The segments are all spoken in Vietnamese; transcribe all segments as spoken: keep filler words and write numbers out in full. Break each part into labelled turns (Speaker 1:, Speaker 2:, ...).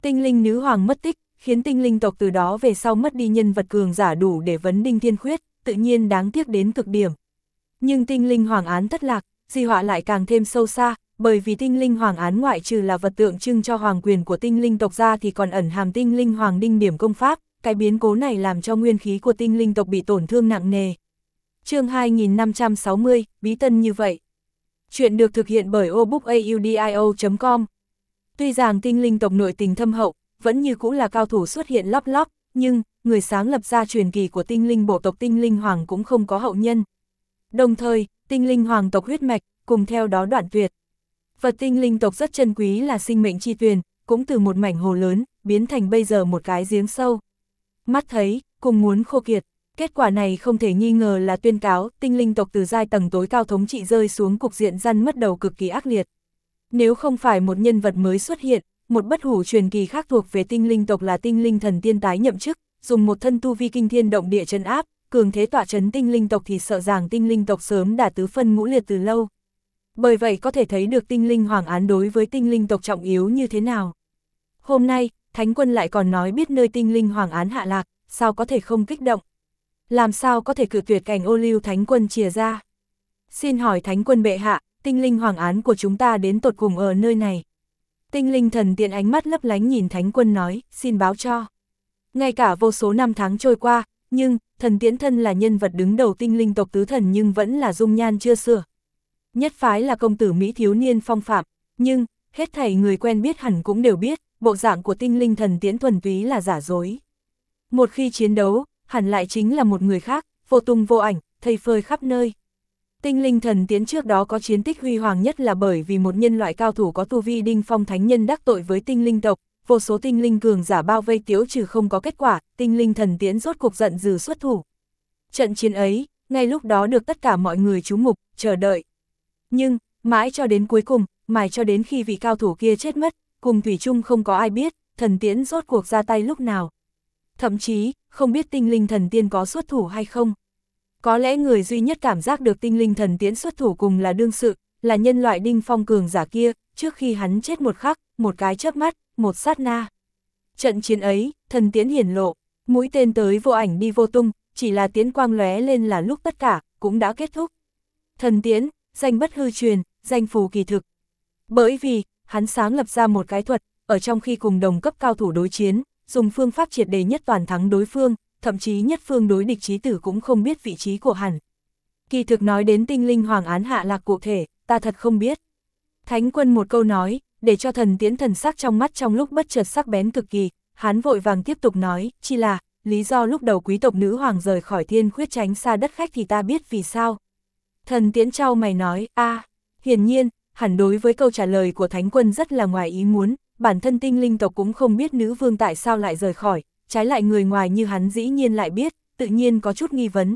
Speaker 1: Tinh linh nữ hoàng mất tích, khiến tinh linh tộc từ đó về sau mất đi nhân vật cường giả đủ để vấn đinh thiên khuyết, tự nhiên đáng tiếc đến cực điểm. Nhưng tinh linh hoàng án thất lạc, di họa lại càng thêm sâu xa, bởi vì tinh linh hoàng án ngoại trừ là vật tượng trưng cho hoàng quyền của tinh linh tộc ra thì còn ẩn hàm tinh linh hoàng đinh điểm công pháp, cái biến cố này làm cho nguyên khí của tinh linh tộc bị tổn thương nặng nề. Chương hai nghìn năm trăm sáu mươi, bí tân như vậy. Chuyện được thực hiện bởi obookaudio chấm com. Tuy rằng tinh linh tộc nội tình thâm hậu, vẫn như cũ là cao thủ xuất hiện lóp lóp, nhưng người sáng lập ra truyền kỳ của tinh linh bộ tộc tinh linh hoàng cũng không có hậu nhân. Đồng thời, tinh linh hoàng tộc huyết mạch, cùng theo đó đoạn tuyệt. Vật tinh linh tộc rất chân quý là sinh mệnh chi tuyền, cũng từ một mảnh hồ lớn, biến thành bây giờ một cái giếng sâu. Mắt thấy, cùng muốn khô kiệt. Kết quả này không thể nghi ngờ là tuyên cáo tinh linh tộc từ giai tầng tối cao thống trị rơi xuống cục diện răn mất đầu cực kỳ ác liệt. Nếu không phải một nhân vật mới xuất hiện, một bất hủ truyền kỳ khác thuộc về tinh linh tộc là tinh linh thần tiên tái nhậm chức, dùng một thân tu vi kinh thiên động địa trấn áp, cường thế tọa trấn tinh linh tộc thì sợ rằng tinh linh tộc sớm đã tứ phân ngũ liệt từ lâu. Bởi vậy có thể thấy được tinh linh hoàng án đối với tinh linh tộc trọng yếu như thế nào. Hôm nay, Thánh quân lại còn nói biết nơi tinh linh hoàng án hạ lạc, sao có thể không kích động. Làm sao có thể cự tuyệt cảnh ô liu Thánh quân chìa ra. Xin hỏi Thánh quân bệ hạ, tinh linh hoàng án của chúng ta đến tột cùng ở nơi này. Tinh linh thần tiện ánh mắt lấp lánh nhìn Thánh quân nói, xin báo cho. Ngay cả vô số năm tháng trôi qua, nhưng, thần tiễn thân là nhân vật đứng đầu tinh linh tộc tứ thần nhưng vẫn là dung nhan chưa sửa. Nhất phái là công tử Mỹ thiếu niên phong phạm, nhưng, hết thảy người quen biết hẳn cũng đều biết, bộ dạng của tinh linh thần tiễn thuần túy là giả dối. Một khi chiến đấu, hẳn lại chính là một người khác, vô tung vô ảnh, thây phơi khắp nơi. Tinh linh thần tiễn trước đó có chiến tích huy hoàng nhất là bởi vì một nhân loại cao thủ có tu vi đinh phong thánh nhân đắc tội với tinh linh tộc, vô số tinh linh cường giả bao vây tiếu trừ không có kết quả, tinh linh thần tiễn rốt cuộc giận dữ xuất thủ. Trận chiến ấy, ngay lúc đó được tất cả mọi người chú mục, chờ đợi. Nhưng, mãi cho đến cuối cùng, mãi cho đến khi vị cao thủ kia chết mất, cùng thủy chung không có ai biết, thần tiễn rốt cuộc ra tay lúc nào. Thậm chí, không biết tinh linh thần tiên có xuất thủ hay không. Có lẽ người duy nhất cảm giác được tinh linh thần tiễn xuất thủ cùng là đương sự, là nhân loại đinh phong cường giả kia, trước khi hắn chết một khắc, một cái chớp mắt, một sát na. Trận chiến ấy, thần tiễn hiển lộ, mũi tên tới vô ảnh đi vô tung, chỉ là tiễn quang lóe lên là lúc tất cả, cũng đã kết thúc. Thần tiễn, danh bất hư truyền, danh phù kỳ thực. Bởi vì, hắn sáng lập ra một cái thuật, ở trong khi cùng đồng cấp cao thủ đối chiến, dùng phương pháp triệt đề nhất toàn thắng đối phương, thậm chí nhất phương đối địch chí tử cũng không biết vị trí của hắn. Kỳ thực nói đến tinh linh hoàng án hạ lạc cụ thể, ta thật không biết. Thánh quân một câu nói, để cho thần tiễn thần sắc trong mắt trong lúc bất chợt sắc bén cực kỳ, hắn vội vàng tiếp tục nói, chỉ là, lý do lúc đầu quý tộc nữ hoàng rời khỏi thiên khuyết tránh xa đất khách thì ta biết vì sao. Thần tiễn trao mày nói, a, hiển nhiên, hẳn đối với câu trả lời của thánh quân rất là ngoài ý muốn, bản thân tinh linh tộc cũng không biết nữ vương tại sao lại rời khỏi, trái lại người ngoài như hắn dĩ nhiên lại biết, tự nhiên có chút nghi vấn.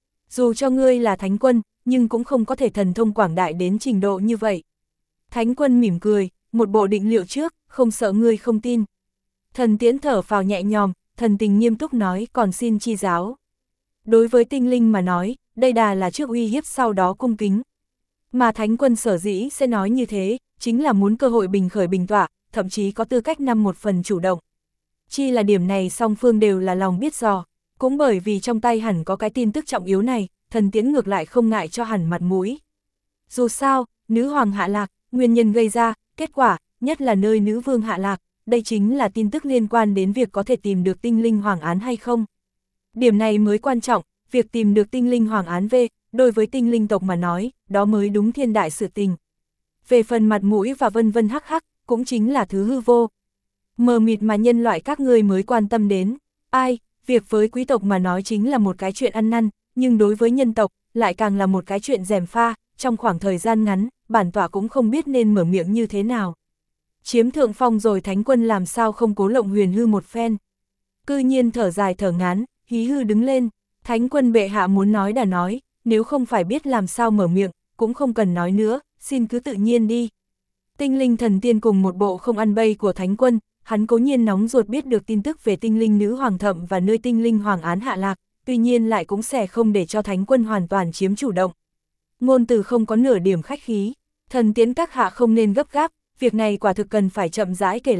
Speaker 1: Dù cho ngươi là thánh quân, nhưng cũng không có thể thần thông quảng đại đến trình độ như vậy. Thánh quân mỉm cười, một bộ định liệu trước, không sợ ngươi không tin. Thần tiễn thở phào nhẹ nhõm, thần tình nghiêm túc nói còn xin chi giáo. Đối với tinh linh mà nói, đây đà là trước uy hiếp sau đó cung kính. Mà thánh quân sở dĩ sẽ nói như thế, chính là muốn cơ hội bình khởi bình tọa, thậm chí có tư cách năm một phần chủ động. Chi là điểm này song phương đều là lòng biết dò, cũng bởi vì trong tay hẳn có cái tin tức trọng yếu này, thần tiễn ngược lại không ngại cho hẳn mặt mũi. Dù sao, nữ hoàng hạ lạc, nguyên nhân gây ra, kết quả, nhất là nơi nữ vương hạ lạc, đây chính là tin tức liên quan đến việc có thể tìm được tinh linh hoàng án hay không. Điểm này mới quan trọng, việc tìm được tinh linh hoàng án về, đối với tinh linh tộc mà nói, đó mới đúng thiên đại sự tình. Về phần mặt mũi và vân vân hắc hắc, cũng chính là thứ hư vô. Mờ mịt mà nhân loại các ngươi mới quan tâm đến. Ai, việc với quý tộc mà nói chính là một cái chuyện ăn năn, nhưng đối với nhân tộc, lại càng là một cái chuyện rèm pha, trong khoảng thời gian ngắn, bản tọa cũng không biết nên mở miệng như thế nào. Chiếm thượng phong rồi thánh quân làm sao không cố lộng huyền hư một phen. Cư nhiên thở dài thở ngán, hí hư đứng lên, thánh quân bệ hạ muốn nói đã nói, nếu không phải biết làm sao mở miệng, cũng không cần nói nữa, xin cứ tự nhiên đi. Tinh linh thần tiên cùng một bộ không ăn bay của thánh quân, hắn cố nhiên nóng ruột biết được tin tức về tinh linh nữ hoàng thậm và nơi tinh linh hoàng án hạ lạc, tuy nhiên lại cũng sẽ không để cho thánh quân hoàn toàn chiếm chủ động. Ngôn từ không có nửa điểm khách khí, thần tiễn các hạ không nên gấp gáp, việc này quả thực cần phải chậm rãi kể lại,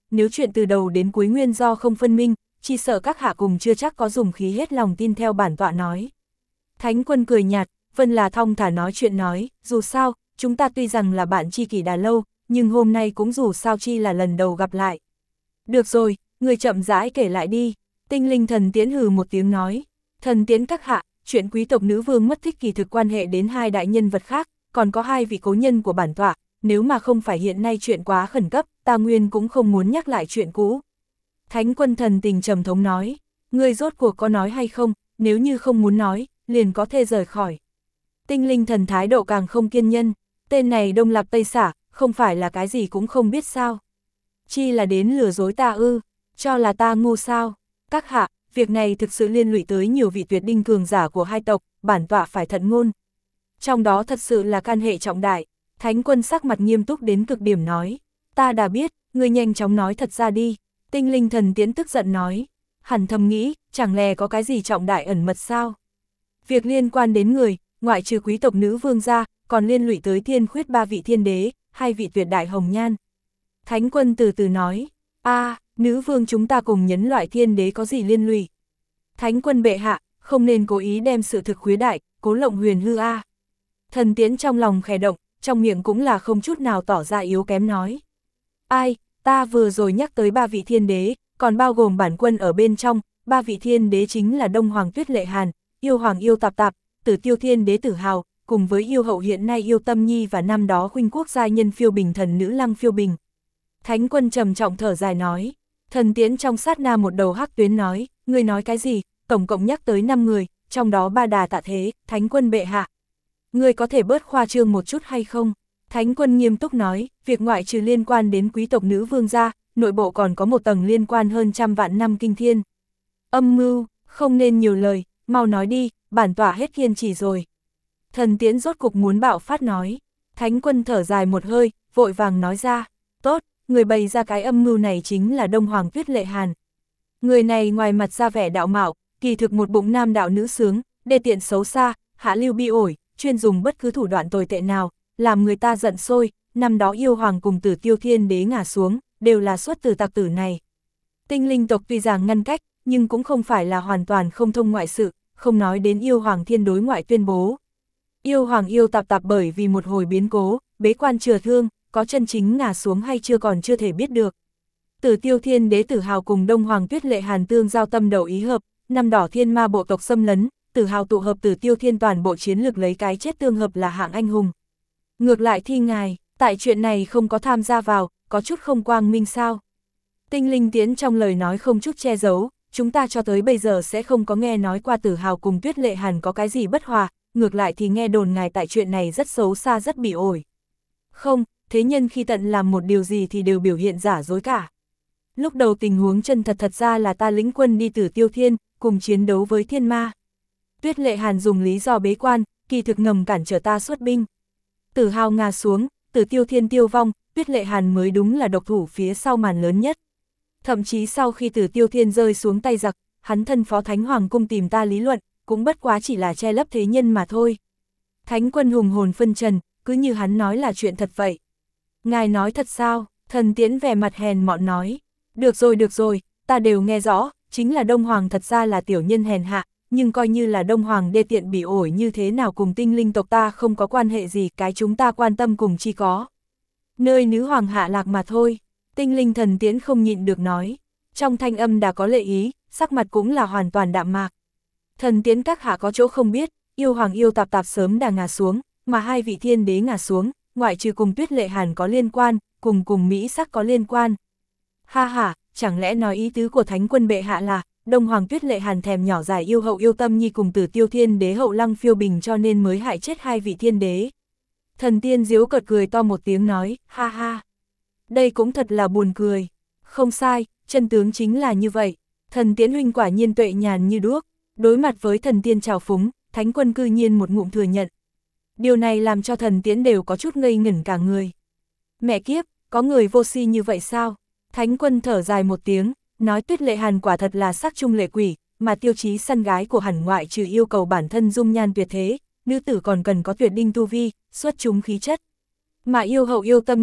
Speaker 1: nếu chuyện từ đầu đến cuối nguyên do không phân minh, chỉ sợ các hạ cùng chưa chắc có dùng khí hết lòng tin theo bản tọa nói. Thánh quân cười nhạt, Vân là thong thả nói chuyện nói, dù sao, chúng ta tuy rằng là bạn tri kỷ đã lâu, nhưng hôm nay cũng dù sao chi là lần đầu gặp lại. Được rồi, người chậm rãi kể lại đi. Tinh linh thần tiễn hừ một tiếng nói, thần tiễn các hạ, chuyện quý tộc nữ vương mất tích kỳ thực quan hệ đến hai đại nhân vật khác, còn có hai vị cố nhân của bản tọa, nếu mà không phải hiện nay chuyện quá khẩn cấp, ta nguyên cũng không muốn nhắc lại chuyện cũ. Thánh quân thần tình trầm thống nói, ngươi rốt cuộc có nói hay không, nếu như không muốn nói, liền có thể rời khỏi. Tinh linh thần thái độ càng không kiên nhân, tên này Đông Lạp Tây Xả, không phải là cái gì cũng không biết sao. Chi là đến lừa dối ta ư, cho là ta ngu sao. Các hạ, việc này thực sự liên lụy tới nhiều vị tuyệt đinh cường giả của hai tộc, bản tọa phải thận ngôn. Trong đó thật sự là can hệ trọng đại, thánh quân sắc mặt nghiêm túc đến cực điểm nói, ta đã biết, ngươi nhanh chóng nói thật ra đi. Tinh linh thần tiễn tức giận nói, hẳn thầm nghĩ, chẳng lẽ có cái gì trọng đại ẩn mật sao? Việc liên quan đến người, ngoại trừ quý tộc nữ vương ra, còn liên lụy tới thiên khuyết ba vị thiên đế, hai vị tuyệt đại hồng nhan. Thánh quân từ từ nói, a à, nữ vương chúng ta cùng nhấn loại thiên đế có gì liên lụy? Thánh quân bệ hạ, không nên cố ý đem sự thực khuấy đại, cố lộng huyền hư a. À. Thần tiễn trong lòng khẽ động, trong miệng cũng là không chút nào tỏ ra yếu kém nói. Ai, ta vừa rồi nhắc tới ba vị thiên đế, còn bao gồm bản quân ở bên trong, ba vị thiên đế chính là Đông Hoàng Tuyết Lệ Hàn, Yêu Hoàng Yêu Tạp Tạp, Tử Tiêu Thiên Đế Tử Hào, cùng với yêu hậu hiện nay Yêu Tâm Nhi và năm đó khuynh quốc gia nhân Phiêu Bình thần nữ Lăng Phiêu Bình. Thánh quân trầm trọng thở dài nói, thần tiễn trong sát na một đầu hắc tuyến nói, ngươi nói cái gì, tổng cộng nhắc tới năm người, trong đó ba đà tạ thế, thánh quân bệ hạ. Ngươi có thể bớt khoa trương một chút hay không? Thánh quân nghiêm túc nói, việc ngoại trừ liên quan đến quý tộc nữ vương gia, nội bộ còn có một tầng liên quan hơn trăm vạn năm kinh thiên. Âm mưu, không nên nhiều lời, mau nói đi, bản tọa hết kiên trì rồi. Thần tiễn rốt cục muốn bạo phát nói, thánh quân thở dài một hơi, vội vàng nói ra, tốt, người bày ra cái âm mưu này chính là Đông Hoàng Tuyết Lệ Hàn. Người này ngoài mặt ra vẻ đạo mạo, kỳ thực một bụng nam đạo nữ sướng, đê tiện xấu xa, hạ lưu bi ổi, chuyên dùng bất cứ thủ đoạn tồi tệ nào, làm người ta giận sôi, năm đó Yêu Hoàng cùng Tử Tiêu Thiên Đế ngả xuống, đều là xuất từ tặc tử này. Tinh linh tộc tuy rằng ngăn cách, nhưng cũng không phải là hoàn toàn không thông ngoại sự, không nói đến Yêu Hoàng thiên đối ngoại tuyên bố. Yêu Hoàng Yêu Tạp Tạp bởi vì một hồi biến cố, bế quan chữa thương, có chân chính ngả xuống hay chưa còn chưa thể biết được. Tử Tiêu Thiên Đế Tử Hào cùng Đông Hoàng Tuyết Lệ Hàn tương giao tâm đầu ý hợp, năm đỏ thiên ma bộ tộc xâm lấn, Tử Hào tụ hợp Tử Tiêu Thiên toàn bộ chiến lược lấy cái chết tương hợp là hạng anh hùng. Ngược lại thi ngài, tại chuyện này không có tham gia vào, có chút không quang minh sao. Tinh linh tiến trong lời nói không chút che giấu, chúng ta cho tới bây giờ sẽ không có nghe nói qua Tử Hào cùng Tuyết Lệ Hàn có cái gì bất hòa, ngược lại thì nghe đồn ngài tại chuyện này rất xấu xa rất bị ổi. Không, thế nhân khi tận làm một điều gì thì đều biểu hiện giả dối cả. Lúc đầu tình huống chân thật thật ra là ta lĩnh quân đi Tử Tiêu Thiên, cùng chiến đấu với thiên ma. Tuyết Lệ Hàn dùng lý do bế quan, kỳ thực ngầm cản trở ta xuất binh. Tử Hào ngã xuống, Tử Tiêu Thiên tiêu vong, Tuyết Lệ Hàn mới đúng là độc thủ phía sau màn lớn nhất. Thậm chí sau khi Tử Tiêu Thiên rơi xuống tay giặc, hắn thân phó Thánh Hoàng cung tìm ta lý luận, cũng bất quá chỉ là che lấp thế nhân mà thôi. Thánh quân hùng hồn phân trần, cứ như hắn nói là chuyện thật vậy. Ngài nói thật sao? Thần Tiễn vẻ mặt hèn mọn nói. Được rồi được rồi, ta đều nghe rõ, chính là Đông Hoàng thật ra là tiểu nhân hèn hạ, nhưng coi như là Đông Hoàng đê tiện bị ổi như thế nào cùng tinh linh tộc ta không có quan hệ gì, cái chúng ta quan tâm cùng chi có. Nơi nữ hoàng hạ lạc mà thôi. Tinh linh thần Tiễn không nhịn được nói. Trong thanh âm đã có lệ ý, sắc mặt cũng là hoàn toàn đạm mạc. Thần Tiễn các hạ có chỗ không biết, Yêu Hoàng Yêu Tạp Tạp sớm đã ngả xuống, mà hai vị thiên đế ngả xuống, ngoại trừ cùng Tuyết Lệ Hàn có liên quan, cùng cùng Mỹ sắc có liên quan. Ha ha, chẳng lẽ nói ý tứ của Thánh quân bệ hạ là, Đông Hoàng Tuyết Lệ Hàn thèm nhỏ giải yêu hậu Yêu Tâm Nhi cùng Tử Tiêu Thiên Đế hậu Lăng Phiêu Bình cho nên mới hại chết hai vị thiên đế. Thần tiên diếu cợt cười to một tiếng nói, ha ha. Đây cũng thật là buồn cười. Không sai, chân tướng chính là như vậy. Thần Tiễn huynh quả nhiên tuệ nhàn như đuốc. Đối mặt với thần tiên trào phúng, Thánh quân cư nhiên một ngụm thừa nhận. Điều này làm cho thần Tiễn đều có chút ngây ngẩn cả người. Mẹ kiếp, có người vô si như vậy sao? Thánh quân thở dài một tiếng, nói Tuyết Lệ Hàn quả thật là sắc trung lệ quỷ, mà tiêu chí săn gái của hẳn ngoại trừ yêu cầu bản thân dung nhan tuyệt thế, nữ tử còn cần có tuyệt đinh tu vi, xuất chúng khí chất. Mà yêu hậu Yêu Tâm Nhi,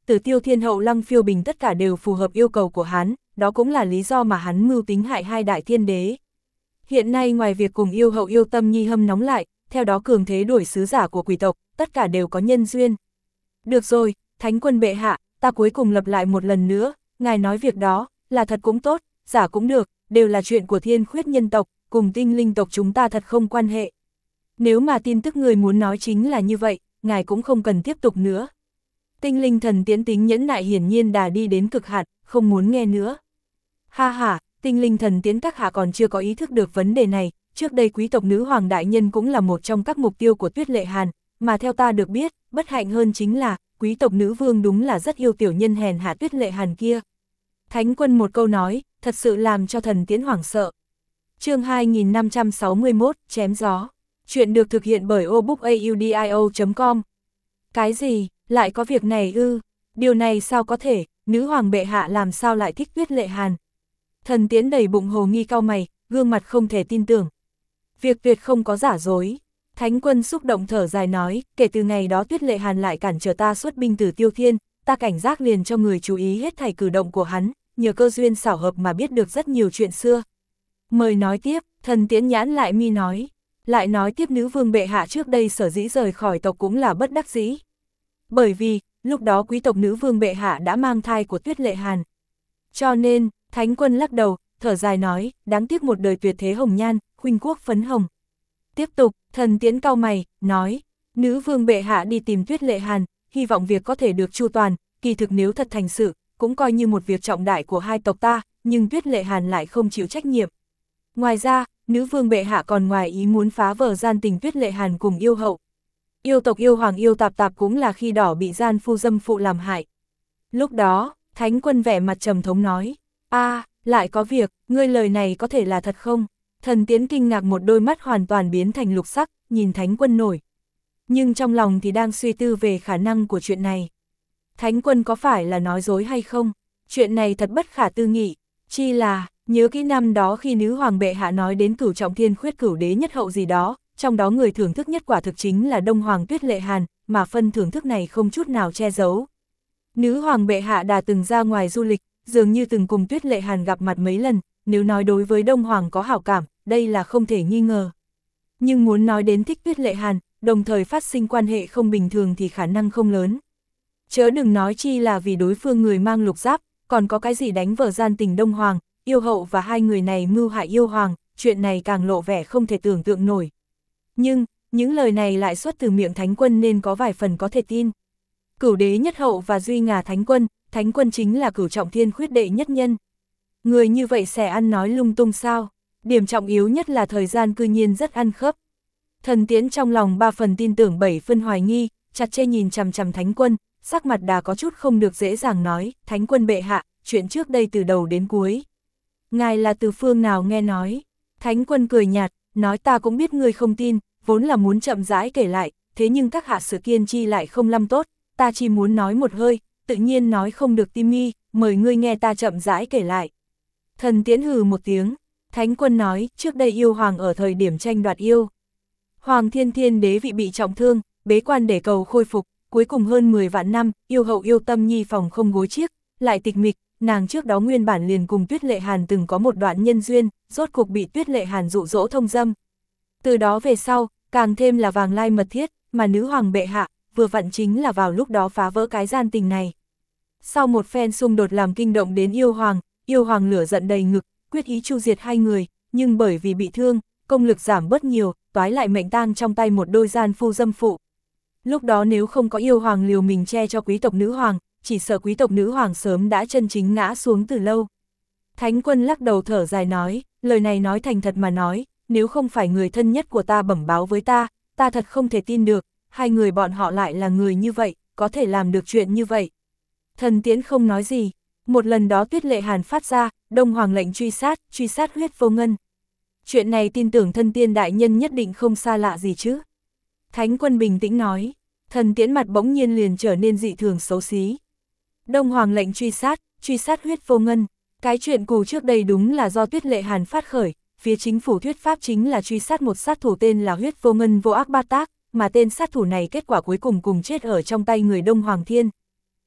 Speaker 1: Tử Tiêu Thiên Hậu Lăng Phiêu Bình tất cả đều phù hợp yêu cầu của hắn, đó cũng là lý do mà hắn mưu tính hại hai đại thiên đế. Hiện nay ngoài việc cùng yêu hậu Yêu Tâm Nhi hâm nóng lại, theo đó cường thế đuổi sứ giả của quỷ tộc, tất cả đều có nhân duyên. Được rồi, Thánh Quân bệ hạ, ta cuối cùng lặp lại một lần nữa, ngài nói việc đó, là thật cũng tốt, giả cũng được, đều là chuyện của thiên khuyết nhân tộc, cùng tinh linh tộc chúng ta thật không quan hệ. Nếu mà tin tức người muốn nói chính là như vậy, ngài cũng không cần tiếp tục nữa. Tinh linh thần Tiễn tính nhẫn nại hiển nhiên đã đi đến cực hạn, không muốn nghe nữa. Ha ha, tinh linh thần Tiễn các hạ còn chưa có ý thức được vấn đề này, trước đây quý tộc nữ hoàng đại nhân cũng là một trong các mục tiêu của Tuyết Lệ Hàn, mà theo ta được biết, bất hạnh hơn chính là, quý tộc nữ vương đúng là rất yêu tiểu nhân hèn hạ Tuyết Lệ Hàn kia. Thánh Quân một câu nói, thật sự làm cho thần Tiễn hoảng sợ. Chương hai nghìn năm trăm sáu mươi mốt, chém gió. Chuyện được thực hiện bởi obookaudio chấm com. Cái gì, lại có việc này ư? Điều này sao có thể, nữ hoàng bệ hạ làm sao lại thích Tuyết Lệ Hàn? Thần Tiễn đầy bụng hồ nghi cau mày, gương mặt không thể tin tưởng. Việc tuyệt không có giả dối. Thánh Quân xúc động thở dài nói, kể từ ngày đó Tuyết Lệ Hàn lại cản trở ta xuất binh Tử Tiêu Thiên, ta cảnh giác liền cho người chú ý hết thảy cử động của hắn, nhờ cơ duyên xảo hợp mà biết được rất nhiều chuyện xưa. Mời nói tiếp, thần Tiễn nhãn lại mi nói. Lại nói tiếp nữ vương bệ hạ trước đây sở dĩ rời khỏi tộc cũng là bất đắc dĩ. Bởi vì, lúc đó quý tộc nữ vương bệ hạ đã mang thai của Tuyết Lệ Hàn. Cho nên, Thánh Quân lắc đầu, thở dài nói, đáng tiếc một đời tuyệt thế hồng nhan, khuynh quốc phấn hồng. Tiếp tục, thần Tiễn cau mày, nói, nữ vương bệ hạ đi tìm Tuyết Lệ Hàn, hy vọng việc có thể được chu toàn, kỳ thực nếu thật thành sự, cũng coi như một việc trọng đại của hai tộc ta, nhưng Tuyết Lệ Hàn lại không chịu trách nhiệm. Ngoài ra, nữ vương bệ hạ còn ngoài ý muốn phá vỡ gian tình Tuyết Lệ Hàn cùng yêu hậu. Yêu tộc yêu hoàng yêu tạp tạp cũng là khi đỏ bị gian phu dâm phụ làm hại. Lúc đó, Thánh Quân vẻ mặt trầm thống nói, a lại có việc, ngươi lời này có thể là thật không? Thần Tiễn kinh ngạc một đôi mắt hoàn toàn biến thành lục sắc, nhìn Thánh Quân nổi. Nhưng trong lòng thì đang suy tư về khả năng của chuyện này. Thánh Quân có phải là nói dối hay không? Chuyện này thật bất khả tư nghị, chi là, nhớ kỹ năm đó khi nữ hoàng bệ hạ nói đến cửu trọng thiên khuyết cửu đế nhất hậu gì đó, trong đó người thưởng thức nhất quả thực chính là Đông Hoàng Tuyết Lệ Hàn, mà phân thưởng thức này không chút nào che giấu. Nữ hoàng bệ hạ đã từng ra ngoài du lịch, dường như từng cùng Tuyết Lệ Hàn gặp mặt mấy lần, nếu nói đối với Đông Hoàng có hảo cảm, đây là không thể nghi ngờ. Nhưng muốn nói đến thích Tuyết Lệ Hàn, đồng thời phát sinh quan hệ không bình thường thì khả năng không lớn. Chớ đừng nói chi là vì đối phương người mang lục giáp, còn có cái gì đánh vỡ gian tình Đông Hoàng, yêu hậu và hai người này mưu hại yêu hoàng, chuyện này càng lộ vẻ không thể tưởng tượng nổi. Nhưng, những lời này lại xuất từ miệng Thánh Quân nên có vài phần có thể tin. Cửu đế nhất hậu và duy ngà Thánh Quân, Thánh Quân chính là cửu trọng thiên khuyết đệ nhất nhân. Người như vậy sẽ ăn nói lung tung sao? Điểm trọng yếu nhất là thời gian cư nhiên rất ăn khớp. Thần Tiễn trong lòng ba phần tin tưởng bảy phân hoài nghi, chặt chẽ nhìn chằm chằm Thánh Quân, sắc mặt đã có chút không được dễ dàng nói, Thánh Quân bệ hạ, chuyện trước đây từ đầu đến cuối. Ngài là từ phương nào nghe nói? Thánh Quân cười nhạt, nói ta cũng biết ngươi không tin, vốn là muốn chậm rãi kể lại, thế nhưng các hạ sự kiên chi lại không lắm tốt, ta chỉ muốn nói một hơi, tự nhiên nói không được tim mi, mời ngươi nghe ta chậm rãi kể lại. Thần Tiễn hừ một tiếng, Thánh Quân nói, trước đây yêu hoàng ở thời điểm tranh đoạt yêu. Hoàng Thiên Thiên đế vị bị trọng thương, bế quan để cầu khôi phục, cuối cùng hơn mười vạn năm, yêu hậu Yêu Tâm Nhi phòng không gối chiếc, lại tịch mịch, nàng trước đó nguyên bản liền cùng Tuyết Lệ Hàn từng có một đoạn nhân duyên, rốt cuộc bị Tuyết Lệ Hàn dụ dỗ thông dâm. Từ đó về sau, càng thêm là vàng lai mật thiết, mà nữ hoàng bệ hạ, vừa vặn chính là vào lúc đó phá vỡ cái gian tình này. Sau một phen xung đột làm kinh động đến yêu hoàng, yêu hoàng lửa giận đầy ngực, quyết ý chu diệt hai người, nhưng bởi vì bị thương, công lực giảm bớt nhiều, toái lại mệnh tang trong tay một đôi gian phu dâm phụ. Lúc đó nếu không có yêu hoàng liều mình che cho quý tộc nữ hoàng, chỉ sợ quý tộc nữ hoàng sớm đã chân chính ngã xuống từ lâu. Thánh Quân lắc đầu thở dài nói, lời này nói thành thật mà nói, nếu không phải người thân nhất của ta bẩm báo với ta, ta thật không thể tin được, hai người bọn họ lại là người như vậy, có thể làm được chuyện như vậy. Thần Tiễn không nói gì, một lần đó Tuyết Lệ Hàn phát ra, Đông Hoàng lệnh truy sát, truy sát huyết vô ngân. Chuyện này tin tưởng thân tiên đại nhân nhất định không xa lạ gì chứ. Thánh Quân bình tĩnh nói, Thần Tiễn mặt bỗng nhiên liền trở nên dị thường xấu xí. Đông Hoàng lệnh truy sát, truy sát huyết vô ngân, cái chuyện cù trước đây đúng là do Tuyết Lệ Hàn phát khởi, phía chính phủ thuyết pháp chính là truy sát một sát thủ tên là huyết vô ngân vô ác ba tác, mà tên sát thủ này kết quả cuối cùng cùng chết ở trong tay người Đông Hoàng Thiên.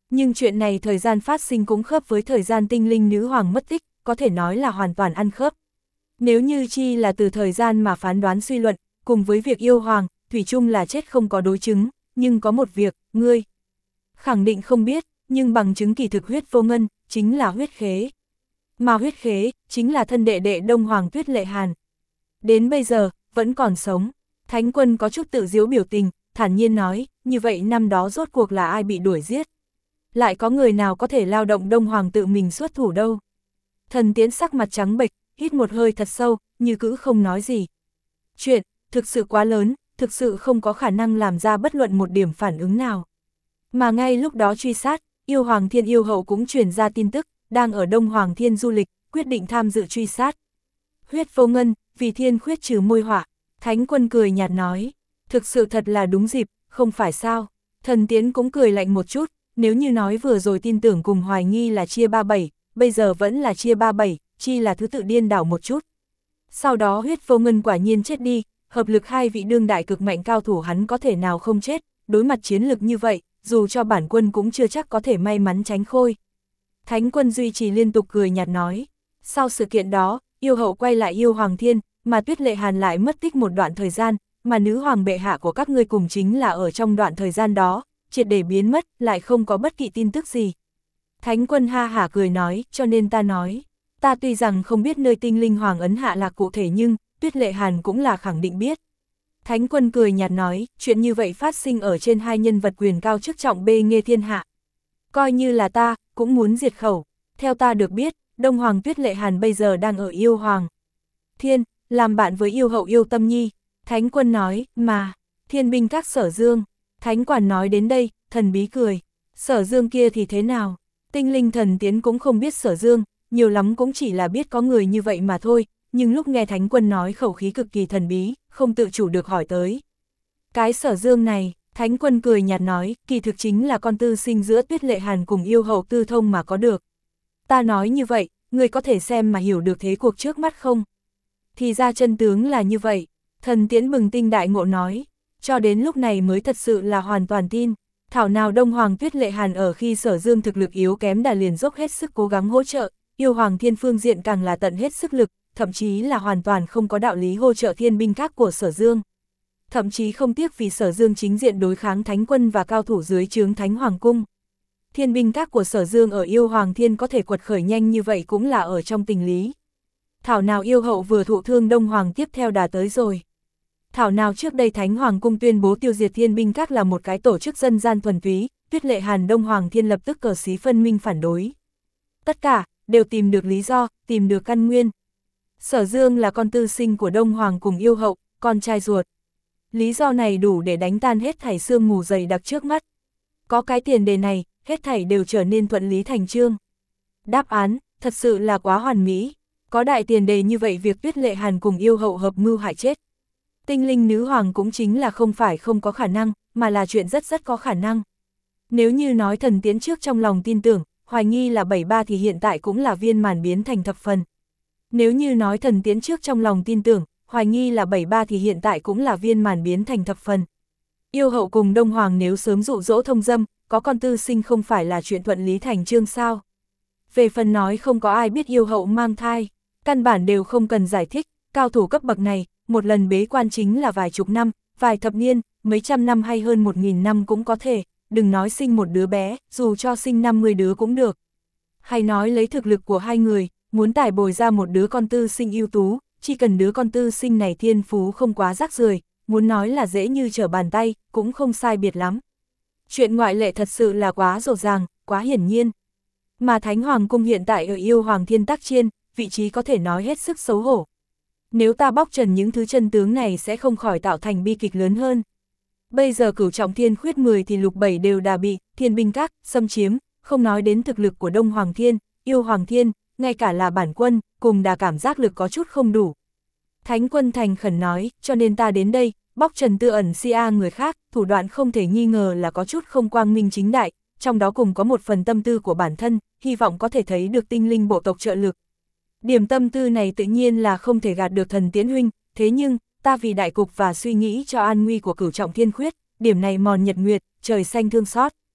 Speaker 1: Nhưng chuyện này thời gian phát sinh cũng khớp với thời gian tinh linh nữ hoàng mất tích, có thể nói là hoàn toàn ăn khớp. Nếu như chi là từ thời gian mà phán đoán suy luận, cùng với việc yêu hoàng, thủy chung là chết không có đối chứng, nhưng có một việc, ngươi khẳng định không biết, nhưng bằng chứng kỳ thực huyết vô ngân, chính là huyết khế. Mà huyết khế, chính là thân đệ đệ Đông Hoàng Tuyết Lệ Hàn. Đến bây giờ, vẫn còn sống. Thánh Quân có chút tự giễu biểu tình, thản nhiên nói, như vậy năm đó rốt cuộc là ai bị đuổi giết? Lại có người nào có thể lao động Đông Hoàng tự mình xuất thủ đâu? Thần Tiến sắc mặt trắng bệch, hít một hơi thật sâu, như cữ không nói gì. Chuyện, thực sự quá lớn, thực sự không có khả năng làm ra bất luận một điểm phản ứng nào. Mà ngay lúc đó truy sát, yêu Hoàng Thiên yêu hậu cũng truyền ra tin tức, đang ở Đông Hoàng Thiên du lịch, quyết định tham dự truy sát. Huyết vô ngân, vì thiên khuyết trừ môi họa, Thánh Quân cười nhạt nói, thực sự thật là đúng dịp, không phải sao. Thần Tiến cũng cười lạnh một chút, nếu như nói vừa rồi tin tưởng cùng hoài nghi là chia ba bảy, bây giờ vẫn là chia ba bảy, chi là thứ tự điên đảo một chút. Sau đó huyết vô ngân quả nhiên chết đi, hợp lực hai vị đương đại cực mạnh cao thủ hắn có thể nào không chết, đối mặt chiến lực như vậy, dù cho bản quân cũng chưa chắc có thể may mắn tránh khôi. Thánh Quân duy trì liên tục cười nhạt nói, sau sự kiện đó, yêu hậu quay lại yêu Hoàng Thiên, mà Tuyết Lệ Hàn lại mất tích một đoạn thời gian, mà nữ hoàng bệ hạ của các ngươi cùng chính là ở trong đoạn thời gian đó, triệt để biến mất, lại không có bất kỳ tin tức gì. Thánh Quân ha hả cười nói, cho nên ta nói, ta tuy rằng không biết nơi tinh linh hoàng ấn hạ lạc cụ thể nhưng, Tuyết Lệ Hàn cũng là khẳng định biết. Thánh Quân cười nhạt nói, chuyện như vậy phát sinh ở trên hai nhân vật quyền cao chức trọng bê nghê thiên hạ. Coi như là ta, cũng muốn diệt khẩu. Theo ta được biết, Đông Hoàng Tuyết Lệ Hàn bây giờ đang ở yêu Hoàng Thiên, làm bạn với yêu hậu yêu Tâm Nhi. Thánh Quân nói, mà, Thiên binh các Sở Dương. Thánh Quản nói đến đây, thần bí cười. Sở Dương kia thì thế nào? Tinh linh thần Tiến cũng không biết Sở Dương, nhiều lắm cũng chỉ là biết có người như vậy mà thôi, nhưng lúc nghe Thánh Quân nói khẩu khí cực kỳ thần bí, không tự chủ được hỏi tới. Cái Sở Dương này, Thánh Quân cười nhạt nói, kỳ thực chính là con tư sinh giữa Tuyết Lệ Hàn cùng yêu hậu Tư Thông mà có được. Ta nói như vậy, người có thể xem mà hiểu được thế cuộc trước mắt không? Thì ra chân tướng là như vậy, thần Tiễn bừng tinh đại ngộ nói, cho đến lúc này mới thật sự là hoàn toàn tin. Thảo nào Đông Hoàng Tuyết Lệ Hàn ở khi Sở Dương thực lực yếu kém đã liền dốc hết sức cố gắng hỗ trợ, yêu Hoàng Thiên phương diện càng là tận hết sức lực, thậm chí là hoàn toàn không có đạo lý hỗ trợ thiên binh các của Sở Dương. Thậm chí không tiếc vì Sở Dương chính diện đối kháng Thánh Quân và cao thủ dưới trướng Thánh Hoàng Cung. Thiên binh các của Sở Dương ở yêu Hoàng Thiên có thể quật khởi nhanh như vậy cũng là ở trong tình lý. Thảo nào yêu hậu vừa thụ thương Đông Hoàng tiếp theo đà tới rồi. Thảo nào trước đây Thánh Hoàng Cung tuyên bố tiêu diệt thiên binh các là một cái tổ chức dân gian thuần túy, Tuyết Lệ Hàn Đông Hoàng Thiên lập tức cờ xí phân minh phản đối. Tất cả, đều tìm được lý do, tìm được căn nguyên. Sở Dương là con tư sinh của Đông Hoàng cùng yêu hậu, con trai ruột. Lý do này đủ để đánh tan hết thảy sương mù dày đặc trước mắt. Có cái tiền đề này, hết thảy đều trở nên thuận lý thành chương. Đáp án, thật sự là quá hoàn mỹ. Có đại tiền đề như vậy việc Tuyết Lệ Hàn cùng yêu hậu hợp mưu hại chết Tinh linh nữ hoàng cũng chính là không phải không có khả năng, mà là chuyện rất rất có khả năng. Nếu như nói thần Tiến trước trong lòng tin tưởng, hoài nghi là bảy ba thì hiện tại cũng là viên màn biến thành thập phần. Nếu như nói thần Tiến trước trong lòng tin tưởng, hoài nghi là bảy ba thì hiện tại cũng là viên màn biến thành thập phần. Yêu hậu cùng Đông Hoàng nếu sớm dụ dỗ thông dâm, có con tư sinh không phải là chuyện thuận lý thành chương sao. Về phần nói không có ai biết yêu hậu mang thai, căn bản đều không cần giải thích, cao thủ cấp bậc này, một lần bế quan chính là vài chục năm, vài thập niên, mấy trăm năm hay hơn một nghìn năm cũng có thể, đừng nói sinh một đứa bé, dù cho sinh năm mươi đứa cũng được. Hay nói lấy thực lực của hai người, muốn tải bồi ra một đứa con tư sinh ưu tú, chỉ cần đứa con tư sinh này thiên phú không quá rác rưởi, muốn nói là dễ như trở bàn tay, cũng không sai biệt lắm. Chuyện ngoại lệ thật sự là quá rộ ràng, quá hiển nhiên. Mà Thánh Hoàng Cung hiện tại ở yêu Hoàng Thiên tác chiên, vị trí có thể nói hết sức xấu hổ. Nếu ta bóc trần những thứ chân tướng này sẽ không khỏi tạo thành bi kịch lớn hơn. Bây giờ cửu trọng thiên khuyết mười thì lục bảy đều đã bị thiên binh các xâm chiếm, không nói đến thực lực của Đông Hoàng Thiên, yêu Hoàng Thiên, ngay cả là bản quân, cùng đà cảm giác lực có chút không đủ. Thánh Quân thành khẩn nói, cho nên ta đến đây, bóc trần tư ẩn si a người khác, thủ đoạn không thể nghi ngờ là có chút không quang minh chính đại, trong đó cùng có một phần tâm tư của bản thân, hy vọng có thể thấy được tinh linh bộ tộc trợ lực. Điểm tâm tư này tự nhiên là không thể gạt được thần Tiến huynh, thế nhưng, ta vì đại cục và suy nghĩ cho an nguy của cửu trọng thiên khuyết, điểm này mòn nhật nguyệt, trời xanh thương xót.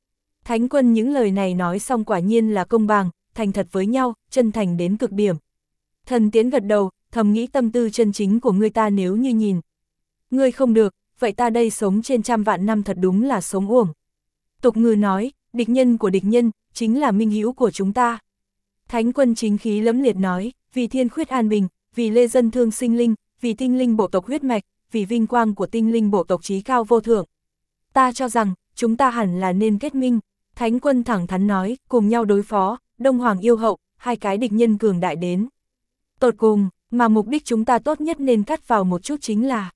Speaker 1: Thánh Quân những lời này nói xong quả nhiên là công bằng, thành thật với nhau, chân thành đến cực điểm. Thần Tiễn gật đầu, thầm nghĩ tâm tư chân chính của ngươi ta nếu như nhìn. Ngươi không được, vậy ta đây sống trên trăm vạn năm thật đúng là sống uổng. Tục ngữ nói, địch nhân của địch nhân, chính là minh hữu của chúng ta. Thánh Quân chính khí lẫm liệt nói, vì thiên khuyết an bình, vì lê dân thương sinh linh, vì tinh linh bộ tộc huyết mạch, vì vinh quang của tinh linh bộ tộc trí cao vô thượng. Ta cho rằng, chúng ta hẳn là nên kết minh. Thánh Quân thẳng thắn nói, cùng nhau đối phó, Đông Hoàng yêu hậu, hai cái địch nhân cường đại đến. Tột cùng, mà mục đích chúng ta tốt nhất nên cắt vào một chút chính là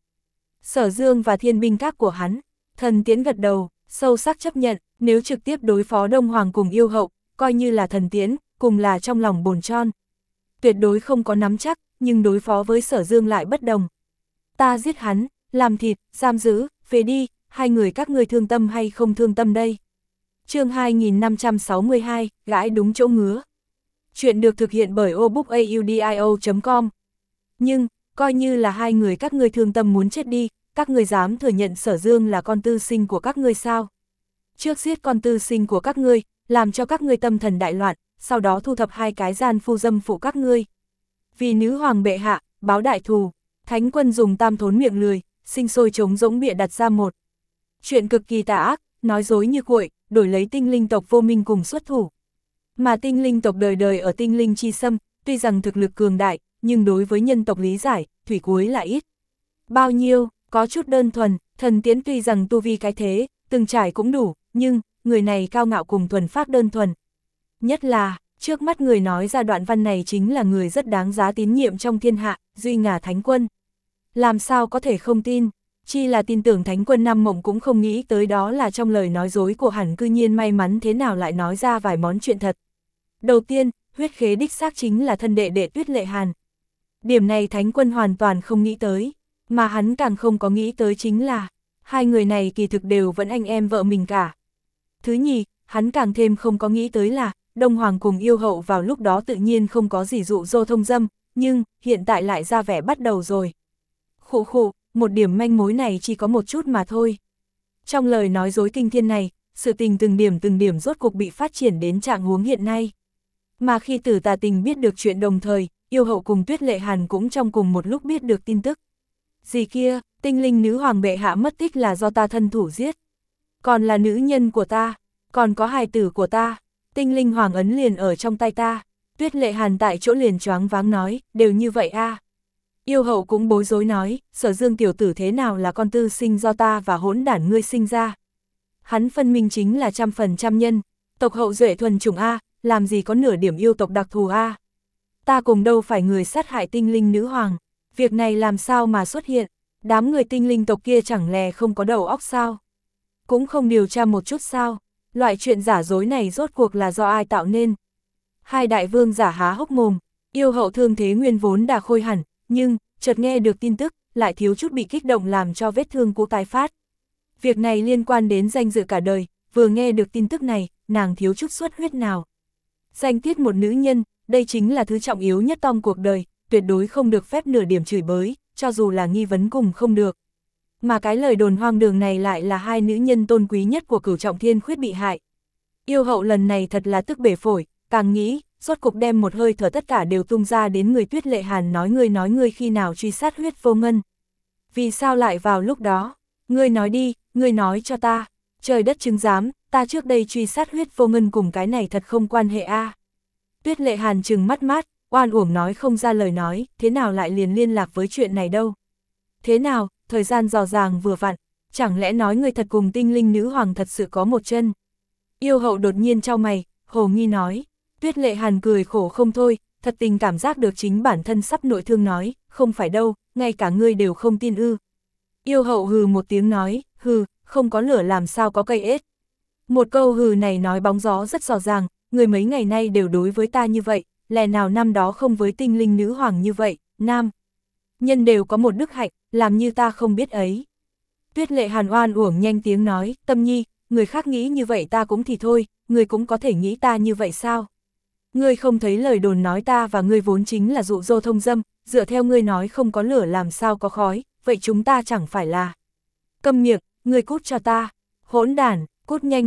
Speaker 1: Sở Dương và thiên binh các của hắn. Thần Tiễn gật đầu, sâu sắc chấp nhận, nếu trực tiếp đối phó Đông Hoàng cùng yêu hậu, coi như là Thần Tiễn, cùng là trong lòng bồn chon. Tuyệt đối không có nắm chắc, nhưng đối phó với Sở Dương lại bất đồng. Ta giết hắn, làm thịt, giam giữ, về đi, hai người các ngươi thương tâm hay không thương tâm đây? Chương hai nghìn năm trăm sáu mươi hai, gãi đúng chỗ ngứa. Chuyện được thực hiện bởi obookaudio chấm com. Nhưng, coi như là hai người các ngươi thương tâm muốn chết đi, các ngươi dám thừa nhận Sở Dương là con tư sinh của các ngươi sao? Trước giết con tư sinh của các ngươi, làm cho các ngươi tâm thần đại loạn, sau đó thu thập hai cái gian phu dâm phụ các ngươi. Vì nữ hoàng bệ hạ, báo đại thù, Thánh Quân dùng tam thốn miệng lười, sinh sôi trống rỗng bịa đặt ra một chuyện cực kỳ tà ác, nói dối như cuội, đổi lấy tinh linh tộc vô minh cùng xuất thủ. Mà tinh linh tộc đời đời ở tinh linh chi xâm, tuy rằng thực lực cường đại, nhưng đối với nhân tộc lý giải, thủy cuối là ít. Bao nhiêu, có chút đơn thuần, Thần Tiễn tuy rằng tu vi cái thế, từng trải cũng đủ, nhưng, người này cao ngạo cùng thuần phát đơn thuần. Nhất là, trước mắt người nói ra đoạn văn này chính là người rất đáng giá tín nhiệm trong thiên hạ, Duy Ngà Thánh Quân. Làm sao có thể không tin, chi là tin tưởng Thánh Quân Nam Mộng cũng không nghĩ tới đó là trong lời nói dối của hắn cư nhiên may mắn thế nào lại nói ra vài món chuyện thật. Đầu tiên, huyết khế đích xác chính là thân đệ đệ Tuyết Lệ Hàn. Điểm này Thánh Quân hoàn toàn không nghĩ tới, mà hắn càng không có nghĩ tới chính là, hai người này kỳ thực đều vẫn anh em vợ mình cả. Thứ nhì, hắn càng thêm không có nghĩ tới là, Đông Hoàng cùng yêu hậu vào lúc đó tự nhiên không có gì dụ dỗ thông dâm, nhưng, hiện tại lại ra vẻ bắt đầu rồi. Khụ khụ, một điểm manh mối này chỉ có một chút mà thôi. Trong lời nói dối kinh thiên này, sự tình từng điểm từng điểm rốt cục bị phát triển đến trạng huống hiện nay. Mà khi Tử Tà Tình biết được chuyện đồng thời, yêu hậu cùng Tuyết Lệ Hàn cũng trong cùng một lúc biết được tin tức. Gì kia, tinh linh nữ hoàng bệ hạ mất tích là do ta thân thủ giết. Còn là nữ nhân của ta, còn có hài tử của ta, tinh linh hoàng ấn liền ở trong tay ta. Tuyết Lệ Hàn tại chỗ liền choáng váng nói, đều như vậy a. À. Yêu hậu cũng bối rối nói, Sở Dương tiểu tử thế nào là con tư sinh do ta và hỗn đản ngươi sinh ra. Hắn phân minh chính là trăm phần trăm nhân, tộc hậu duệ thuần chủng A, làm gì có nửa điểm yêu tộc đặc thù A. Ta cùng đâu phải người sát hại tinh linh nữ hoàng, việc này làm sao mà xuất hiện, đám người tinh linh tộc kia chẳng lẽ không có đầu óc sao? Cũng không điều tra một chút sao, loại chuyện giả dối này rốt cuộc là do ai tạo nên? Hai đại vương giả há hốc mồm, yêu hậu thương thế nguyên vốn đã khôi hẳn, nhưng, chợt nghe được tin tức, lại thiếu chút bị kích động làm cho vết thương cũ tái phát. Việc này liên quan đến danh dự cả đời, vừa nghe được tin tức này, nàng thiếu chút xuất huyết nào. Danh tiết một nữ nhân, đây chính là thứ trọng yếu nhất trong cuộc đời, tuyệt đối không được phép nửa điểm chửi bới, cho dù là nghi vấn cùng không được. Mà cái lời đồn hoang đường này lại là hai nữ nhân tôn quý nhất của Cửu Trọng Thiên Khuyết bị hại. Yêu hậu lần này thật là tức bể phổi, càng nghĩ, rốt cục đem một hơi thở tất cả đều tung ra đến người Tuyết Lệ Hàn nói ngươi nói ngươi khi nào truy sát Huyết Vô Ngân. Vì sao lại vào lúc đó? Ngươi nói đi, ngươi nói cho ta. Trời đất chứng giám, ta trước đây truy sát Huyết Vô Ngân cùng cái này thật không quan hệ a. À. Tuyết Lệ Hàn trừng mắt mát, oan uổng nói không ra lời nói, thế nào lại liền liên lạc với chuyện này đâu? Thế nào, thời gian dò dàng vừa vặn, chẳng lẽ nói ngươi thật cùng tinh linh nữ hoàng thật sự có một chân? Yêu hậu đột nhiên chau mày, hồ nghi nói. Tuyết Lệ Hàn cười khổ không thôi, thật tình cảm giác được chính bản thân sắp nội thương nói, không phải đâu, ngay cả ngươi đều không tin ư. Yêu hậu hừ một tiếng nói, hừ, không có lửa làm sao có cây ếch. Một câu hừ này nói bóng gió rất rõ ràng, người mấy ngày nay đều đối với ta như vậy, lẽ nào năm đó không với tinh linh nữ hoàng như vậy, nam. Nhân đều có một đức hạnh, làm như ta không biết ấy. Tuyết Lệ Hàn oan uổng nhanh tiếng nói, Tâm Nhi, người khác nghĩ như vậy ta cũng thì thôi, người cũng có thể nghĩ ta như vậy sao? Ngươi không thấy lời đồn nói ta và ngươi vốn chính là dụ dỗ thông dâm, dựa theo ngươi nói không có lửa làm sao có khói, vậy chúng ta chẳng phải là. Câm miệng, ngươi cút cho ta, hỗn đản, cút nhanh lên,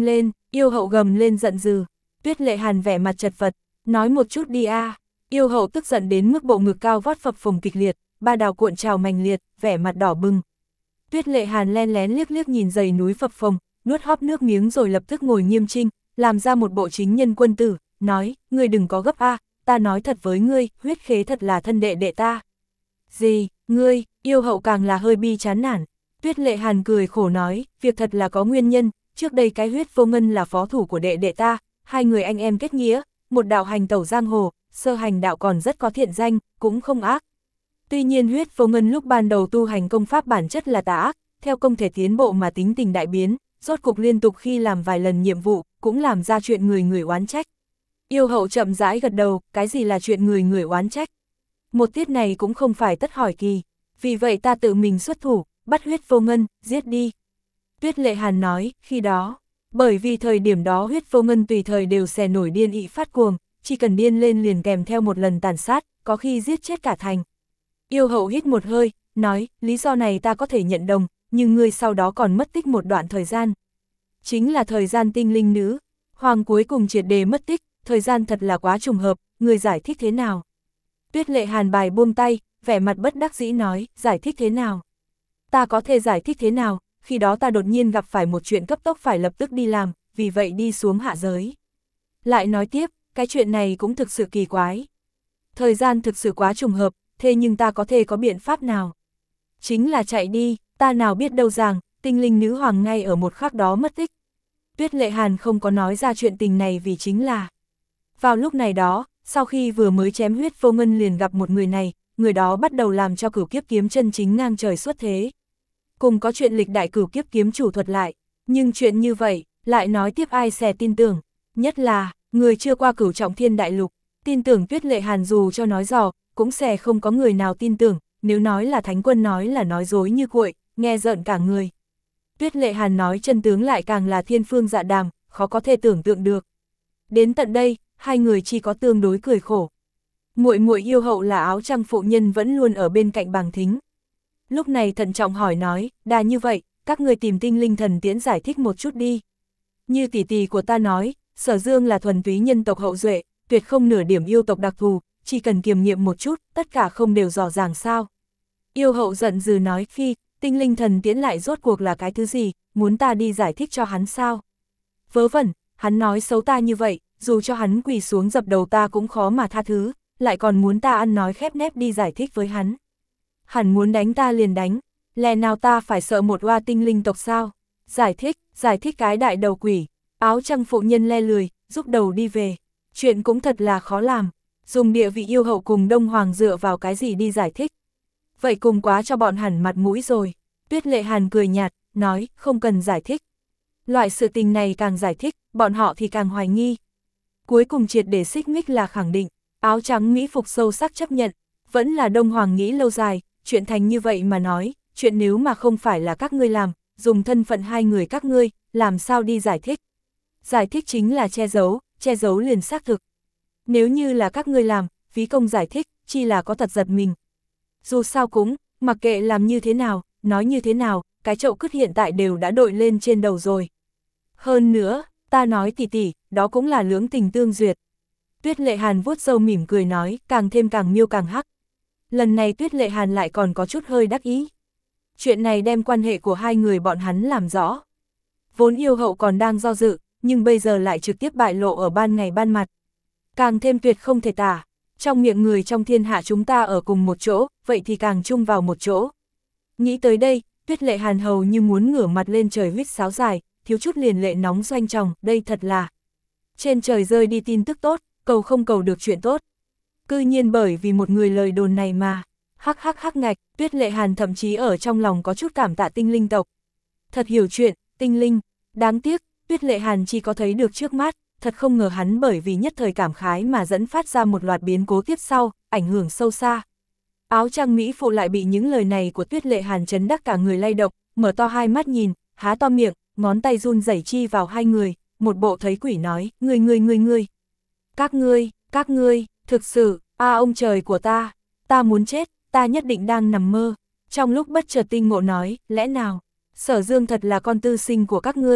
Speaker 1: Yêu hậu gầm lên giận dữ. Tuyết Lệ Hàn vẻ mặt chật vật, nói một chút đi a. Yêu hậu tức giận đến mức bộ ngực cao vót phập phồng kịch liệt, ba đào cuộn trào mành liệt, vẻ mặt đỏ bừng. Tuyết Lệ Hàn len lén liếc liếc nhìn dãy núi phập phồng, nuốt hóp nước miếng rồi lập tức ngồi nghiêm chỉnh, làm ra một bộ chính nhân quân tử, nói, ngươi đừng có gấp a, ta nói thật với ngươi, huyết khế thật là thân đệ đệ ta. Gì, ngươi, yêu hậu càng là hơi bi chán nản. Tuyết Lệ Hàn cười khổ nói, việc thật là có nguyên nhân, trước đây cái huyết vô ngân là phó thủ của đệ đệ ta, hai người anh em kết nghĩa, một đạo hành tẩu giang hồ, sơ hành đạo còn rất có thiện danh, cũng không ác. Tuy nhiên huyết vô ngân lúc ban đầu tu hành công pháp bản chất là tà ác, theo công thể tiến bộ mà tính tình đại biến, rốt cục liên tục khi làm vài lần nhiệm vụ, cũng làm ra chuyện người người oán trách. Yêu hậu chậm rãi gật đầu, cái gì là chuyện người người oán trách? Một tiết này cũng không phải tất hỏi kỳ, vì vậy ta tự mình xuất thủ, bắt huyết vô ngân, giết đi. Tuyết Lệ Hàn nói, khi đó, bởi vì thời điểm đó huyết vô ngân tùy thời đều xè nổi điên ị phát cuồng, chỉ cần điên lên liền kèm theo một lần tàn sát, có khi giết chết cả thành. Yêu hậu hít một hơi, nói, lý do này ta có thể nhận đồng, nhưng ngươi sau đó còn mất tích một đoạn thời gian. Chính là thời gian tinh linh nữ, hoàng cuối cùng triệt đề mất tích, thời gian thật là quá trùng hợp, ngươi giải thích thế nào? Tuyết Lệ Hàn bài buông tay, vẻ mặt bất đắc dĩ nói, giải thích thế nào? Ta có thể giải thích thế nào, khi đó ta đột nhiên gặp phải một chuyện cấp tốc phải lập tức đi làm, vì vậy đi xuống hạ giới. Lại nói tiếp, cái chuyện này cũng thực sự kỳ quái. Thời gian thực sự quá trùng hợp, thế nhưng ta có thể có biện pháp nào? Chính là chạy đi, ta nào biết đâu rằng, tinh linh nữ hoàng ngay ở một khắc đó mất tích. Tuyết Lệ Hàn không có nói ra chuyện tình này vì chính là vào lúc này đó, sau khi vừa mới chém huyết vô ngân liền gặp một người này, người đó bắt đầu làm cho cửu kiếp kiếm chân chính ngang trời xuất thế. Cùng có chuyện lịch đại cửu kiếp kiếm chủ thuật lại, nhưng chuyện như vậy, lại nói tiếp ai sẽ tin tưởng, nhất là, người chưa qua cửu trọng thiên đại lục, tin tưởng Tuyết Lệ Hàn dù cho nói dò, cũng sẽ không có người nào tin tưởng, nếu nói là thánh quân nói là nói dối như cuội, nghe rợn cả người. Tuyết Lệ Hàn nói chân tướng lại càng là thiên phương dạ đàm, khó có thể tưởng tượng được. Đến tận đây, hai người chỉ có tương đối cười khổ. Muội muội yêu hậu là áo trăng phụ nhân vẫn luôn ở bên cạnh Bàng Thính. Lúc này thận trọng hỏi nói, đà như vậy, các người tìm tinh linh thần tiễn giải thích một chút đi. Như tỷ tỷ của ta nói, Sở Dương là thuần túy nhân tộc hậu duệ, tuyệt không nửa điểm yêu tộc đặc thù, chỉ cần kiềm nghiệm một chút, tất cả không đều rõ ràng sao. Yêu hậu giận dữ nói, phi, tinh linh thần tiễn lại rốt cuộc là cái thứ gì, muốn ta đi giải thích cho hắn sao? Vớ vẩn, hắn nói xấu ta như vậy, dù cho hắn quỳ xuống dập đầu ta cũng khó mà tha thứ, lại còn muốn ta ăn nói khép nép đi giải thích với hắn. Hắn muốn đánh ta liền đánh, lẽ nào ta phải sợ một oa tinh linh tộc sao? Giải thích, giải thích cái đại đầu quỷ, áo trăng phụ nhân le lười, giúp đầu đi về. Chuyện cũng thật là khó làm, dùng địa vị yêu hậu cùng Đông Hoàng dựa vào cái gì đi giải thích. Vậy cùng quá cho bọn hẳn mặt mũi rồi. Tuyết Lệ Hàn cười nhạt, nói, không cần giải thích. Loại sự tình này càng giải thích, bọn họ thì càng hoài nghi. Cuối cùng triệt để xích mích là khẳng định, áo trắng mỹ phục sâu sắc chấp nhận, vẫn là Đông Hoàng nghĩ lâu dài, chuyện thành như vậy mà nói, chuyện nếu mà không phải là các ngươi làm, dùng thân phận hai người các ngươi, làm sao đi giải thích. Giải thích chính là che giấu, che giấu liền xác thực. Nếu như là các ngươi làm, phí công giải thích, chi là có tật giật mình. Dù sao cũng, mặc kệ làm như thế nào, nói như thế nào, cái chậu cứt hiện tại đều đã đội lên trên đầu rồi. Hơn nữa, ta nói tỷ tỷ, đó cũng là lưỡng tình tương duyệt. Tuyết Lệ Hàn vuốt râu mỉm cười nói, càng thêm càng miêu càng hắc. Lần này Tuyết Lệ Hàn lại còn có chút hơi đắc ý. Chuyện này đem quan hệ của hai người bọn hắn làm rõ. Vốn yêu hậu còn đang do dự, nhưng bây giờ lại trực tiếp bại lộ ở ban ngày ban mặt. Càng thêm tuyệt không thể tả. Trong miệng người trong thiên hạ chúng ta ở cùng một chỗ, vậy thì càng chung vào một chỗ. Nghĩ tới đây, Tuyết Lệ Hàn hầu như muốn ngửa mặt lên trời huýt sáo dài, thiếu chút liền lệ nóng doanh tròng, đây thật là. Trên trời rơi đi tin tức tốt, cầu không cầu được chuyện tốt. Cư nhiên bởi vì một người lời đồn này mà, hắc hắc hắc ngạch, Tuyết Lệ Hàn thậm chí ở trong lòng có chút cảm tạ tinh linh tộc. Thật hiểu chuyện, tinh linh, đáng tiếc, Tuyết Lệ Hàn chỉ có thấy được trước mắt, thật không ngờ hắn bởi vì nhất thời cảm khái mà dẫn phát ra một loạt biến cố tiếp sau, ảnh hưởng sâu xa. Áo trăng mỹ phụ lại bị những lời này của Tuyết Lệ Hàn chấn đắc cả người lay động, mở to hai mắt nhìn, há to miệng, ngón tay run rẩy chi vào hai người, một bộ thấy quỷ nói, ngươi ngươi ngươi ngươi. Các ngươi, các ngươi, thực sự, a ông trời của ta, ta muốn chết, ta nhất định đang nằm mơ. Trong lúc bất chợt tinh ngộ nói, lẽ nào, Sở Dương thật là con tư sinh của các ngươi.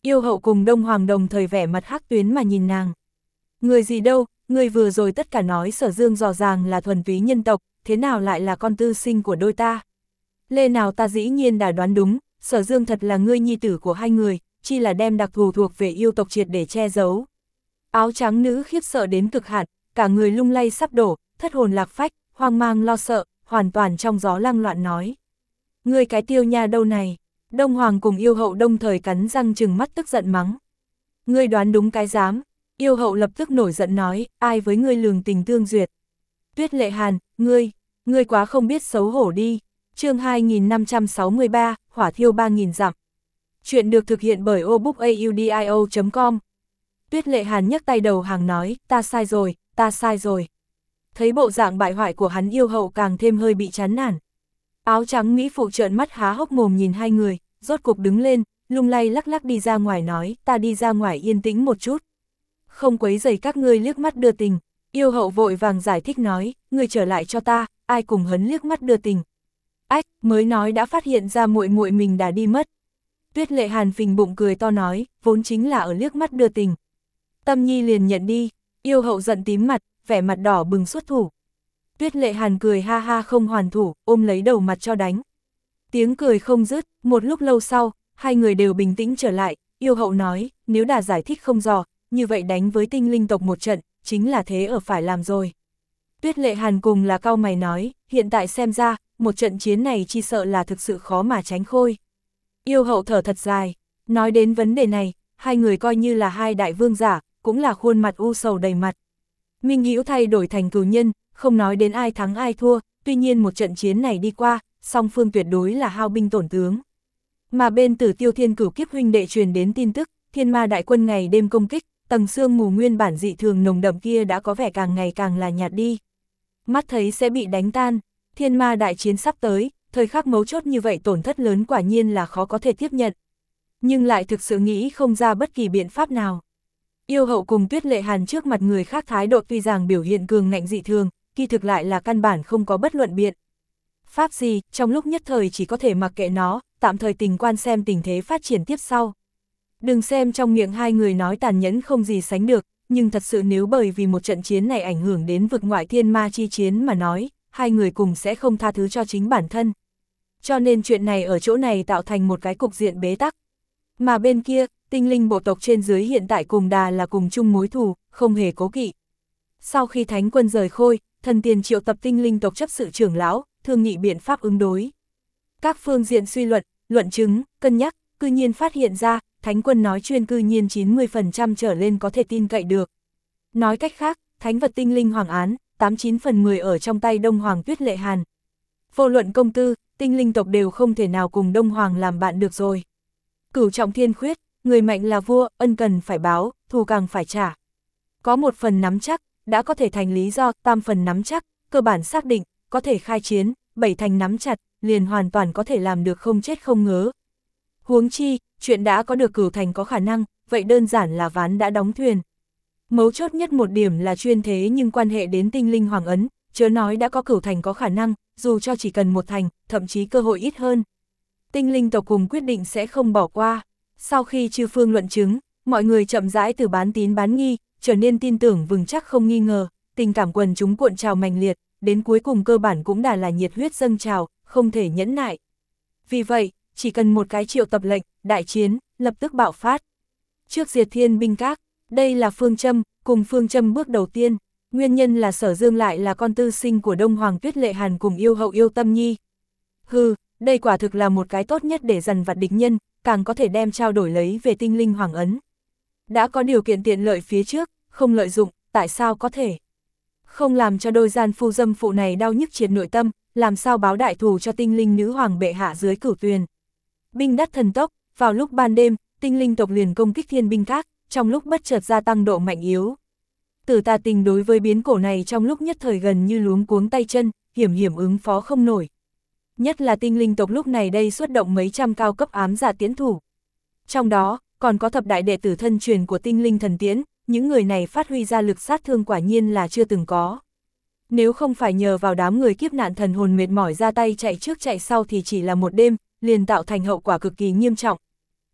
Speaker 1: Yêu hậu cùng Đông Hoàng đồng thời vẻ mặt hắc tuyến mà nhìn nàng. Người gì đâu, người vừa rồi tất cả nói Sở Dương rõ ràng là thuần túy nhân tộc, thế nào lại là con tư sinh của đôi ta? Lê nào ta dĩ nhiên đã đoán đúng, Sở Dương thật là ngươi nhi tử của hai người, chi là đem đặc thù thuộc về yêu tộc triệt để che giấu. Áo trắng nữ khiếp sợ đến cực hạn, cả người lung lay sắp đổ, thất hồn lạc phách, hoang mang lo sợ, hoàn toàn trong gió lăng loạn nói. Ngươi cái tiêu nha đâu này? Đông Hoàng cùng yêu hậu đồng thời cắn răng trừng mắt tức giận mắng. Ngươi đoán đúng cái dám. Yêu hậu lập tức nổi giận nói, ai với ngươi lường tình tương duyệt. Tuyết Lệ Hàn, ngươi, ngươi quá không biết xấu hổ đi. Chương hai nghìn năm trăm sáu mươi ba, hỏa thiêu ba nghìn dặm. Chuyện được thực hiện bởi obookaudio chấm com. Tuyết Lệ Hàn nhấc tay đầu hàng nói, ta sai rồi, ta sai rồi. Thấy bộ dạng bại hoại của hắn, yêu hậu càng thêm hơi bị chán nản. Áo trắng mỹ phụ trợn mắt há hốc mồm nhìn hai người, rốt cục đứng lên, lung lay lắc lắc đi ra ngoài nói, ta đi ra ngoài yên tĩnh một chút. Không quấy rầy các ngươi liếc mắt đưa tình. Yêu hậu vội vàng giải thích nói, ngươi trở lại cho ta, ai cùng hấn liếc mắt đưa tình. Ách, mới nói đã phát hiện ra muội muội mình đã đi mất. Tuyết Lệ Hàn phình bụng cười to nói, vốn chính là ở liếc mắt đưa tình. Tâm Nhi liền nhận đi. Yêu hậu giận tím mặt, vẻ mặt đỏ bừng xuất thủ. Tuyết Lệ Hàn cười ha ha không hoàn thủ, ôm lấy đầu mặt cho đánh. Tiếng cười không dứt, một lúc lâu sau, hai người đều bình tĩnh trở lại. Yêu hậu nói, nếu đã giải thích không dò, như vậy đánh với tinh linh tộc một trận, chính là thế ở phải làm rồi. Tuyết Lệ Hàn cùng là cau mày nói, hiện tại xem ra, một trận chiến này chi sợ là thực sự khó mà tránh khôi. Yêu hậu thở thật dài, nói đến vấn đề này, hai người coi như là hai đại vương giả, cũng là khuôn mặt u sầu đầy mặt. Minh Hữu thay đổi thành cừu nhân, không nói đến ai thắng ai thua, tuy nhiên một trận chiến này đi qua, song phương tuyệt đối là hao binh tổn tướng. Mà bên Tử Tiêu Thiên Cửu Kiếp huynh đệ truyền đến tin tức, Thiên Ma đại quân ngày đêm công kích, tầng sương mù nguyên bản dị thường nồng đậm kia đã có vẻ càng ngày càng là nhạt đi. Mắt thấy sẽ bị đánh tan, Thiên Ma đại chiến sắp tới, thời khắc mấu chốt như vậy tổn thất lớn quả nhiên là khó có thể tiếp nhận. Nhưng lại thực sự nghĩ không ra bất kỳ biện pháp nào. Yêu hậu cùng Tuyết Lệ Hàn trước mặt người khác thái độ tuy rằng biểu hiện cường ngạnh dị thường, kỳ thực lại là căn bản không có bất luận biện pháp gì, trong lúc nhất thời chỉ có thể mặc kệ nó, tạm thời tình quan xem tình thế phát triển tiếp sau. Đừng xem trong miệng hai người nói tàn nhẫn không gì sánh được, nhưng thật sự nếu bởi vì một trận chiến này ảnh hưởng đến vực ngoại thiên ma chi chiến mà nói, hai người cùng sẽ không tha thứ cho chính bản thân. Cho nên chuyện này ở chỗ này tạo thành một cái cục diện bế tắc. Mà bên kia, tinh linh bộ tộc trên dưới hiện tại cùng đà là cùng chung mối thù, không hề cố kỵ. Sau khi thánh quân rời khôi, thần tiền triệu tập tinh linh tộc chấp sự trưởng lão, thương nghị biện pháp ứng đối. Các phương diện suy luận, luận chứng, cân nhắc, cư nhiên phát hiện ra, thánh quân nói chuyên cư nhiên chín mươi phần trăm trở lên có thể tin cậy được. Nói cách khác, thánh vật tinh linh hoàng án, tám chín phần mười ở trong tay Đông Hoàng Tuyết Lệ Hàn. Vô luận công tư, tinh linh tộc đều không thể nào cùng Đông Hoàng làm bạn được rồi. Cửu trọng thiên khuyết, người mạnh là vua, ân cần phải báo, thù càng phải trả. Có một phần nắm chắc, đã có thể thành lý do, tam phần nắm chắc, cơ bản xác định, có thể khai chiến, bảy thành nắm chặt, liền hoàn toàn có thể làm được không chết không ngớ. Huống chi, chuyện đã có được cửu thành có khả năng, vậy đơn giản là ván đã đóng thuyền. Mấu chốt nhất một điểm là chuyên thế nhưng quan hệ đến tinh linh hoàng ấn, chớ nói đã có cửu thành có khả năng, dù cho chỉ cần một thành, thậm chí cơ hội ít hơn. Tinh linh tộc cùng quyết định sẽ không bỏ qua. Sau khi chư phương luận chứng, mọi người chậm rãi từ bán tín bán nghi, trở nên tin tưởng vững chắc không nghi ngờ, tình cảm quần chúng cuộn trào mạnh liệt, đến cuối cùng cơ bản cũng đã là nhiệt huyết dâng trào, không thể nhẫn nại. Vì vậy, chỉ cần một cái triệu tập lệnh, đại chiến, lập tức bạo phát. Trước diệt thiên binh các, đây là phương châm, cùng phương châm bước đầu tiên, nguyên nhân là Sở Dương lại là con tư sinh của Đông Hoàng Tuyết Lệ Hàn cùng yêu hậu yêu Tâm Nhi. Hừ, đây quả thực là một cái tốt nhất để dằn vặt địch nhân, càng có thể đem trao đổi lấy về tinh linh hoàng ấn. Đã có điều kiện tiện lợi phía trước, không lợi dụng, tại sao có thể không làm cho đôi gian phu dâm phụ này đau nhức triệt nội tâm, làm sao báo đại thù cho tinh linh nữ hoàng bệ hạ dưới cửu tuyền. Binh đắt thần tốc, vào lúc ban đêm, tinh linh tộc liền công kích thiên binh các, trong lúc bất chợt gia tăng độ mạnh yếu. Tử Tà Tình đối với biến cổ này trong lúc nhất thời gần như luống cuống tay chân, hiểm hiểm ứng phó không nổi. Nhất là tinh linh tộc lúc này đây xuất động mấy trăm cao cấp ám giả tiễn thủ. Trong đó, còn có thập đại đệ tử thân truyền của tinh linh thần tiễn, những người này phát huy ra lực sát thương quả nhiên là chưa từng có. Nếu không phải nhờ vào đám người kiếp nạn thần hồn mệt mỏi ra tay chạy trước chạy sau thì chỉ là một đêm, liền tạo thành hậu quả cực kỳ nghiêm trọng.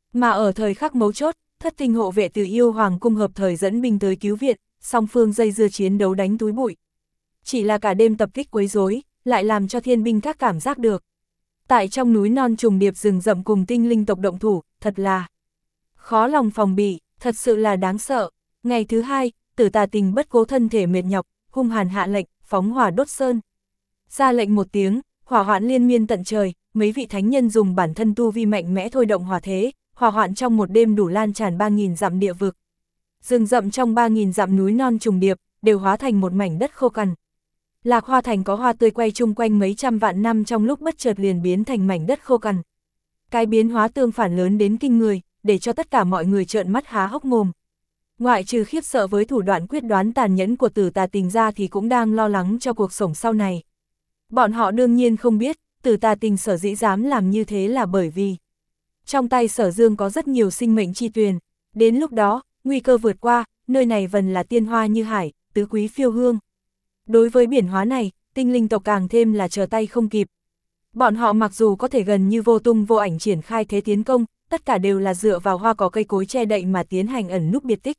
Speaker 1: Mà ở thời khắc mấu chốt, thất tinh hộ vệ từ yêu hoàng cung hợp thời dẫn binh tới cứu viện, song phương dây dưa chiến đấu đánh túi bụi. Chỉ là cả đêm tập kích quấy rối, lại làm cho thiên binh các cảm giác được. Tại trong núi non trùng điệp rừng rậm cùng tinh linh tộc động thủ, thật là khó lòng phòng bị, thật sự là đáng sợ. Ngày thứ hai, Tử Tà Tình bất cố thân thể mệt nhọc, hung hàn hạ lệnh, phóng hỏa đốt sơn. Ra lệnh một tiếng, hỏa hoạn liên miên tận trời, mấy vị thánh nhân dùng bản thân tu vi mạnh mẽ thôi động hỏa thế, hỏa hoạn trong một đêm đủ lan tràn ba nghìn dặm địa vực. Rừng rậm trong ba nghìn dặm núi non trùng điệp, đều hóa thành một mảnh đất khô cằn. Lạc Hoa Thành có hoa tươi quay chung quanh mấy trăm vạn năm trong lúc bất chợt liền biến thành mảnh đất khô cằn. Cái biến hóa tương phản lớn đến kinh người, để cho tất cả mọi người trợn mắt há hốc mồm. Ngoại trừ khiếp sợ với thủ đoạn quyết đoán tàn nhẫn của Tử Tà Tình ra thì cũng đang lo lắng cho cuộc sống sau này. Bọn họ đương nhiên không biết, Tử Tà Tình sở dĩ dám làm như thế là bởi vì trong tay Sở Dương có rất nhiều sinh mệnh chi tuyền. Đến lúc đó, nguy cơ vượt qua, nơi này vần là tiên hoa như hải, tứ quý phiêu hương. Đối với biển hóa này, tinh linh tộc càng thêm là chờ tay không kịp. Bọn họ mặc dù có thể gần như vô tung vô ảnh triển khai thế tiến công, tất cả đều là dựa vào hoa cỏ cây cối che đậy mà tiến hành ẩn núp biệt tích.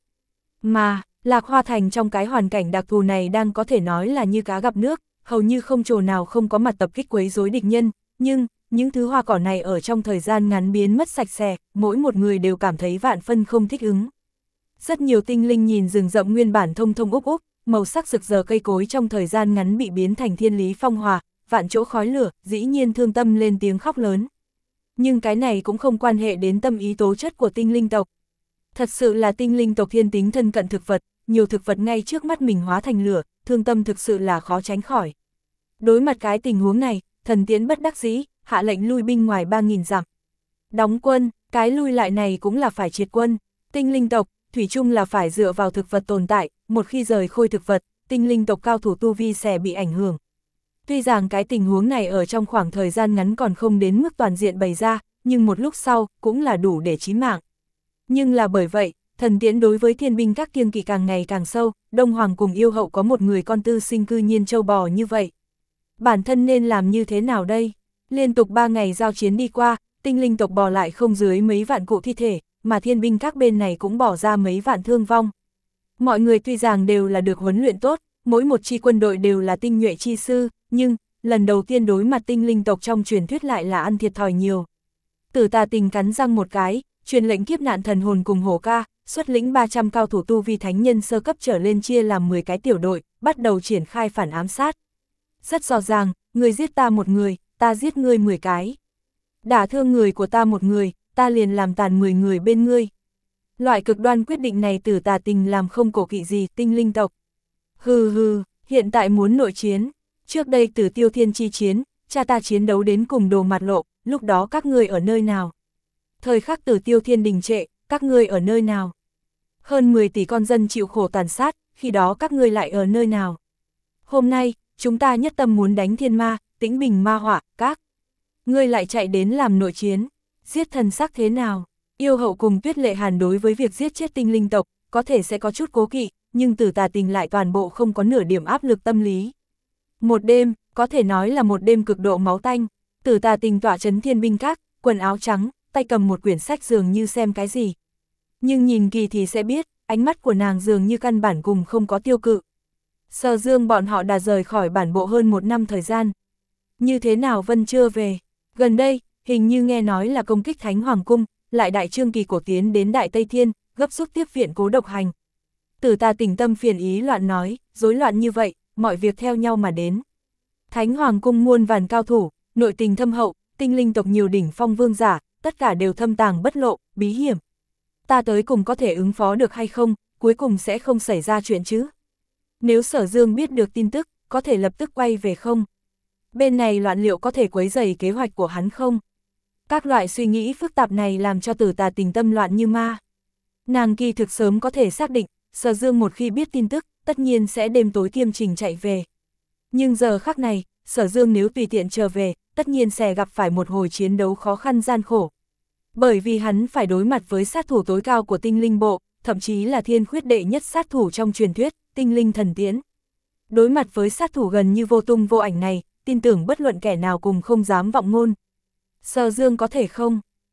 Speaker 1: Mà, Lạc Hoa Thành trong cái hoàn cảnh đặc thù này đang có thể nói là như cá gặp nước, hầu như không chỗ nào không có mặt tập kích quấy rối địch nhân, nhưng, những thứ hoa cỏ này ở trong thời gian ngắn biến mất sạch sẽ, mỗi một người đều cảm thấy vạn phân không thích ứng. Rất nhiều tinh linh nhìn rừng rậm nguyên bản thông thông úc úc, màu sắc rực rỡ cây cối trong thời gian ngắn bị biến thành thiên lý phong hòa, vạn chỗ khói lửa, dĩ nhiên thương tâm lên tiếng khóc lớn. Nhưng cái này cũng không quan hệ đến tâm ý tố chất của tinh linh tộc. Thật sự là tinh linh tộc thiên tính thân cận thực vật, nhiều thực vật ngay trước mắt mình hóa thành lửa, thương tâm thực sự là khó tránh khỏi. Đối mặt cái tình huống này, Thần Tiễn bất đắc dĩ, hạ lệnh lui binh ngoài ba nghìn dặm. Đóng quân, cái lui lại này cũng là phải triệt quân. Tinh linh tộc, thủy chung là phải dựa vào thực vật tồn tại, một khi rời khôi thực vật, tinh linh tộc cao thủ tu vi sẽ bị ảnh hưởng. Tuy rằng cái tình huống này ở trong khoảng thời gian ngắn còn không đến mức toàn diện bày ra, nhưng một lúc sau, cũng là đủ để chí mạng. Nhưng là bởi vậy, Thần Tiễn đối với thiên binh các kiêng kỵ càng ngày càng sâu, Đông Hoàng cùng yêu hậu có một người con tư sinh cư nhiên châu bò như vậy. Bản thân nên làm như thế nào đây? Liên tục ba ngày giao chiến đi qua, tinh linh tộc bò lại không dưới mấy vạn cụ thi thể, mà thiên binh các bên này cũng bỏ ra mấy vạn thương vong. Mọi người tuy rằng đều là được huấn luyện tốt, mỗi một chi quân đội đều là tinh nhuệ chi sư, nhưng, lần đầu tiên đối mặt tinh linh tộc trong truyền thuyết lại là ăn thiệt thòi nhiều. Tử Tà Tình cắn răng một cái, truyền lệnh kiếp nạn thần hồn cùng hổ ca, xuất lĩnh ba trăm cao thủ tu vi thánh nhân sơ cấp trở lên chia làm mười cái tiểu đội, bắt đầu triển khai phản ám sát. Rất rõ ràng, người giết ta một người, ta giết ngươi mười cái. Đả thương người của ta một người, ta liền làm tàn mười người bên ngươi. Loại cực đoan quyết định này Tử Tà Tình làm không cổ kỵ gì tinh linh tộc. Hừ hừ, hiện tại muốn nội chiến. Trước đây Tử Tiêu Thiên chi chiến, cha ta chiến đấu đến cùng đồ mặt lộ, lúc đó các ngươi ở nơi nào? Thời khắc Tử Tiêu Thiên đình trệ, các ngươi ở nơi nào? Hơn mười tỷ con dân chịu khổ tàn sát, khi đó các ngươi lại ở nơi nào? Hôm nay, chúng ta nhất tâm muốn đánh thiên ma, tĩnh bình ma họa, các ngươi lại chạy đến làm nội chiến, giết thần sắc thế nào? Yêu hậu cùng Tuyết Lệ Hàn đối với việc giết chết tinh linh tộc, có thể sẽ có chút cố kỵ, nhưng Tử Tà Tình lại toàn bộ không có nửa điểm áp lực tâm lý. Một đêm, có thể nói là một đêm cực độ máu tanh, Tử Tà Tình tọa trấn thiên binh các, quần áo trắng, tay cầm một quyển sách dường như xem cái gì. Nhưng nhìn kỳ thì sẽ biết, ánh mắt của nàng dường như căn bản cùng không có tiêu cự. Sở Dương bọn họ đã rời khỏi bản bộ hơn một năm thời gian. Như thế nào vẫn chưa về? Gần đây, hình như nghe nói là công kích Thánh Hoàng Cung, lại đại trương kỳ cổ tiến đến Đại Tây Thiên, gấp rút tiếp viện Cố Độc Hành. Tử Tà Tình tâm phiền ý loạn nói, rối loạn như vậy, mọi việc theo nhau mà đến. Thánh Hoàng Cung muôn vàn cao thủ, nội tình thâm hậu, tinh linh tộc nhiều đỉnh phong vương giả, tất cả đều thâm tàng bất lộ, bí hiểm. Ta tới cùng có thể ứng phó được hay không, cuối cùng sẽ không xảy ra chuyện chứ. Nếu Sở Dương biết được tin tức, có thể lập tức quay về không? Bên này loạn liệu có thể quấy rầy kế hoạch của hắn không? Các loại suy nghĩ phức tạp này làm cho Tử Tà Tình tâm loạn như ma. Nàng kỳ thực sớm có thể xác định, Sở Dương một khi biết tin tức, tất nhiên sẽ đêm tối kiêm trình chạy về. Nhưng giờ khắc này, Sở Dương nếu tùy tiện trở về, tất nhiên sẽ gặp phải một hồi chiến đấu khó khăn gian khổ. Bởi vì hắn phải đối mặt với sát thủ tối cao của tinh linh bộ, thậm chí là thiên khuyết đệ nhất sát thủ trong truyền thuyết, tinh linh thần tiễn. Đối mặt với sát thủ gần như vô tung vô ảnh này, tin tưởng bất luận kẻ nào cùng không dám vọng ngôn. Sở Dương có thể không?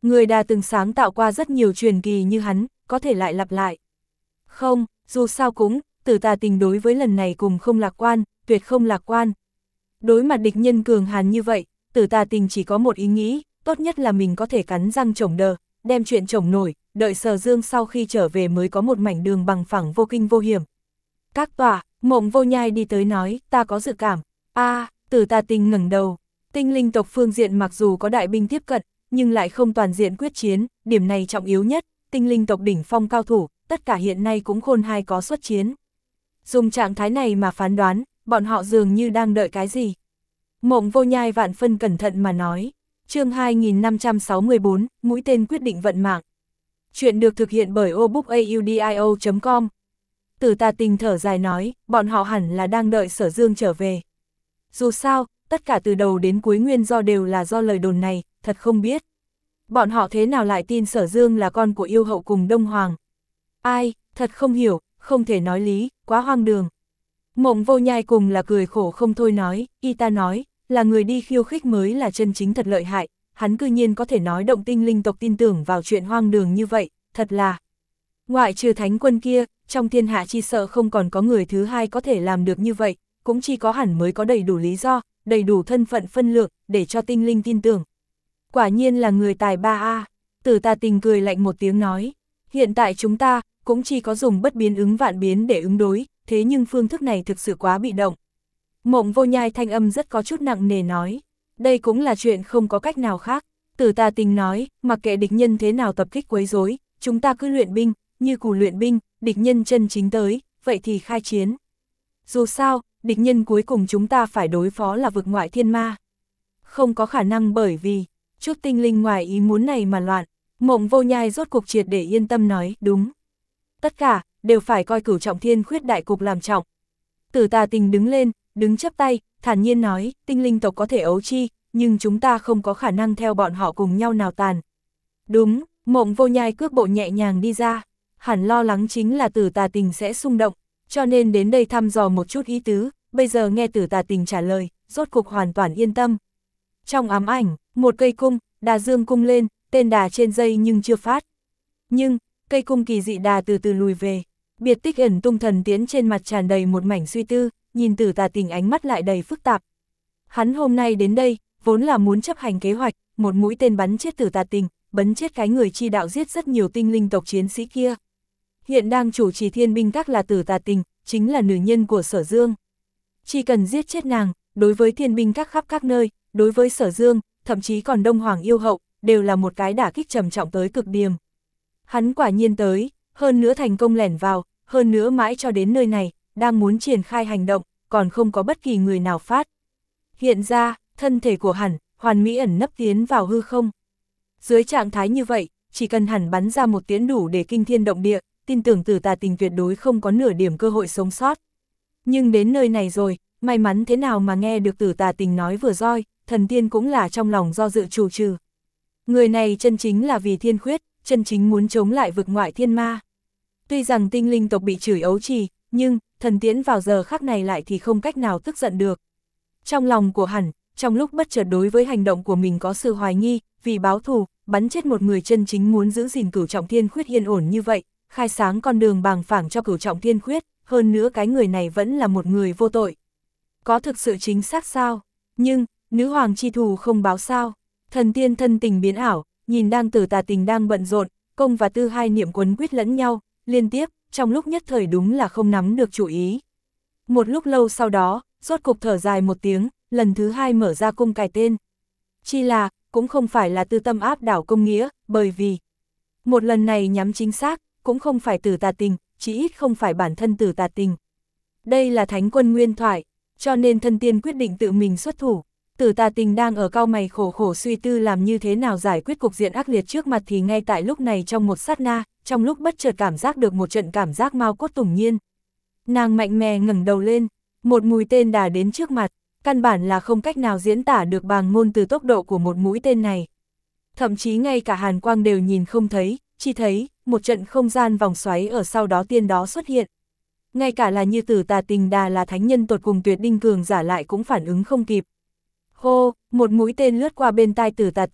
Speaker 1: Người đã từng sáng tạo qua rất nhiều truyền kỳ như hắn, có thể lại lặp lại. Không, dù sao cũng, Tử Tà Tình đối với lần này cùng không lạc quan, tuyệt không lạc quan. Đối mặt địch nhân cường hàn như vậy, Tử Tà Tình chỉ có một ý nghĩ, tốt nhất là mình có thể cắn răng chổng đờ, đem chuyện chổng nổi, đợi Sở Dương sau khi trở về mới có một mảnh đường bằng phẳng vô kinh vô hiểm. Các tòa, Mộng Vô Nhai đi tới nói, ta có dự cảm. A, à, Tử Tà Tình ngẩng đầu, tinh linh tộc phương diện mặc dù có đại binh tiếp cận, nhưng lại không toàn diện quyết chiến, điểm này trọng yếu nhất, tinh linh tộc đỉnh phong cao thủ, tất cả hiện nay cũng khôn hai có xuất chiến. Dùng trạng thái này mà phán đoán, bọn họ dường như đang đợi cái gì. Mộng Vô Nhai vạn phân cẩn thận mà nói, chương hai nghìn năm trăm sáu mươi tư, mũi tên quyết định vận mạng. Chuyện được thực hiện bởi obookaudio chấm com. Tử Tà Tình thở dài nói, bọn họ hẳn là đang đợi Sở Dương trở về. Dù sao, tất cả từ đầu đến cuối nguyên do đều là do lời đồn này, thật không biết. Bọn họ thế nào lại tin Sở Dương là con của yêu hậu cùng Đông Hoàng. Ai, thật không hiểu, không thể nói lý, quá hoang đường. Mộng Vô Nhai cùng là cười khổ không thôi nói, y ta nói, là người đi khiêu khích mới là chân chính thật lợi hại, hắn cư nhiên có thể nói động tinh linh tộc tin tưởng vào chuyện hoang đường như vậy, thật là. Ngoại trừ thánh quân kia, trong thiên hạ chi sợ không còn có người thứ hai có thể làm được như vậy, cũng chỉ có hẳn mới có đầy đủ lý do, đầy đủ thân phận phân lượng, để cho tinh linh tin tưởng. Quả nhiên là người tài ba a. Tử Tà Tình cười lạnh một tiếng nói, hiện tại chúng ta, cũng chỉ có dùng bất biến ứng vạn biến để ứng đối, thế nhưng phương thức này thực sự quá bị động. Mộng Vô Nhai thanh âm rất có chút nặng nề nói, đây cũng là chuyện không có cách nào khác. Tử Tà Tình nói, mặc kệ địch nhân thế nào tập kích quấy rối, chúng ta cứ luyện binh, như củ luyện binh, địch nhân chân chính tới, vậy thì khai chiến. Dù sao, địch nhân cuối cùng chúng ta phải đối phó là vực ngoại thiên ma. Không có khả năng bởi vì, chút tinh linh ngoài ý muốn này mà loạn. Mộng Vô Nhai rốt cuộc triệt để yên tâm nói, đúng. Tất cả, đều phải coi Cửu Trọng Thiên Khuyết đại cục làm trọng. Tử Tà Tình đứng lên, đứng chắp tay, thản nhiên nói, tinh linh tộc có thể ấu chi, nhưng chúng ta không có khả năng theo bọn họ cùng nhau nào tàn. Đúng, Mộng Vô Nhai cước bộ nhẹ nhàng đi ra, hẳn lo lắng chính là Tử Tà Tình sẽ xung động, cho nên đến đây thăm dò một chút ý tứ, bây giờ nghe Tử Tà Tình trả lời, rốt cuộc hoàn toàn yên tâm. Trong ám ảnh, một cây cung, đà dương cung lên, tên đà trên dây nhưng chưa phát. Nhưng, cây cung kỳ dị đà từ từ lùi về, biệt tích ẩn tung thần tiến trên mặt tràn đầy một mảnh suy tư, nhìn Tử Tà Tình ánh mắt lại đầy phức tạp. Hắn hôm nay đến đây, vốn là muốn chấp hành kế hoạch, một mũi tên bắn chết Tử Tà Tình, bắn chết cái người chi đạo giết rất nhiều tinh linh tộc chiến sĩ kia. Hiện đang chủ trì thiên binh các là Tử Tà Tình, chính là nữ nhân của Sở Dương. Chỉ cần giết chết nàng, đối với thiên binh các khắp các nơi, đối với Sở Dương, thậm chí còn Đông Hoàng yêu hậu, đều là một cái đả kích trầm trọng tới cực điểm. Hắn quả nhiên tới, hơn nữa thành công lẻn vào, hơn nữa mãi cho đến nơi này, đang muốn triển khai hành động, còn không có bất kỳ người nào phát. Hiện ra, thân thể của hắn, hoàn mỹ ẩn nấp tiến vào hư không. Dưới trạng thái như vậy, chỉ cần hắn bắn ra một tiễn đủ để kinh thiên động địa, tin tưởng Tử Tà Tình tuyệt đối không có nửa điểm cơ hội sống sót. Nhưng đến nơi này rồi, may mắn thế nào mà nghe được Tử Tà Tình nói vừa rồi, thần tiên cũng là trong lòng do dự chủ trừ. Người này chân chính là vì thiên khuyết, chân chính muốn chống lại vực ngoại thiên ma. Tuy rằng tinh linh tộc bị chửi ấu trì, nhưng thần tiễn vào giờ khắc này lại thì không cách nào tức giận được. Trong lòng của hắn, trong lúc bất chợt đối với hành động của mình có sự hoài nghi, vì báo thù, bắn chết một người chân chính muốn giữ gìn Cửu Trọng Thiên Khuyết yên ổn như vậy, khai sáng con đường bàng phẳng cho Cửu Trọng Thiên Khuyết, hơn nữa cái người này vẫn là một người vô tội. Có thực sự chính xác sao? Nhưng, nữ hoàng chi thù không báo sao? Thần tiên thân tình biến ảo, nhìn đang Tử Tà Tình đang bận rộn, công và tư hai niệm quấn quýt lẫn nhau, liên tiếp, trong lúc nhất thời đúng là không nắm được chủ ý. Một lúc lâu sau đó, rốt cục thở dài một tiếng, lần thứ hai mở ra cung cài tên. Chi là, cũng không phải là tư tâm áp đảo công nghĩa, bởi vì một lần này nhắm chính xác, cũng không phải Tử Tà Tình, chỉ ít không phải bản thân Tử Tà Tình. Đây là thánh quân nguyên thoại, cho nên thân tiên quyết định tự mình xuất thủ. Tử Tà Tình đang ở cau mày khổ khổ suy tư làm như thế nào giải quyết cục diện ác liệt trước mặt thì ngay tại lúc này trong một sát na, trong lúc bất chợt cảm giác được một trận cảm giác mau cốt tủng nhiên. Nàng mạnh mẽ ngẩng đầu lên, một mũi tên đà đến trước mặt, căn bản là không cách nào diễn tả được bằng ngôn từ tốc độ của một mũi tên này. Thậm chí ngay cả hàn quang đều nhìn không thấy, chỉ thấy một trận không gian vòng xoáy ở sau đó tiên đó xuất hiện. Ngay cả là như Tử Tà Tình đà là thánh nhân tột cùng tuyệt đinh cường giả lại cũng phản ứng không kịp. Hô, một mũi tên lướt qua bên tai Tử Tà Tình,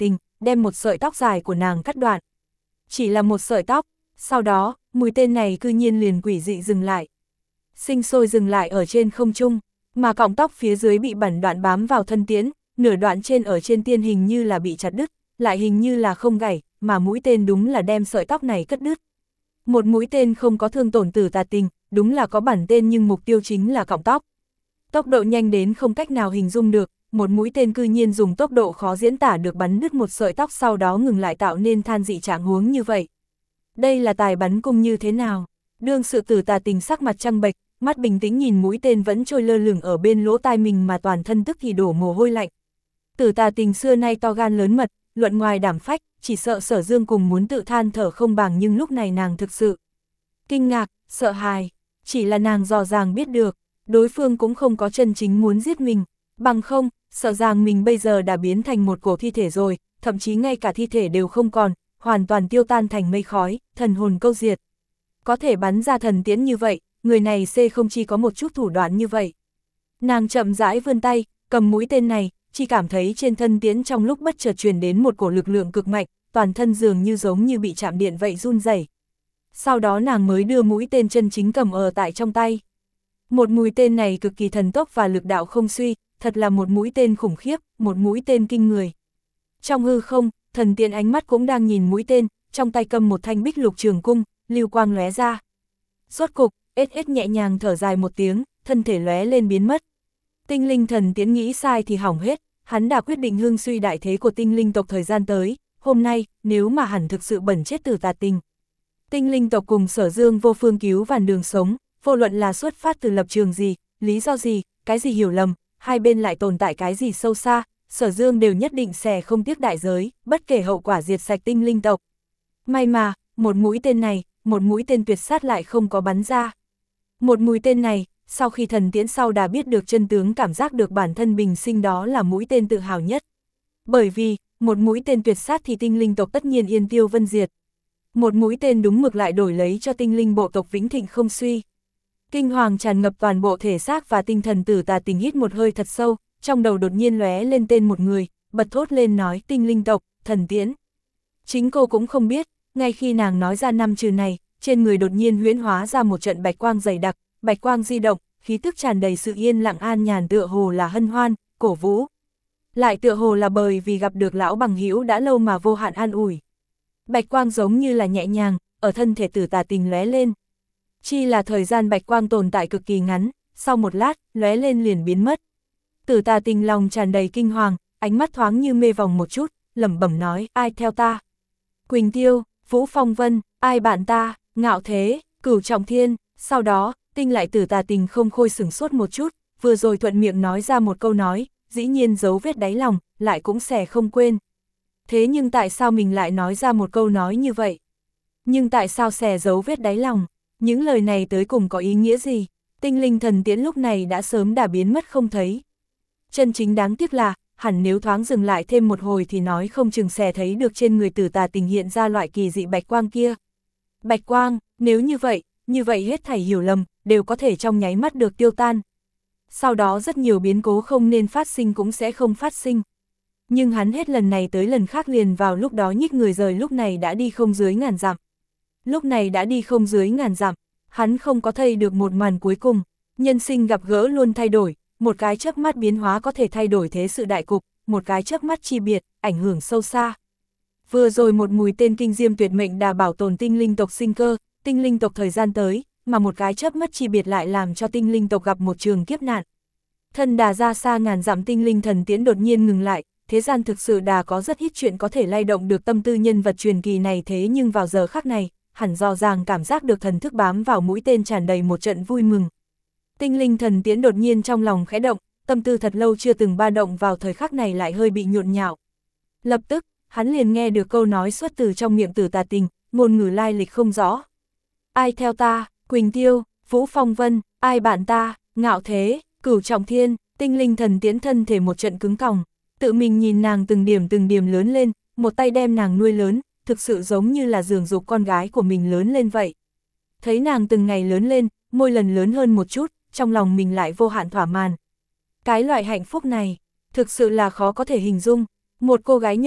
Speaker 1: đem một sợi tóc dài của nàng cắt đoạn. Chỉ là một sợi tóc, sau đó, mũi tên này cư nhiên liền quỷ dị dừng lại. Sinh sôi dừng lại ở trên không trung, mà cọng tóc phía dưới bị bẩn đoạn bám vào thân tiễn, nửa đoạn trên ở trên tiên hình như là bị chặt đứt, lại hình như là không gãy, mà mũi tên đúng là đem sợi tóc này cắt đứt. Một mũi tên không có thương tổn Tử Tà Tình, đúng là có bản tên nhưng mục tiêu chính là cọng tóc. Tốc độ nhanh đến không cách nào hình dung được, một mũi tên cư nhiên dùng tốc độ khó diễn tả được bắn đứt một sợi tóc sau đó ngừng lại tạo nên than dị trạng huống như vậy. Đây là tài bắn cung như thế nào? Đương sự Tử Tà Tình sắc mặt trăng bệch, mắt bình tĩnh nhìn mũi tên vẫn trôi lơ lửng ở bên lỗ tai mình mà toàn thân tức thì đổ mồ hôi lạnh. Tử Tà Tình xưa nay to gan lớn mật, luận ngoài đảm phách, chỉ sợ Sở Dương cùng muốn tự than thở không bằng, nhưng lúc này nàng thực sự kinh ngạc, sợ hãi, chỉ là nàng dò dàng biết được, đối phương cũng không có chân chính muốn giết mình, bằng không, sợ rằng mình bây giờ đã biến thành một cổ thi thể rồi, thậm chí ngay cả thi thể đều không còn, hoàn toàn tiêu tan thành mây khói, thần hồn câu diệt. Có thể bắn ra thần tiễn như vậy, người này C không chỉ có một chút thủ đoạn như vậy. Nàng chậm rãi vươn tay, cầm mũi tên này, chỉ cảm thấy trên thân tiễn trong lúc bất chợt truyền đến một cổ lực lượng cực mạnh, toàn thân dường như giống như bị chạm điện vậy run rẩy. Sau đó nàng mới đưa mũi tên chân chính cầm ở tại trong tay. Một mũi tên này cực kỳ thần tốc và lực đạo không suy, thật là một mũi tên khủng khiếp, một mũi tên kinh người. Trong hư không, thần tiễn ánh mắt cũng đang nhìn mũi tên, trong tay cầm một thanh bích lục trường cung, lưu quang lóe ra. Rốt cục, ết ết nhẹ nhàng thở dài một tiếng, thân thể lóe lên biến mất. Tinh linh thần tiễn nghĩ sai thì hỏng hết, hắn đã quyết định hương suy đại thế của tinh linh tộc thời gian tới, hôm nay, nếu mà hẳn thực sự bẩn chết Tử Tà Tình. Tinh linh tộc cùng Sở Dương vô phương cứu vãn đường sống, vô luận là xuất phát từ lập trường gì, lý do gì, cái gì hiểu lầm, hai bên lại tồn tại cái gì sâu xa, Sở Dương đều nhất định sẽ không tiếc đại giới, bất kể hậu quả diệt sạch tinh linh tộc. May mà, một mũi tên này, một mũi tên tuyệt sát lại không có bắn ra. Một mũi tên này, sau khi thần tiễn sau đã biết được chân tướng, cảm giác được bản thân bình sinh đó là mũi tên tự hào nhất. Bởi vì, một mũi tên tuyệt sát thì tinh linh tộc tất nhiên yên tiêu vân diệt. Một mũi tên đúng mực lại đổi lấy cho tinh linh bộ tộc vĩnh thịnh không suy. Kinh hoàng tràn ngập toàn bộ thể xác và tinh thần. Tử Tà Tình hít một hơi thật sâu, trong đầu đột nhiên lóe lên tên một người, bật thốt lên nói tinh linh tộc, thần tiễn. Chính cô cũng không biết, ngay khi nàng nói ra năm chữ này, trên người đột nhiên huyễn hóa ra một trận bạch quang dày đặc, bạch quang di động, khí tức tràn đầy sự yên lặng an nhàn, tựa hồ là hân hoan, cổ vũ. Lại tựa hồ là bởi vì gặp được lão bằng hữu đã lâu mà vô hạn an ủi. Bạch quang giống như là nhẹ nhàng, ở thân thể Tử Tà Tình lóe lên. Chi là thời gian bạch quang tồn tại cực kỳ ngắn, sau một lát, lóe lên liền biến mất. Tử Tà Tình lòng tràn đầy kinh hoàng, ánh mắt thoáng như mê vòng một chút, lẩm bẩm nói, ai theo ta? Quỳnh Tiêu, Vũ Phong Vân, ai bạn ta, Ngạo Thế, Cửu Trọng Thiên. Sau đó, tinh lại Tử Tà Tình không khôi sửng sốt một chút, vừa rồi thuận miệng nói ra một câu nói, dĩ nhiên giấu vết đáy lòng, lại cũng sẽ không quên. Thế nhưng tại sao mình lại nói ra một câu nói như vậy? Nhưng tại sao sẽ giấu vết đáy lòng? Những lời này tới cùng có ý nghĩa gì? Tinh linh thần tiễn lúc này đã sớm đã biến mất không thấy. Chân chính đáng tiếc là, hẳn nếu thoáng dừng lại thêm một hồi thì nói không chừng sẽ thấy được trên người Tử Tà Tình hiện ra loại kỳ dị bạch quang kia. Bạch quang, nếu như vậy, như vậy hết thảy hiểu lầm, đều có thể trong nháy mắt được tiêu tan. Sau đó rất nhiều biến cố không nên phát sinh cũng sẽ không phát sinh. Nhưng hắn hết lần này tới lần khác liền vào lúc đó nhích người rời, lúc này đã đi không dưới ngàn dặm. Lúc này đã đi không dưới ngàn dặm, hắn không có thấy được một màn cuối cùng. Nhân sinh gặp gỡ luôn thay đổi, một cái chớp mắt biến hóa có thể thay đổi thế sự đại cục, một cái chớp mắt chi biệt, ảnh hưởng sâu xa. Vừa rồi một mũi tên kinh diêm tuyệt mệnh đã bảo tồn tinh linh tộc sinh cơ, tinh linh tộc thời gian tới, mà một cái chớp mắt chi biệt lại làm cho tinh linh tộc gặp một trường kiếp nạn. Thân đà ra xa ngàn dặm tinh linh thần tiễn đột nhiên ngừng lại, thế gian thực sự đã có rất ít chuyện có thể lay động được tâm tư nhân vật truyền kỳ này, thế nhưng vào giờ khắc này, hẳn rõ ràng cảm giác được thần thức bám vào mũi tên tràn đầy một trận vui mừng. Tinh linh thần tiễn đột nhiên trong lòng khẽ động, tâm tư thật lâu chưa từng ba động vào thời khắc này lại hơi bị nhộn nhạo. Lập tức, hắn liền nghe được câu nói xuất từ trong miệng Tử Tà Tình, ngôn ngữ lai lịch không rõ. Ai theo ta, Quỳnh Tiêu, Vũ Phong Vân, ai bạn ta, Ngạo Thế, Cửu Trọng Thiên. Tinh linh thần tiễn thân thể một trận cứng còng, tự mình nhìn nàng từng điểm từng điểm lớn lên, một tay đem nàng nuôi lớn, thực sự giống như là dưỡng dục con gái của mình lớn lên vậy. Thấy nàng từng ngày lớn lên, mỗi lần lớn hơn một chút, trong lòng mình lại vô hạn thỏa mãn. Cái loại hạnh phúc này, thực sự là khó có thể hình dung. Một cô gái nhỏ,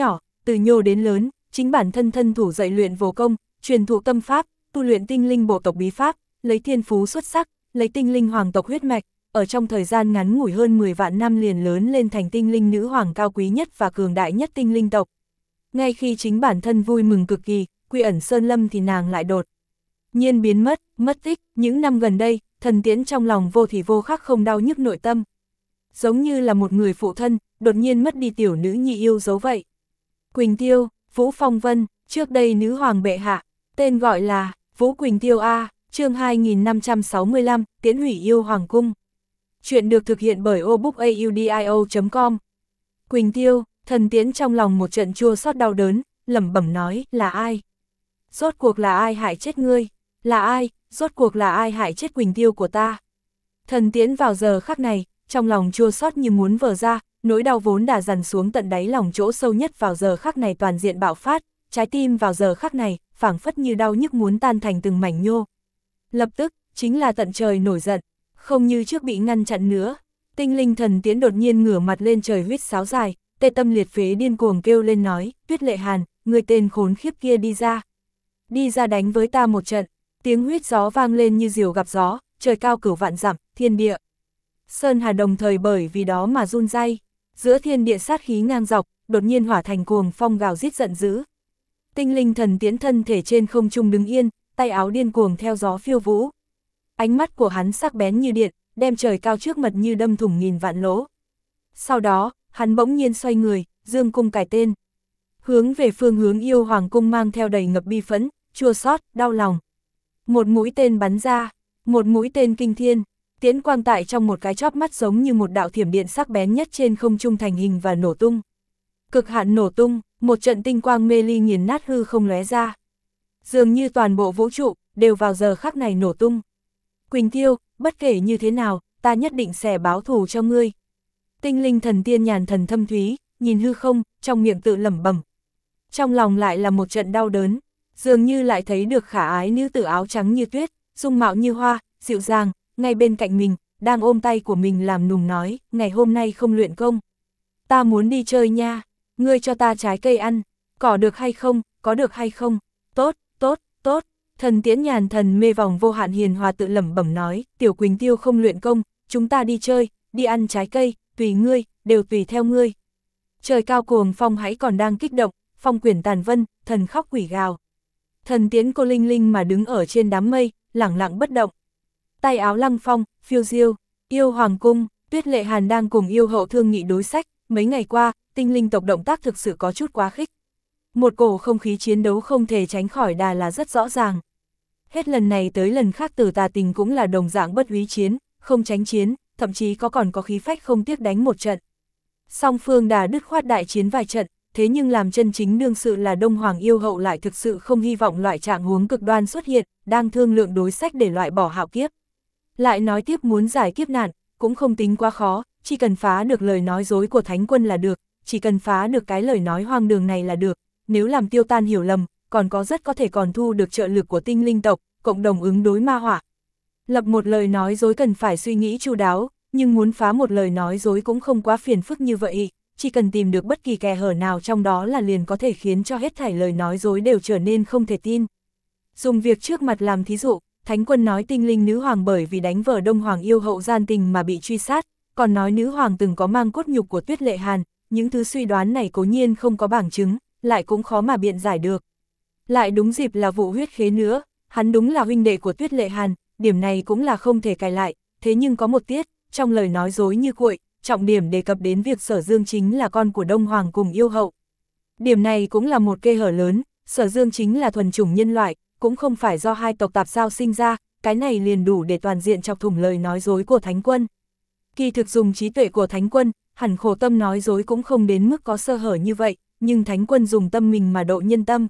Speaker 1: từ nhô đến lớn, chính bản thân thân thủ dạy luyện vô công, truyền thụ tâm pháp, tu luyện tinh linh bộ tộc bí pháp, lấy thiên phú xuất sắc, lấy tinh linh hoàng tộc huyết mạch, ở trong thời gian ngắn ngủi hơn mười vạn năm liền lớn lên thành tinh linh nữ hoàng cao quý nhất và cường đại nhất tinh linh tộc. Ngay khi chính bản thân vui mừng cực kỳ, quy ẩn sơn lâm thì nàng lại đột nhiên biến mất, mất tích. Những năm gần đây, Thần Tiễn trong lòng vô thì vô khắc không đau nhức nội tâm. Giống như là một người phụ thân, đột nhiên mất đi tiểu nữ nhi yêu dấu vậy. Quỳnh Tiêu, Vũ Phong Vân, trước đây nữ hoàng bệ hạ, tên gọi là Vũ Quỳnh Tiêu A, chương hai nghìn năm trăm sáu mươi lăm, Tiễn hủy yêu hoàng cung. Chuyện được thực hiện bởi obookaudio chấm com. Quỳnh Tiêu, Thần Tiễn trong lòng một trận chua xót đau đớn, lẩm bẩm nói, là ai? Rốt cuộc là ai hại chết ngươi? Là ai? Rốt cuộc là ai hại chết Quỳnh Tiêu của ta? Thần Tiễn vào giờ khắc này, trong lòng chua xót như muốn vỡ ra, nỗi đau vốn đã dằn xuống tận đáy lòng chỗ sâu nhất vào giờ khắc này toàn diện bạo phát, trái tim vào giờ khắc này, phảng phất như đau nhức muốn tan thành từng mảnh nhô. Lập tức, chính là tận trời nổi giận, không như trước bị ngăn chặn nữa. Tinh linh Thần Tiễn đột nhiên ngửa mặt lên trời huýt sáo dài, tê tâm liệt phế điên cuồng kêu lên nói, Tuyết Lệ Hàn, người tên khốn khiếp kia đi ra. Đi ra đánh với ta một trận. Tiếng huýt gió vang lên như diều gặp gió, trời cao cửu vạn dặm, thiên địa. Sơn Hà đồng thời bởi vì đó mà run rẩy. Giữa thiên địa sát khí ngang dọc, đột nhiên hỏa thành cuồng phong gào rít giận dữ. Tinh linh Thần Tiễn thân thể trên không trung đứng yên, tay áo điên cuồng theo gió phiêu vũ. Ánh mắt của hắn sắc bén như điện, đem trời cao trước mặt như đâm thủng nghìn vạn lỗ. Sau đó, hắn bỗng nhiên xoay người, dương cung cài tên. Hướng về phương hướng yêu hoàng cung mang theo đầy ngập bi phẫn, chua xót, đau lòng. Một mũi tên bắn ra, một mũi tên kinh thiên, tiễn quang tại trong một cái chóp mắt giống như một đạo thiểm điện sắc bén nhất trên không trung thành hình và nổ tung. Cực hạn nổ tung, một trận tinh quang mê ly nghiền nát hư không lóe ra. Dường như toàn bộ vũ trụ, đều vào giờ khắc này nổ tung. Quỳnh Tiêu, bất kể như thế nào, ta nhất định sẽ báo thù cho ngươi. Tinh linh thần tiên nhàn thần thâm thúy, nhìn hư không, trong miệng tự lẩm bẩm. Trong lòng lại là một trận đau đớn, dường như lại thấy được khả ái nữ tử áo trắng như tuyết, dung mạo như hoa, dịu dàng, ngay bên cạnh mình, đang ôm tay của mình làm nùng nói, ngày hôm nay không luyện công. Ta muốn đi chơi nha, ngươi cho ta trái cây ăn, cỏ được hay không, có được hay không, tốt, tốt, tốt. Thần Tiễn nhàn thần mê vòng vô hạn hiền hòa tự lẩm bẩm nói, tiểu Quỳnh Tiêu không luyện công, chúng ta đi chơi, đi ăn trái cây, tùy ngươi, đều tùy theo ngươi. Trời cao cuồng phong hãy còn đang kích động, phong quyển tàn vân, thần khóc quỷ gào. Thần Tiễn cô linh linh mà đứng ở trên đám mây, lẳng lặng bất động. Tay áo lăng phong, phiêu diêu, yêu hoàng cung, Tuyết Lệ Hàn đang cùng yêu hậu thương nghị đối sách, mấy ngày qua, tinh linh tộc động tác thực sự có chút quá khích. Một cổ không khí chiến đấu không thể tránh khỏi đà là rất rõ ràng. Hết lần này tới lần khác Tử Tà Tình cũng là đồng dạng bất úy chiến, không tránh chiến, thậm chí có còn có khí phách không tiếc đánh một trận. Song phương đã đứt khoát đại chiến vài trận, thế nhưng làm chân chính đương sự là Đông Hoàng yêu hậu lại thực sự không hy vọng loại trạng huống cực đoan xuất hiện, đang thương lượng đối sách để loại bỏ hạo kiếp. Lại nói tiếp muốn giải kiếp nạn, cũng không tính quá khó, chỉ cần phá được lời nói dối của Thánh Quân là được, chỉ cần phá được cái lời nói hoang đường này là được, nếu làm tiêu tan hiểu lầm, còn có rất có thể còn thu được trợ lực của tinh linh tộc, cộng đồng ứng đối ma họa. Lập một lời nói dối cần phải suy nghĩ chu đáo, nhưng muốn phá một lời nói dối cũng không quá phiền phức như vậy, chỉ cần tìm được bất kỳ kẽ hở nào trong đó là liền có thể khiến cho hết thảy lời nói dối đều trở nên không thể tin. Dùng việc trước mặt làm thí dụ, Thánh Quân nói tinh linh nữ hoàng bởi vì đánh vợ Đông Hoàng yêu hậu gian tình mà bị truy sát, còn nói nữ hoàng từng có mang cốt nhục của Tuyết Lệ Hàn, những thứ suy đoán này cố nhiên không có bằng chứng, lại cũng khó mà biện giải được. Lại đúng dịp là vụ huyết khế nữa, hắn đúng là huynh đệ của Tuyết Lệ Hàn, điểm này cũng là không thể cài lại, thế nhưng có một tiết, trong lời nói dối như cuội, trọng điểm đề cập đến việc Sở Dương chính là con của Đông Hoàng cùng yêu hậu. Điểm này cũng là một kẽ hở lớn, Sở Dương chính là thuần chủng nhân loại, cũng không phải do hai tộc tạp giao sinh ra, cái này liền đủ để toàn diện chọc thủng lời nói dối của Thánh Quân. Kỳ thực dùng trí tuệ của Thánh Quân, hẳn khổ tâm nói dối cũng không đến mức có sơ hở như vậy, nhưng Thánh Quân dùng tâm mình mà độ nhân tâm.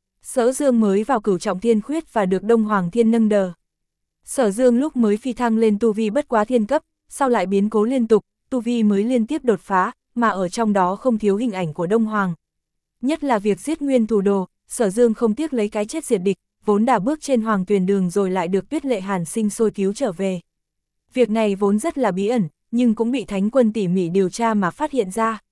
Speaker 1: Sở Dương mới vào cửu trọng thiên khuyết và được Đông Hoàng thiên nâng đờ. Sở Dương lúc mới phi thăng lên tu vi bất quá thiên cấp, sau lại biến cố liên tục, tu vi mới liên tiếp đột phá, mà ở trong đó không thiếu hình ảnh của Đông Hoàng. Nhất là việc giết nguyên thủ đồ, Sở Dương không tiếc lấy cái chết diệt địch, vốn đã bước trên hoàng tuyền đường rồi lại được Tuyết Lệ Hàn sinh sôi cứu trở về. Việc này vốn rất là bí ẩn, nhưng cũng bị Thánh Quân tỉ mỉ điều tra mà phát hiện ra.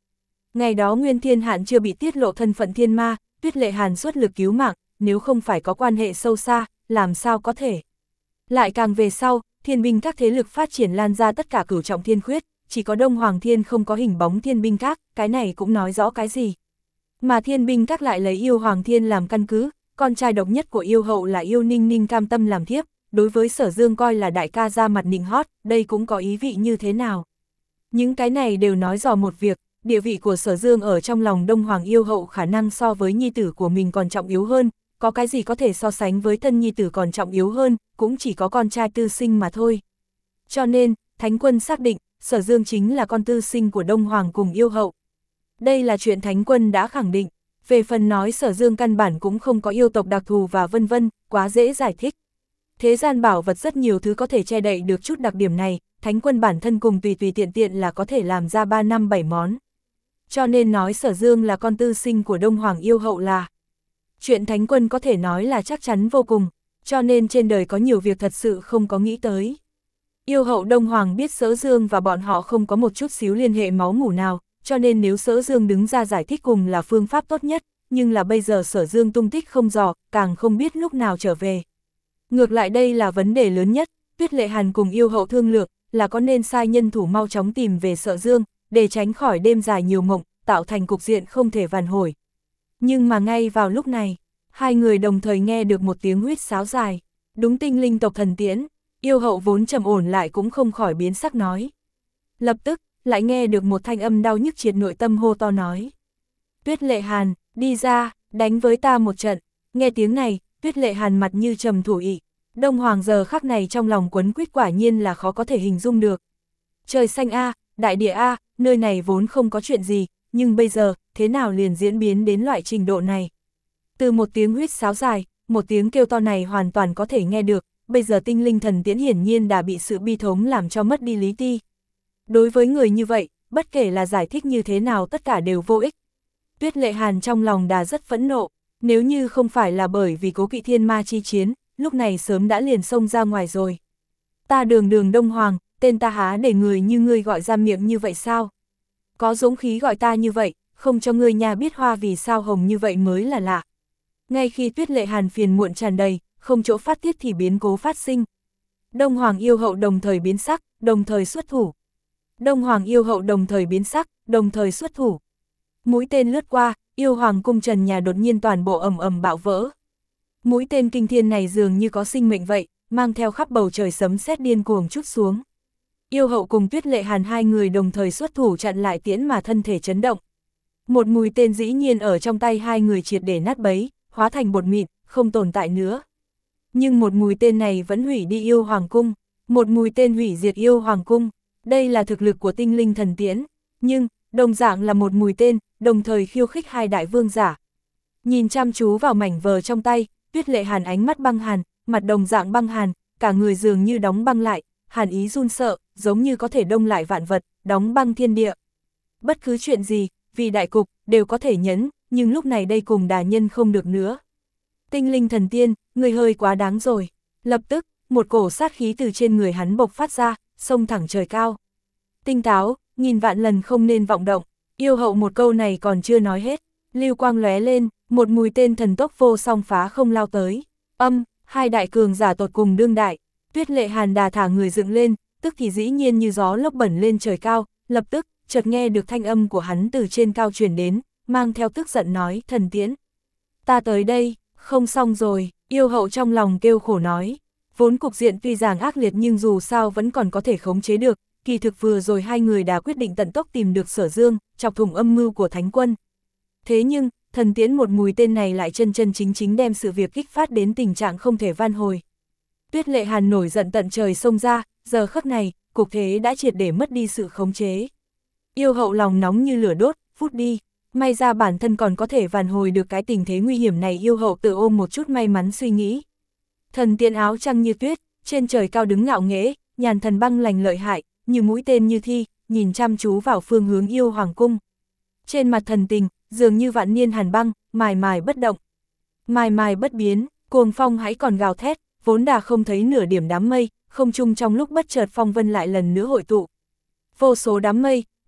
Speaker 1: Ngày đó Nguyên Thiên Hạn chưa bị tiết lộ thân phận thiên ma, Tuyết Lệ Hàn xuất lực cứu mạng, nếu không phải có quan hệ sâu xa, làm sao có thể. Lại càng về sau, thiên binh các thế lực phát triển lan ra tất cả cửu trọng thiên khuyết, chỉ có Đông Hoàng Thiên không có hình bóng thiên binh các, cái này cũng nói rõ cái gì. Mà thiên binh các lại lấy yêu Hoàng Thiên làm căn cứ, con trai độc nhất của yêu hậu là yêu Ninh Ninh cam tâm làm thiếp, đối với Sở Dương coi là đại ca ra mặt nịnh hót, đây cũng có ý vị như thế nào. Những cái này đều nói dò một việc, địa vị của Sở Dương ở trong lòng Đông Hoàng yêu hậu khả năng so với nhi tử của mình còn trọng yếu hơn, có cái gì có thể so sánh với thân nhi tử còn trọng yếu hơn, cũng chỉ có con trai tư sinh mà thôi. Cho nên, Thánh Quân xác định, Sở Dương chính là con tư sinh của Đông Hoàng cùng yêu hậu. Đây là chuyện Thánh Quân đã khẳng định, về phần nói Sở Dương căn bản cũng không có yêu tộc đặc thù và vân vân, quá dễ giải thích. Thế gian bảo vật rất nhiều thứ có thể che đậy được chút đặc điểm này, Thánh Quân bản thân cùng tùy tùy tiện tiện là có thể làm ra ba năm bảy món. Cho nên nói Sở Dương là con tư sinh của Đông Hoàng yêu hậu là chuyện Thánh Quân có thể nói là chắc chắn vô cùng, cho nên trên đời có nhiều việc thật sự không có nghĩ tới. Yêu hậu Đông Hoàng biết Sở Dương và bọn họ không có một chút xíu liên hệ máu mủ nào, cho nên nếu Sở Dương đứng ra giải thích cùng là phương pháp tốt nhất, nhưng là bây giờ Sở Dương tung tích không dò, càng không biết lúc nào trở về. Ngược lại đây là vấn đề lớn nhất, Tuyết Lệ Hàn cùng yêu hậu thương lượng, là có nên sai nhân thủ mau chóng tìm về Sở Dương, để tránh khỏi đêm dài nhiều mộng, tạo thành cục diện không thể vãn hồi. Nhưng mà ngay vào lúc này, hai người đồng thời nghe được một tiếng huýt sáo dài, đúng tinh linh tộc thần tiễn, yêu hậu vốn trầm ổn lại cũng không khỏi biến sắc nói. Lập tức, lại nghe được một thanh âm đau nhức triệt nội tâm hô to nói. Tuyết Lệ Hàn, đi ra, đánh với ta một trận. Nghe tiếng này, Tuyết Lệ Hàn mặt như trầm thủ ị. Đông Hoàng giờ khắc này trong lòng quấn quýt quả nhiên là khó có thể hình dung được. Trời xanh a, đại địa a, nơi này vốn không có chuyện gì, nhưng bây giờ, thế nào liền diễn biến đến loại trình độ này. Từ một tiếng huýt sáo dài, một tiếng kêu to này hoàn toàn có thể nghe được, bây giờ tinh linh thần tiễn hiển nhiên đã bị sự bi thống làm cho mất đi lý ti. Đối với người như vậy, bất kể là giải thích như thế nào tất cả đều vô ích. Tuyết Lệ Hàn trong lòng đã rất phẫn nộ, nếu như không phải là bởi vì cố kỵ thiên ma chi chiến, lúc này sớm đã liền xông ra ngoài rồi. Ta đường đường Đông Hoàng, tên ta há để người như ngươi gọi ra miệng như vậy sao? Có dũng khí gọi ta như vậy, không cho ngươi nhà biết hoa vì sao hồng như vậy mới là lạ. Ngay khi Tuyết Lệ Hàn phiền muộn tràn đầy, không chỗ phát tiết thì biến cố phát sinh. Đông Hoàng yêu hậu đồng thời biến sắc, đồng thời xuất thủ. Đông Hoàng yêu hậu đồng thời biến sắc, đồng thời xuất thủ. Mũi tên lướt qua, yêu hoàng cung trần nhà đột nhiên toàn bộ ầm ầm bạo vỡ. Mũi tên kinh thiên này dường như có sinh mệnh vậy, mang theo khắp bầu trời sấm sét điên cuồng trút xuống. Yêu hậu cùng Tuyết Lệ Hàn hai người đồng thời xuất thủ chặn lại tiễn mà thân thể chấn động. Một mũi tên dĩ nhiên ở trong tay hai người triệt để nát bấy, hóa thành bột mịn, không tồn tại nữa. Nhưng một mũi tên này vẫn hủy đi yêu hoàng cung, một mũi tên hủy diệt yêu hoàng cung. Đây là thực lực của tinh linh thần tiễn, nhưng, đồng dạng là một mũi tên, đồng thời khiêu khích hai đại vương giả. Nhìn chăm chú vào mảnh vờ trong tay, Tuyết Lệ Hàn ánh mắt băng hàn, mặt đồng dạng băng hàn, cả người dường như đóng băng lại, hàn ý run sợ, giống như có thể đông lại vạn vật, đóng băng thiên địa. Bất cứ chuyện gì, vì đại cục, đều có thể nhẫn, nhưng lúc này đây cùng đà nhân không được nữa. Tinh linh thần tiên, người hơi quá đáng rồi. Lập tức, một cổ sát khí từ trên người hắn bộc phát ra, xông thẳng trời cao. Tinh táo, nghìn vạn lần không nên vọng động. Yêu hậu một câu này còn chưa nói hết. Lưu quang lóe lên, một mũi tên thần tốc vô song phá không lao tới. Âm, hai đại cường giả tột cùng đương đại. Tuyết Lệ Hàn đà thả người dựng lên, tức thì dĩ nhiên như gió lốc bẩn lên trời cao, lập tức, chợt nghe được thanh âm của hắn từ trên cao truyền đến, mang theo tức giận nói, thần tiễn. Ta tới đây, không xong rồi, yêu hậu trong lòng kêu khổ nói. Vốn cục diện tuy rằng ác liệt nhưng dù sao vẫn còn có thể khống chế được, kỳ thực vừa rồi hai người đã quyết định tận tốc tìm được Sở Dương, chọc thủng âm mưu của Thánh Quân. Thế nhưng, thần tiễn một mũi tên này lại chân chân chính chính đem sự việc kích phát đến tình trạng không thể van hồi. Tuyết Lệ Hàn nổi giận tận trời xông ra, giờ khắc này, cục thế đã triệt để mất đi sự khống chế. Yêu hậu lòng nóng như lửa đốt, phút đi, may ra bản thân còn có thể van hồi được cái tình thế nguy hiểm này. Yêu hậu tự ôm một chút may mắn suy nghĩ. Thần tiễn áo trăng như tuyết, trên trời cao đứng ngạo nghễ, nhàn thần băng lành lợi hại, như mũi tên như thi, nhìn chăm chú vào phương hướng yêu hoàng cung. Trên mặt thần tình, dường như vạn niên hàn băng, mài mài bất động. Mài mài bất biến, cuồng phong hãy còn gào thét, vốn đã không thấy nửa điểm đám mây, không trung trong lúc bất chợt phong vân lại lần nữa hội tụ. Vô số đám mây,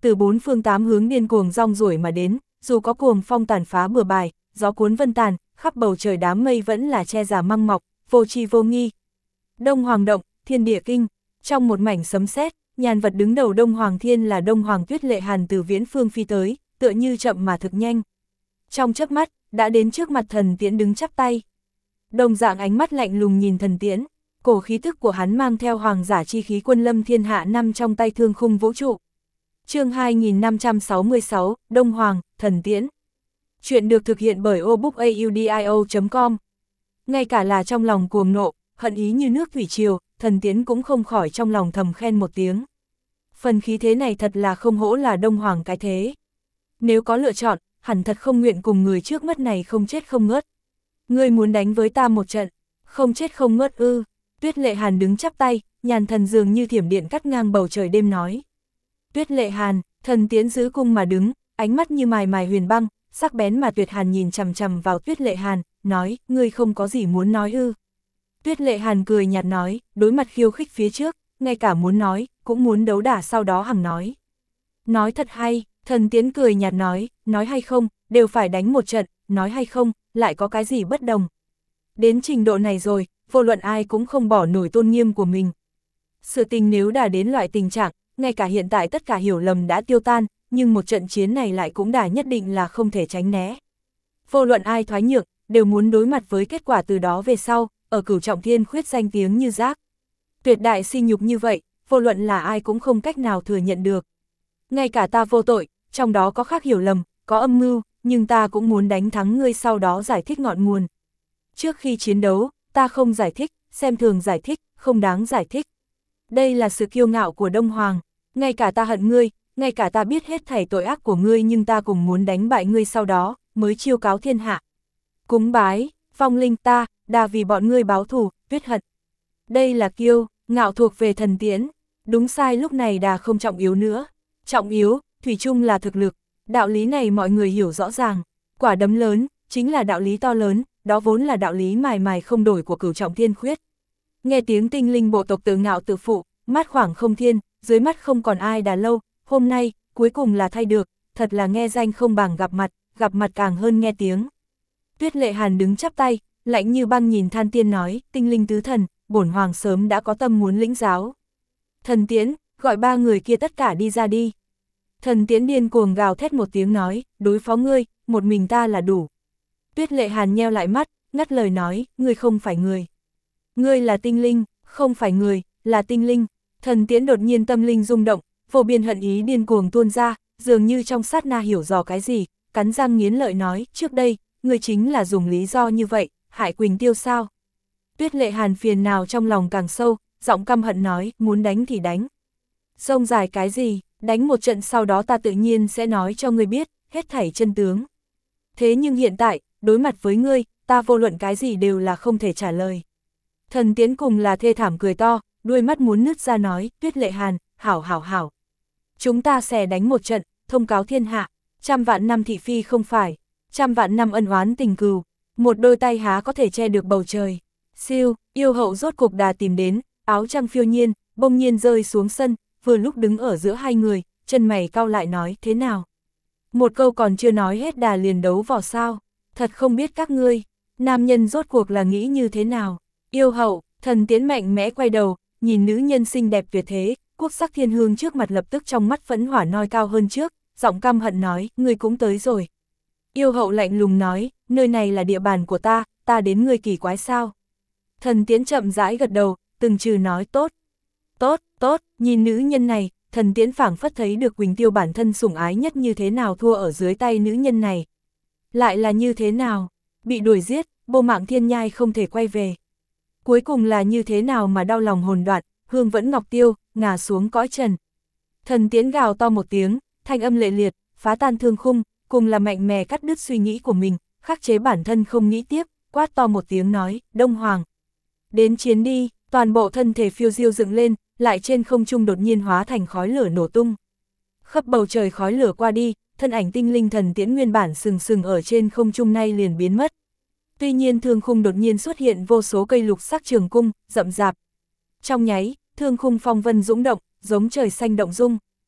Speaker 1: từ bốn phương tám hướng điên cuồng rong ruổi mà đến, dù có cuồng phong tàn phá bừa bãi, gió cuốn vân tàn, khắp bầu trời đám mây vẫn là che giả măng mọc, vô tri vô nghi. Đông Hoàng động, thiên địa kinh, trong một mảnh sấm sét, nhàn vật đứng đầu Đông Hoàng Thiên là Đông Hoàng Tuyết Lệ Hàn từ viễn phương phi tới, tựa như chậm mà thực nhanh. Trong chớp mắt, đã đến trước mặt Thần Tiễn đứng chắp tay. Đồng dạng ánh mắt lạnh lùng nhìn Thần Tiễn, cổ khí tức của hắn mang theo hoàng giả chi khí quân lâm thiên hạ năm trong tay thương khung vũ trụ. Chương hai nghìn năm trăm sáu mươi sáu, Đông Hoàng, Thần Tiễn. Chuyện được thực hiện bởi obookaudio chấm com. Ngay cả là trong lòng cuồng nộ, hận ý như nước thủy triều, Thần Tiễn cũng không khỏi trong lòng thầm khen một tiếng. Phần khí thế này thật là không hổ là Đông Hoàng cái thế. Nếu có lựa chọn, hẳn thật không nguyện cùng người trước mắt này không chết không ngớt. Ngươi muốn đánh với ta một trận, không chết không ngớt ư? Tuyết Lệ Hàn đứng chắp tay, nhàn thần dường như thiểm điện cắt ngang bầu trời đêm nói. Tuyết Lệ Hàn, Thần Tiễn giữ cung mà đứng, ánh mắt như mài mài huyền băng, sắc bén mà Tuyệt Hàn nhìn chằm chằm vào Tuyết Lệ Hàn, nói, ngươi không có gì muốn nói ư? Tuyết Lệ Hàn cười nhạt nói, đối mặt khiêu khích phía trước, ngay cả muốn nói, cũng muốn đấu đả sau đó hằng nói. Nói thật hay, Thần Tiễn cười nhạt nói, nói hay không, đều phải đánh một trận, nói hay không, lại có cái gì bất đồng. Đến trình độ này rồi, vô luận ai cũng không bỏ nổi tôn nghiêm của mình. Sự tình nếu đã đến loại tình trạng, ngay cả hiện tại tất cả hiểu lầm đã tiêu tan, nhưng một trận chiến này lại cũng đã nhất định là không thể tránh né. Vô luận ai thoái nhượng, đều muốn đối mặt với kết quả từ đó về sau, ở Cửu Trọng Thiên khuyết danh tiếng như rác. Tuyệt đại sỉ nhục như vậy, vô luận là ai cũng không cách nào thừa nhận được. Ngay cả ta vô tội, trong đó có khác hiểu lầm, có âm mưu, nhưng ta cũng muốn đánh thắng ngươi sau đó giải thích ngọn nguồn. Trước khi chiến đấu, ta không giải thích, xem thường giải thích, không đáng giải thích. Đây là sự kiêu ngạo của Đông Hoàng, ngay cả ta hận ngươi, ngay cả ta biết hết thảy tội ác của ngươi nhưng ta cũng muốn đánh bại ngươi sau đó, mới chiêu cáo thiên hạ. Cúng bái, phong linh ta, đà vì bọn ngươi báo thù, tuyết hận. Đây là kiêu, ngạo thuộc về Thần Tiễn, đúng sai lúc này đà không trọng yếu nữa. Trọng yếu, thủy chung là thực lực, đạo lý này mọi người hiểu rõ ràng, quả đấm lớn, chính là đạo lý to lớn, đó vốn là đạo lý mài mài không đổi của Cửu Trọng Thiên khuyết. Nghe tiếng tinh linh bộ tộc tự ngạo tự phụ, mắt khoảng không thiên, dưới mắt không còn ai đã lâu, hôm nay, cuối cùng là thay được, thật là nghe danh không bằng gặp mặt, gặp mặt càng hơn nghe tiếng. Tuyết Lệ Hàn đứng chắp tay, lạnh như băng nhìn Than Tiên nói, tinh linh tứ thần, bổn hoàng sớm đã có tâm muốn lĩnh giáo. Thần Tiễn, gọi ba người kia tất cả đi ra đi. Thần Tiễn điên cuồng gào thét một tiếng nói, đối phó ngươi, một mình ta là đủ. Tuyết Lệ Hàn nheo lại mắt, ngắt lời nói, ngươi không phải người. Ngươi là tinh linh, không phải người, là tinh linh. Thần Tiễn đột nhiên tâm linh rung động, vô biên hận ý điên cuồng tuôn ra, dường như trong sát na hiểu rõ cái gì, cắn răng nghiến lợi nói, trước đây, ngươi chính là dùng lý do như vậy, hại Quỳnh Tiêu sao? Tuyết Lệ Hàn phiền nào trong lòng càng sâu, giọng căm hận nói, muốn đánh thì đánh. Xông dài cái gì, đánh một trận sau đó ta tự nhiên sẽ nói cho ngươi biết, hết thảy chân tướng. Thế nhưng hiện tại, đối mặt với ngươi, ta vô luận cái gì đều là không thể trả lời. Thần Tiễn cùng là thê thảm cười to, đuôi mắt muốn nứt ra nói, Tuyết Lệ Hàn, hảo hảo hảo. Chúng ta sẽ đánh một trận, thông cáo thiên hạ, trăm vạn năm thị phi không phải, trăm vạn năm ân oán tình cừu, một đôi tay há có thể che được bầu trời. Siêu, yêu hậu rốt cục đà tìm đến, áo trăng phiêu nhiên, bỗng nhiên rơi xuống sân, vừa lúc đứng ở giữa hai người, chân mày cau lại nói, thế nào? Một câu còn chưa nói hết đà liền đấu vào sao, thật không biết các ngươi, nam nhân rốt cuộc là nghĩ như thế nào? Yêu hậu, Thần Tiễn mạnh mẽ quay đầu, nhìn nữ nhân xinh đẹp tuyệt thế, quốc sắc thiên hương trước mặt lập tức trong mắt phẫn hỏa noi cao hơn trước, giọng căm hận nói, ngươi cũng tới rồi. Yêu hậu lạnh lùng nói, nơi này là địa bàn của ta, ta đến ngươi kỳ quái sao? Thần Tiễn chậm rãi gật đầu, từng trừ nói tốt. Tốt, tốt, nhìn nữ nhân này, Thần Tiễn phảng phất thấy được Quỳnh Tiêu bản thân sủng ái nhất như thế nào thua ở dưới tay nữ nhân này. Lại là như thế nào? Bị đuổi giết, vô mạng thiên nhai không thể quay về. Cuối cùng là như thế nào mà đau lòng hồn đoạn, hương vẫn ngọc tiêu, ngả xuống cõi trần. Thần Tiễn gào to một tiếng, thanh âm lệ liệt, phá tan thương khung, cùng là mạnh mẽ cắt đứt suy nghĩ của mình, khắc chế bản thân không nghĩ tiếp, quát to một tiếng nói, Đông Hoàng. Đến chiến đi, toàn bộ thân thể phiêu diêu dựng lên, lại trên không trung đột nhiên hóa thành khói lửa nổ tung. Khắp bầu trời khói lửa qua đi, thân ảnh tinh linh Thần Tiễn nguyên bản sừng sừng ở trên không trung nay liền biến mất. Tuy nhiên thương khung đột nhiên xuất hiện vô số cây lục sắc trường cung, rậm rạp. Trong nháy, thương khung phong vân dũng động, giống trời xanh động dung.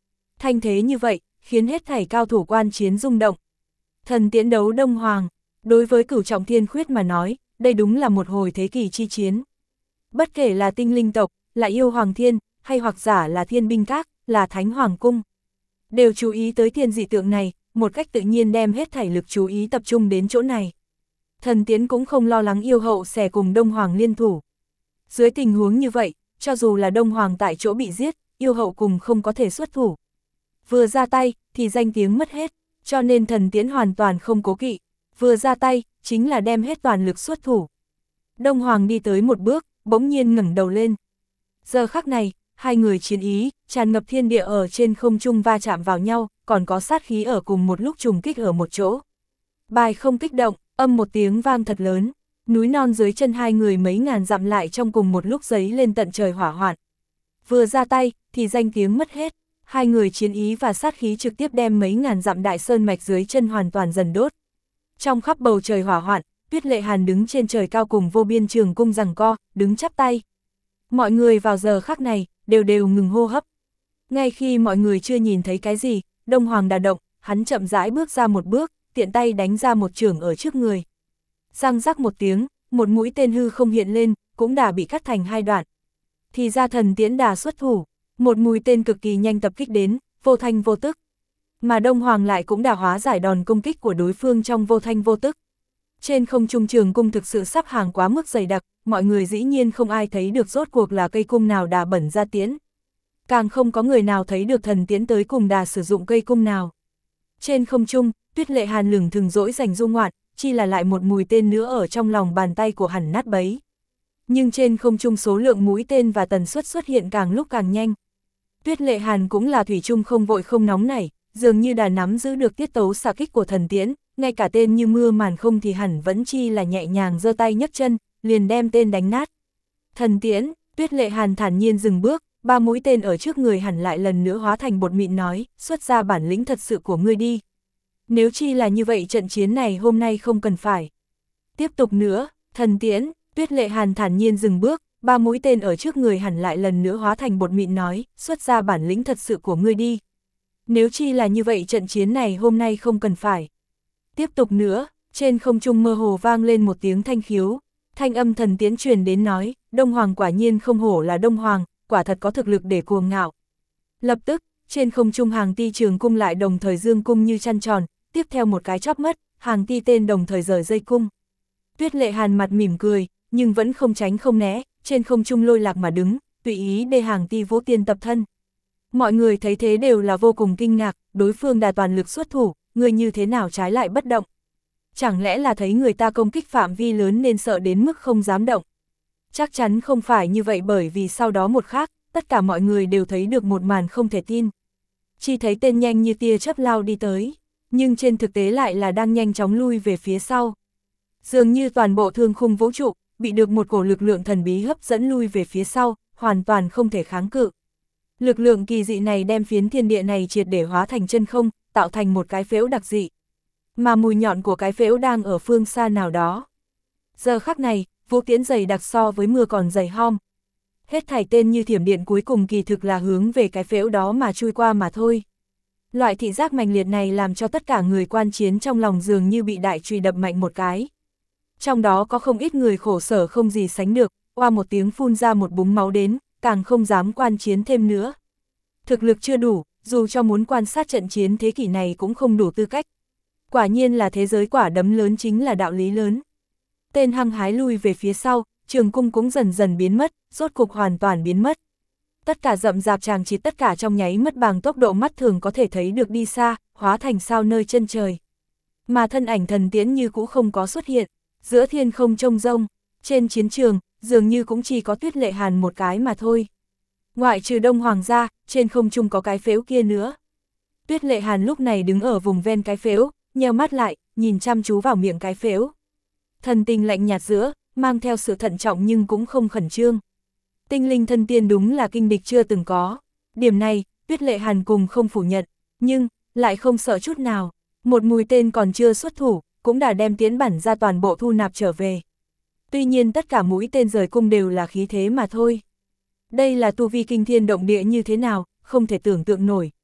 Speaker 1: thanh thế như vậy, khiến hết thảy cao thủ quan chiến rung động. Thần tiễn đấu Đông Hoàng, đối với Cửu Trọng Thiên Khuyết mà nói, đây đúng là một hồi thế kỷ chi chiến. Bất kể là tinh linh tộc, là yêu hoàng thiên, hay hoặc giả là thiên binh các, là thánh hoàng cung, đều chú ý tới thiên dị tượng này, một cách tự nhiên đem hết thảy lực chú ý tập trung đến chỗ này. Thần tiễn cũng không lo lắng yêu hậu sẽ cùng Đông Hoàng liên thủ. Dưới tình huống như vậy, cho dù là Đông Hoàng tại chỗ bị giết, yêu hậu cùng không có thể xuất thủ. Vừa ra tay, thì danh tiếng mất hết, cho nên thần tiễn hoàn toàn không cố kỵ. Vừa ra tay, chính là đem hết toàn lực xuất thủ. Đông Hoàng đi tới một bước, bỗng nhiên ngẩng đầu lên. Giờ khắc này, hai người chiến ý, tràn ngập thiên địa ở trên không trung va chạm vào nhau, còn có sát khí ở cùng một lúc trùng kích ở một chỗ. Bài không kích động, âm một tiếng vang thật lớn, núi non dưới chân hai người mấy ngàn dặm lại trong cùng một lúc giấy lên tận trời hỏa hoạn. Vừa ra tay, thì danh tiếng mất hết, hai người chiến ý và sát khí trực tiếp đem mấy ngàn dặm đại sơn mạch dưới chân hoàn toàn dần đốt. Trong khắp bầu trời hỏa hoạn, Tuyết Lệ Hàn đứng trên trời cao cùng vô biên trường cung giằng co, đứng chắp tay. Mọi người vào giờ khắc này, đều đều ngừng hô hấp. Ngay khi mọi người chưa nhìn thấy cái gì, Đông Hoàng đà động, hắn chậm rãi bước ra một bước, tiện tay đánh ra một chưởng ở trước người. Răng rắc một tiếng, một mũi tên hư không hiện lên, cũng đã bị cắt thành hai đoạn. Thì ra thần tiễn đà xuất thủ, một mũi tên cực kỳ nhanh tập kích đến, vô thanh vô tức. Mà Đông Hoàng lại cũng đã hóa giải đòn công kích của đối phương trong vô thanh vô tức. Trên không trung trường cung thực sự sắp hàng quá mức dày đặc, mọi người dĩ nhiên không ai thấy được rốt cuộc là cây cung nào đà bẩn ra tiễn. Càng không có người nào thấy được thần tiễn tới cùng đà sử dụng cây cung nào. Trên không trung, Tuyết Lệ Hàn lửng thừng dỗi dành du ngoạn, chi là lại một mũi tên nữa ở trong lòng bàn tay của hắn nát bấy. Nhưng trên không trung số lượng mũi tên và tần suất xuất hiện càng lúc càng nhanh. Tuyết Lệ Hàn cũng là thủy chung không vội không nóng nảy, dường như đã nắm giữ được tiết tấu xạ kích của thần tiễn, ngay cả tên như mưa màn không thì hẳn vẫn chi là nhẹ nhàng giơ tay nhấc chân, liền đem tên đánh nát. Thần tiễn, Tuyết Lệ Hàn thản nhiên dừng bước, ba mũi tên ở trước người hẳn lại lần nữa hóa thành bột mịn nói, xuất ra bản lĩnh thật sự của ngươi đi. Nếu chi là như vậy trận chiến này hôm nay không cần phải. Tiếp tục nữa, thần tiễn, Tuyết Lệ Hàn thản nhiên dừng bước, ba mũi tên ở trước người hẳn lại lần nữa hóa thành bột mịn nói, xuất ra bản lĩnh thật sự của ngươi đi. Nếu chi là như vậy trận chiến này hôm nay không cần phải. Tiếp tục nữa, trên không trung mơ hồ vang lên một tiếng thanh khiếu, thanh âm thần tiễn truyền đến nói, Đông Hoàng quả nhiên không hổ là Đông Hoàng, quả thật có thực lực để cuồng ngạo. Lập tức, trên không trung hàng ti trường cung lại đồng thời dương cung như chăn tròn, tiếp theo một cái chóp mất, hàng ti tên đồng thời rời dây cung. Tuyết Lệ Hàn mặt mỉm cười, nhưng vẫn không tránh không né, trên không trung lôi lạc mà đứng, tùy ý để hàng ti vỗ tiên tập thân. Mọi người thấy thế đều là vô cùng kinh ngạc, đối phương đà toàn lực xuất thủ, người như thế nào trái lại bất động. Chẳng lẽ là thấy người ta công kích phạm vi lớn nên sợ đến mức không dám động. Chắc chắn không phải như vậy, bởi vì sau đó một khắc, tất cả mọi người đều thấy được một màn không thể tin. Chỉ thấy tên nhanh như tia chớp lao đi tới, nhưng trên thực tế lại là đang nhanh chóng lui về phía sau. Dường như toàn bộ thương khung vũ trụ, bị được một cổ lực lượng thần bí hấp dẫn lui về phía sau, hoàn toàn không thể kháng cự. Lực lượng kỳ dị này đem phiến thiên địa này triệt để hóa thành chân không, tạo thành một cái phễu đặc dị. Mà mùi nhọn của cái phễu đang ở phương xa nào đó. Giờ khắc này, vũ tiễn dày đặc so với mưa còn dày hom. Hết thảy tên như thiểm điện cuối cùng kỳ thực là hướng về cái phễu đó mà chui qua mà thôi. Loại thị giác mạnh liệt này làm cho tất cả người quan chiến trong lòng dường như bị đại chùy đập mạnh một cái. Trong đó có không ít người khổ sở không gì sánh được, oa một tiếng phun ra một búng máu đến, càng không dám quan chiến thêm nữa. Thực lực chưa đủ, dù cho muốn quan sát trận chiến thế kỷ này cũng không đủ tư cách. Quả nhiên là thế giới quả đấm lớn chính là đạo lý lớn. Tên hăng hái lui về phía sau, trường cung cũng dần dần biến mất, rốt cục hoàn toàn biến mất. Tất cả rậm rạp tràng chỉ tất cả trong nháy mất bằng tốc độ mắt thường có thể thấy được đi xa, hóa thành sao nơi chân trời. Mà thân ảnh thần tiễn như cũ không có xuất hiện, giữa thiên không trông rông, trên chiến trường, dường như cũng chỉ có Tuyết Lệ Hàn một cái mà thôi. Ngoại trừ Đông Hoàng ra, trên không trung có cái phễu kia nữa. Tuyết Lệ Hàn lúc này đứng ở vùng ven cái phễu, nheo mắt lại, nhìn chăm chú vào miệng cái phễu. Thần tình lạnh nhạt giữa, mang theo sự thận trọng nhưng cũng không khẩn trương. Tinh linh thân tiên đúng là kinh địch chưa từng có. Điểm này, Tuyết Lệ Hàn cùng không phủ nhận, nhưng, lại không sợ chút nào. Một mũi tên còn chưa xuất thủ, cũng đã đem tiến bản ra toàn bộ thu nạp trở về. Tuy nhiên tất cả mũi tên rời cung đều là khí thế mà thôi. Đây là tu vi kinh thiên động địa như thế nào, không thể tưởng tượng nổi.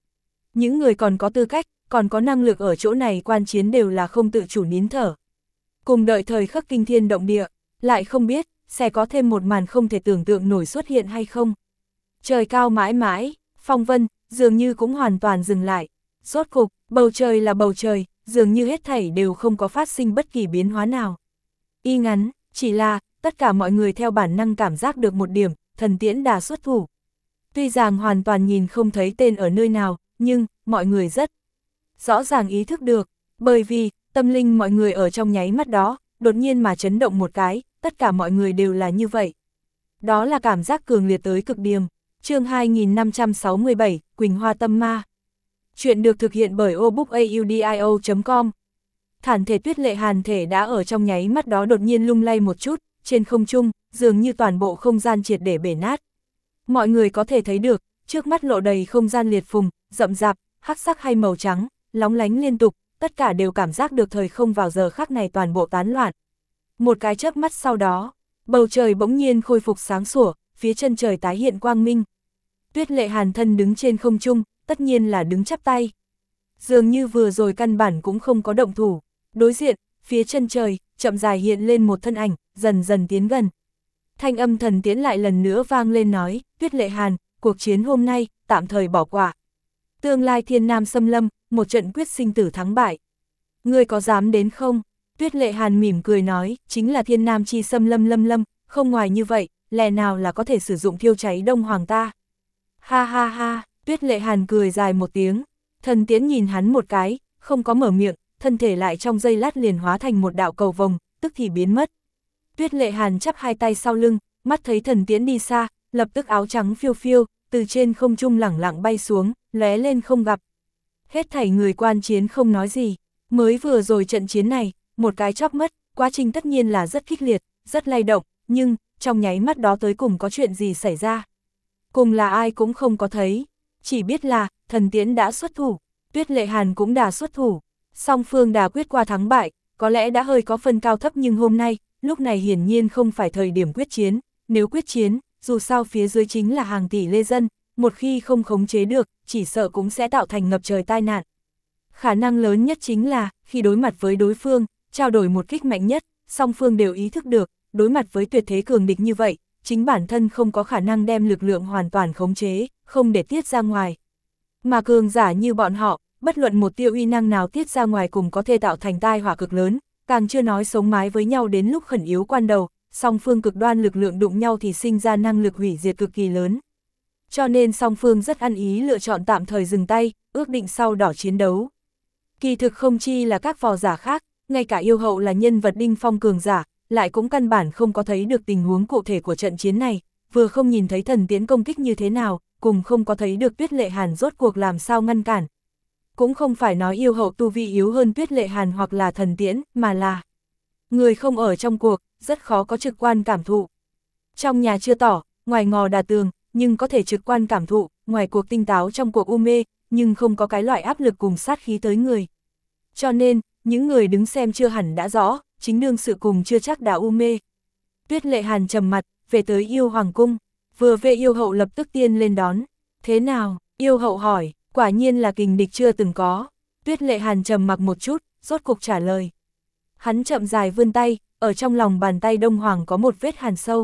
Speaker 1: Những người còn có tư cách, còn có năng lực ở chỗ này quan chiến đều là không tự chủ nín thở. Cùng đợi thời khắc kinh thiên động địa, lại không biết, sẽ có thêm một màn không thể tưởng tượng nổi xuất hiện hay không. Trời cao mãi mãi, phong vân, dường như cũng hoàn toàn dừng lại. Rốt cục, bầu trời là bầu trời, dường như hết thảy đều không có phát sinh bất kỳ biến hóa nào. Y ngắn, chỉ là, tất cả mọi người theo bản năng cảm giác được một điểm, thần tiễn đã xuất thủ. Tuy rằng hoàn toàn nhìn không thấy tên ở nơi nào, nhưng, mọi người rất rõ ràng ý thức được, bởi vì, tâm linh mọi người ở trong nháy mắt đó, đột nhiên mà chấn động một cái, tất cả mọi người đều là như vậy. Đó là cảm giác cường liệt tới cực điểm. Chương hai nghìn năm trăm sáu mươi bảy, Quỳnh Hoa Tâm Ma. Chuyện được thực hiện bởi obookaudio chấm com. Thản thể Tuyết Lệ Hàn thể đã ở trong nháy mắt đó đột nhiên lung lay một chút, trên không trung, dường như toàn bộ không gian triệt để bể nát. Mọi người có thể thấy được, trước mắt lộ đầy không gian liệt phùng, rậm rạp, hắc sắc hay màu trắng, lóng lánh liên tục, tất cả đều cảm giác được thời không vào giờ khắc này toàn bộ tán loạn. Một cái chớp mắt sau đó, bầu trời bỗng nhiên khôi phục sáng sủa, phía chân trời tái hiện quang minh. Tuyết Lệ Hàn thân đứng trên không trung, tất nhiên là đứng chắp tay. Dường như vừa rồi căn bản cũng không có động thủ. Đối diện, phía chân trời, chậm dài hiện lên một thân ảnh, dần dần tiến gần. Thanh âm thần tiễn lại lần nữa vang lên nói, Tuyết Lệ Hàn, cuộc chiến hôm nay, tạm thời bỏ qua. Tương lai thiên nam xâm lâm, một trận quyết sinh tử thắng bại. Ngươi có dám đến không? Tuyết Lệ Hàn mỉm cười nói, chính là thiên nam chi xâm lâm lâm lâm, không ngoài như vậy, lẽ nào là có thể sử dụng thiêu cháy Đông Hoàng ta. Ha ha ha, Tuyết Lệ Hàn cười dài một tiếng, thần tiễn nhìn hắn một cái, không có mở miệng, thân thể lại trong giây lát liền hóa thành một đạo cầu vồng, tức thì biến mất. Tuyết Lệ Hàn chắp hai tay sau lưng, mắt thấy thần tiễn đi xa, lập tức áo trắng phiêu phiêu, từ trên không trung lẳng lặng bay xuống, lóe lên không gặp. Hết thảy người quan chiến không nói gì, mới vừa rồi trận chiến này, một cái chóp mất, quá trình tất nhiên là rất kịch liệt, rất lay động, nhưng, trong nháy mắt đó tới cùng có chuyện gì xảy ra. Cùng là ai cũng không có thấy, chỉ biết là, thần tiễn đã xuất thủ, Tuyết Lệ Hàn cũng đã xuất thủ, song phương đã quyết qua thắng bại, có lẽ đã hơi có phân cao thấp nhưng hôm nay, lúc này hiển nhiên không phải thời điểm quyết chiến, nếu quyết chiến, dù sao phía dưới chính là hàng tỷ lê dân, một khi không khống chế được, chỉ sợ cũng sẽ tạo thành ngập trời tai nạn. Khả năng lớn nhất chính là, khi đối mặt với đối phương, trao đổi một kích mạnh nhất, song phương đều ý thức được, đối mặt với tuyệt thế cường địch như vậy, chính bản thân không có khả năng đem lực lượng hoàn toàn khống chế, không để tiết ra ngoài. Mà cường giả như bọn họ, bất luận một tia uy năng nào tiết ra ngoài cùng có thể tạo thành tai họa cực lớn, càng chưa nói sống mái với nhau đến lúc khẩn yếu quan đầu, song phương cực đoan lực lượng đụng nhau thì sinh ra năng lực hủy diệt cực kỳ lớn. Cho nên song phương rất ăn ý lựa chọn tạm thời dừng tay, ước định sau đỏ chiến đấu. Kỳ thực không chi là các vò giả khác, ngay cả yêu hậu là nhân vật đỉnh phong cường giả, lại cũng căn bản không có thấy được tình huống cụ thể của trận chiến này, vừa không nhìn thấy thần tiễn công kích như thế nào, cùng không có thấy được Tuyết Lệ Hàn rốt cuộc làm sao ngăn cản. Cũng không phải nói yêu hậu tu vi yếu hơn Tuyết Lệ Hàn hoặc là thần tiễn, mà là người không ở trong cuộc, rất khó có trực quan cảm thụ. Trong nhà chưa tỏ, ngoài ngò đà tường, nhưng có thể trực quan cảm thụ, ngoài cuộc tinh táo trong cuộc u mê, nhưng không có cái loại áp lực cùng sát khí tới người. Cho nên, những người đứng xem chưa hẳn đã rõ, chính đương sự cùng chưa chắc đã u mê. Tuyết Lệ Hàn trầm mặt, về tới yêu hoàng cung, vừa về yêu hậu lập tức tiên lên đón. Thế nào? Yêu hậu hỏi, quả nhiên là kình địch chưa từng có. Tuyết Lệ Hàn trầm mặc một chút, rốt cục trả lời. Hắn chậm dài vươn tay, ở trong lòng bàn tay Đông Hoàng có một vết hàn sâu.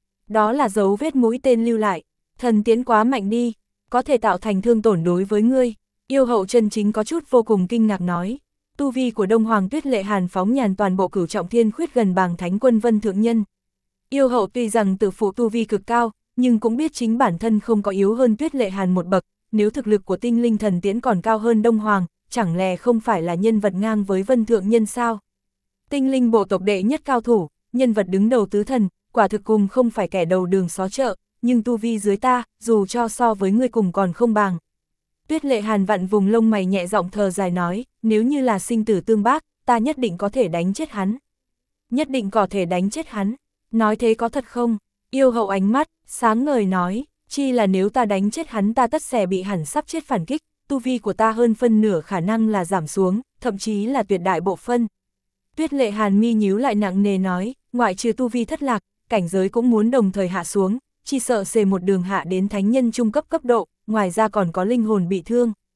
Speaker 1: Đó là dấu vết mũi tên lưu lại. Thần tiễn quá mạnh đi, có thể tạo thành thương tổn đối với ngươi. Yêu hậu chân chính có chút vô cùng kinh ngạc nói. Tu vi của Đông Hoàng Tuyết Lệ Hàn phóng nhàn toàn bộ cửu trọng thiên khuyết gần bằng thánh quân vân thượng nhân. Yêu hậu tuy rằng tự phụ tu vi cực cao, nhưng cũng biết chính bản thân không có yếu hơn Tuyết Lệ Hàn một bậc, nếu thực lực của tinh linh thần tiễn còn cao hơn Đông Hoàng, chẳng lẽ không phải là nhân vật ngang với vân thượng nhân sao? Tinh linh bộ tộc đệ nhất cao thủ, nhân vật đứng đầu tứ thần, quả thực cùng không phải kẻ đầu đường xó chợ, nhưng tu vi dưới ta, dù cho so với ngươi cùng còn không bằng. Tuyết Lệ Hàn vặn vùng lông mày nhẹ giọng thờ dài nói, nếu như là sinh tử tương bác, ta nhất định có thể đánh chết hắn. Nhất định có thể đánh chết hắn. Nói thế có thật không? Yêu hậu ánh mắt, sáng ngời nói, chi là nếu ta đánh chết hắn ta tất sẽ bị hẳn sắp chết phản kích, tu vi của ta hơn phân nửa khả năng là giảm xuống, thậm chí là tuyệt đại bộ phân. Tuyết Lệ Hàn mi nhíu lại nặng nề nói, ngoại trừ tu vi thất lạc, cảnh giới cũng muốn đồng thời hạ xuống, chỉ sợ xề một đường hạ đến thánh nhân trung cấp cấp độ, ngoài ra còn có linh hồn bị thương.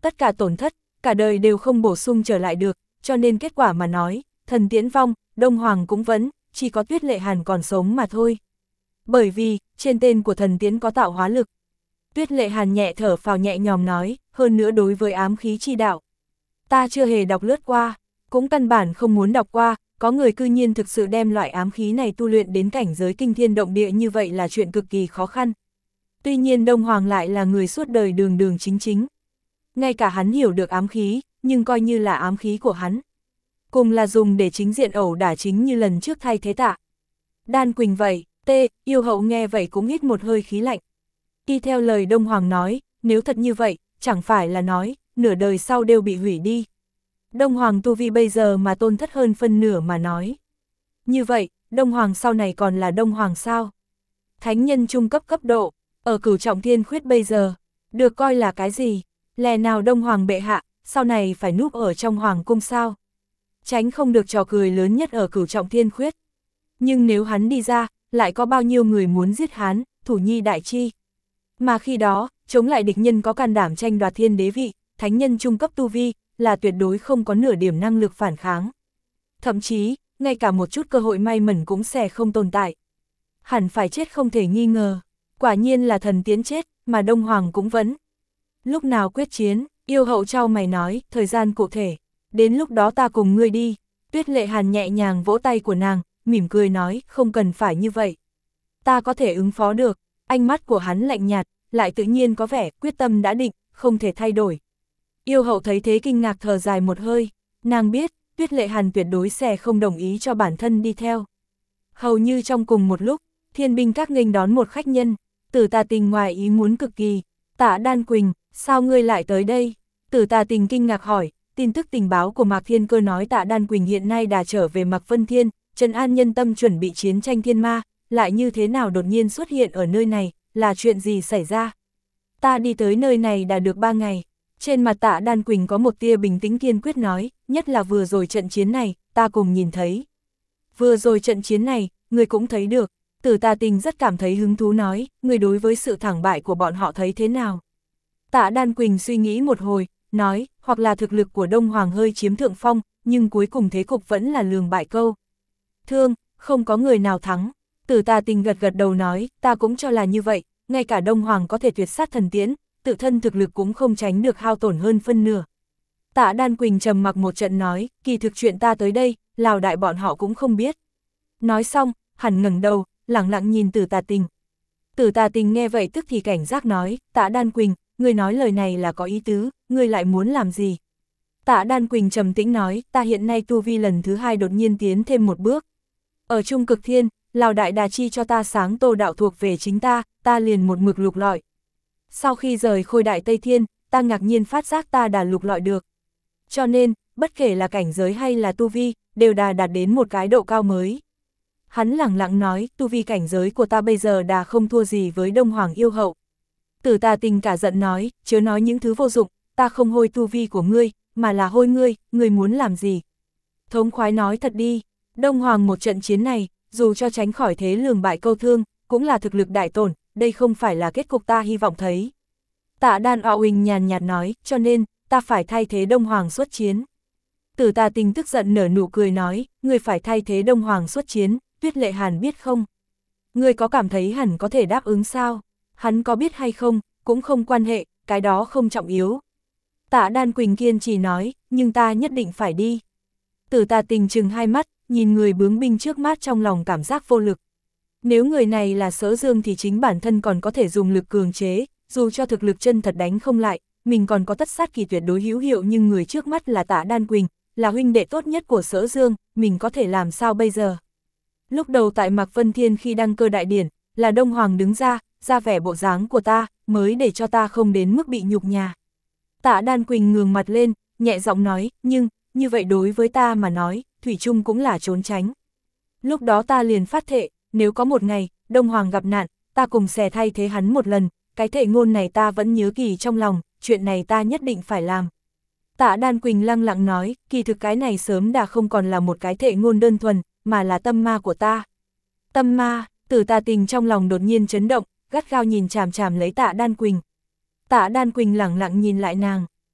Speaker 1: tất cả tổn thất, cả đời đều không bổ sung trở lại được, cho nên kết quả mà nói, thần tiễn vong, Đông Hoàng cũng vẫn, chỉ có Tuyết Lệ Hàn còn sống mà thôi. Bởi vì, trên tên của thần tiễn có tạo hóa lực. Tuyết Lệ Hàn nhẹ thở phào nhẹ nhõm nói, hơn nữa đối với ám khí chi đạo. Ta chưa hề đọc lướt qua, cũng căn bản không muốn đọc qua, có người cư nhiên thực sự đem loại ám khí này tu luyện đến cảnh giới kinh thiên động địa như vậy là chuyện cực kỳ khó khăn. Tuy nhiên Đông Hoàng lại là người suốt đời đường đường chính chính. Ngay cả hắn hiểu được ám khí, nhưng coi như là ám khí của hắn. Cùng là dùng để chính diện ẩu đả chính như lần trước thay thế Tạ Đan Quỳnh vậy, tê, yêu hậu nghe vậy cũng hít một hơi khí lạnh. Y theo lời Đông Hoàng nói, nếu thật như vậy, chẳng phải là nói, nửa đời sau đều bị hủy đi. Đông Hoàng tu vi bây giờ mà tôn thất hơn phân nửa mà nói. Như vậy, Đông Hoàng sau này còn là Đông Hoàng sao? Thánh nhân trung cấp cấp độ, ở Cửu Trọng Thiên Khuyết bây giờ, được coi là cái gì? Lẽ nào Đông Hoàng bệ hạ, sau này phải núp ở trong Hoàng cung sao? Tránh không được trò cười lớn nhất ở Cửu Trọng Thiên Khuyết. Nhưng nếu hắn đi ra, lại có bao nhiêu người muốn giết hắn, thủ nhi đại chi. Mà khi đó, chống lại địch nhân có can đảm tranh đoạt thiên đế vị, thánh nhân trung cấp tu vi, là tuyệt đối không có nửa điểm năng lực phản kháng. Thậm chí, ngay cả một chút cơ hội may mẩn cũng sẽ không tồn tại. Hẳn phải chết không thể nghi ngờ. Quả nhiên là thần tiến chết, mà Đông Hoàng cũng vẫn. Lúc nào quyết chiến, yêu hậu trao mày nói, thời gian cụ thể. Đến lúc đó ta cùng ngươi đi. Tuyết Lệ Hàn nhẹ nhàng vỗ tay của nàng, mỉm cười nói, không cần phải như vậy. Ta có thể ứng phó được. Ánh mắt của hắn lạnh nhạt, lại tự nhiên có vẻ quyết tâm đã định, không thể thay đổi. Yêu hậu thấy thế kinh ngạc thở dài một hơi, nàng biết, Tuyết Lệ Hàn tuyệt đối sẽ không đồng ý cho bản thân đi theo. Hầu như trong cùng một lúc, thiên binh các nghênh đón một khách nhân, Tử Tà Tình ngoài ý muốn cực kỳ, Tạ Đan Quỳnh, sao ngươi lại tới đây? Tử Tà Tình kinh ngạc hỏi, tin tức tình báo của Mạc Thiên Cơ nói Tạ Đan Quỳnh hiện nay đã trở về Mạc Vân Thiên, trấn an nhân tâm chuẩn bị chiến tranh thiên ma, lại như thế nào đột nhiên xuất hiện ở nơi này, là chuyện gì xảy ra? Ta đi tới nơi này đã được ba ngày. Trên mặt Tạ Đan Quỳnh có một tia bình tĩnh kiên quyết nói, nhất là vừa rồi trận chiến này, ta cùng nhìn thấy. Vừa rồi trận chiến này, người cũng thấy được. Tử Tà Tình rất cảm thấy hứng thú nói, người đối với sự thẳng bại của bọn họ thấy thế nào? Tạ Đan Quỳnh suy nghĩ một hồi, nói, hoặc là thực lực của Đông Hoàng hơi chiếm thượng phong, nhưng cuối cùng thế cục vẫn là lường bại câu. Thương, không có người nào thắng. Tử Tà Tình gật gật đầu nói, ta cũng cho là như vậy, ngay cả Đông Hoàng có thể tuyệt sát thần tiễn, tự thân thực lực cũng không tránh được hao tổn hơn phân nửa. Tạ Đan Quỳnh trầm mặc một trận nói, kỳ thực chuyện ta tới đây, Lào đại bọn họ cũng không biết. Nói xong, hắn ngẩng đầu, lẳng lặng nhìn Tử Tà Tình. Tử Tà Tình nghe vậy tức thì cảnh giác nói, Tạ Đan Quỳnh, ngươi nói lời này là có ý tứ, ngươi lại muốn làm gì? Tạ Đan Quỳnh trầm tĩnh nói, ta hiện nay tu vi lần thứ hai đột nhiên tiến thêm một bước. Ở Trung Cực Thiên, Lào đại đà chi cho ta sáng tô đạo thuộc về chính ta, ta liền một mực lục lọi. Sau khi rời Khôi Đại Tây Thiên, ta ngạc nhiên phát giác ta đã lục lọi được. Cho nên, bất kể là cảnh giới hay là tu vi, đều đã đạt đến một cái độ cao mới. Hắn lẳng lặng nói, tu vi cảnh giới của ta bây giờ đã không thua gì với Đông Hoàng yêu hậu. Tử Tà Tình cả giận nói, chớ nói những thứ vô dụng, ta không hôi tu vi của ngươi, mà là hôi ngươi, ngươi muốn làm gì? Thống khoái nói thật đi, Đông Hoàng một trận chiến này, dù cho tránh khỏi thế lường bại câu thương, cũng là thực lực đại tổn, đây không phải là kết cục ta hy vọng thấy. Tạ Đan Oa Uỳnh nhàn nhạt nói, cho nên, ta phải thay thế Đông Hoàng xuất chiến. Tử Tà Tình tức giận nở nụ cười nói, ngươi phải thay thế Đông Hoàng xuất chiến, Tuyết Lệ Hàn biết không? Ngươi có cảm thấy hẳn có thể đáp ứng sao? Hắn có biết hay không, cũng không quan hệ, cái đó không trọng yếu. Tạ Đan Quỳnh kiên trì nói, nhưng ta nhất định phải đi. Tử Tà Tình trừng hai mắt, nhìn người bướng binh trước mắt trong lòng cảm giác vô lực. Nếu người này là Sớ Dương thì chính bản thân còn có thể dùng lực cường chế, dù cho thực lực chân thật đánh không lại, mình còn có tất sát kỳ tuyệt đối hữu hiệu, nhưng người trước mắt là Tạ Đan Quỳnh, là huynh đệ tốt nhất của Sớ Dương, mình có thể làm sao bây giờ? Lúc đầu tại Mạc Vân Thiên khi đăng cơ đại điển, là Đông Hoàng đứng ra, ra vẻ bộ dáng của ta, mới để cho ta không đến mức bị nhục nhã. Tạ Đan Quỳnh ngường mặt lên, nhẹ giọng nói, nhưng, như vậy đối với ta mà nói, thủy chung cũng là trốn tránh. Lúc đó ta liền phát thệ, nếu có một ngày, Đông Hoàng gặp nạn, ta cùng sẽ thay thế hắn một lần, cái thệ ngôn này ta vẫn nhớ kỳ trong lòng, chuyện này ta nhất định phải làm. Tạ Đan Quỳnh lăng lặng nói, kỳ thực cái này sớm đã không còn là một cái thệ ngôn đơn thuần, mà là tâm ma của ta. Tâm ma, Tử Tà Tình trong lòng đột nhiên chấn động, gắt gao nhìn chằm chằm lấy Tạ Đan Quỳnh. Tạ Đan Quỳnh lẳng lặng nhìn lại nàng,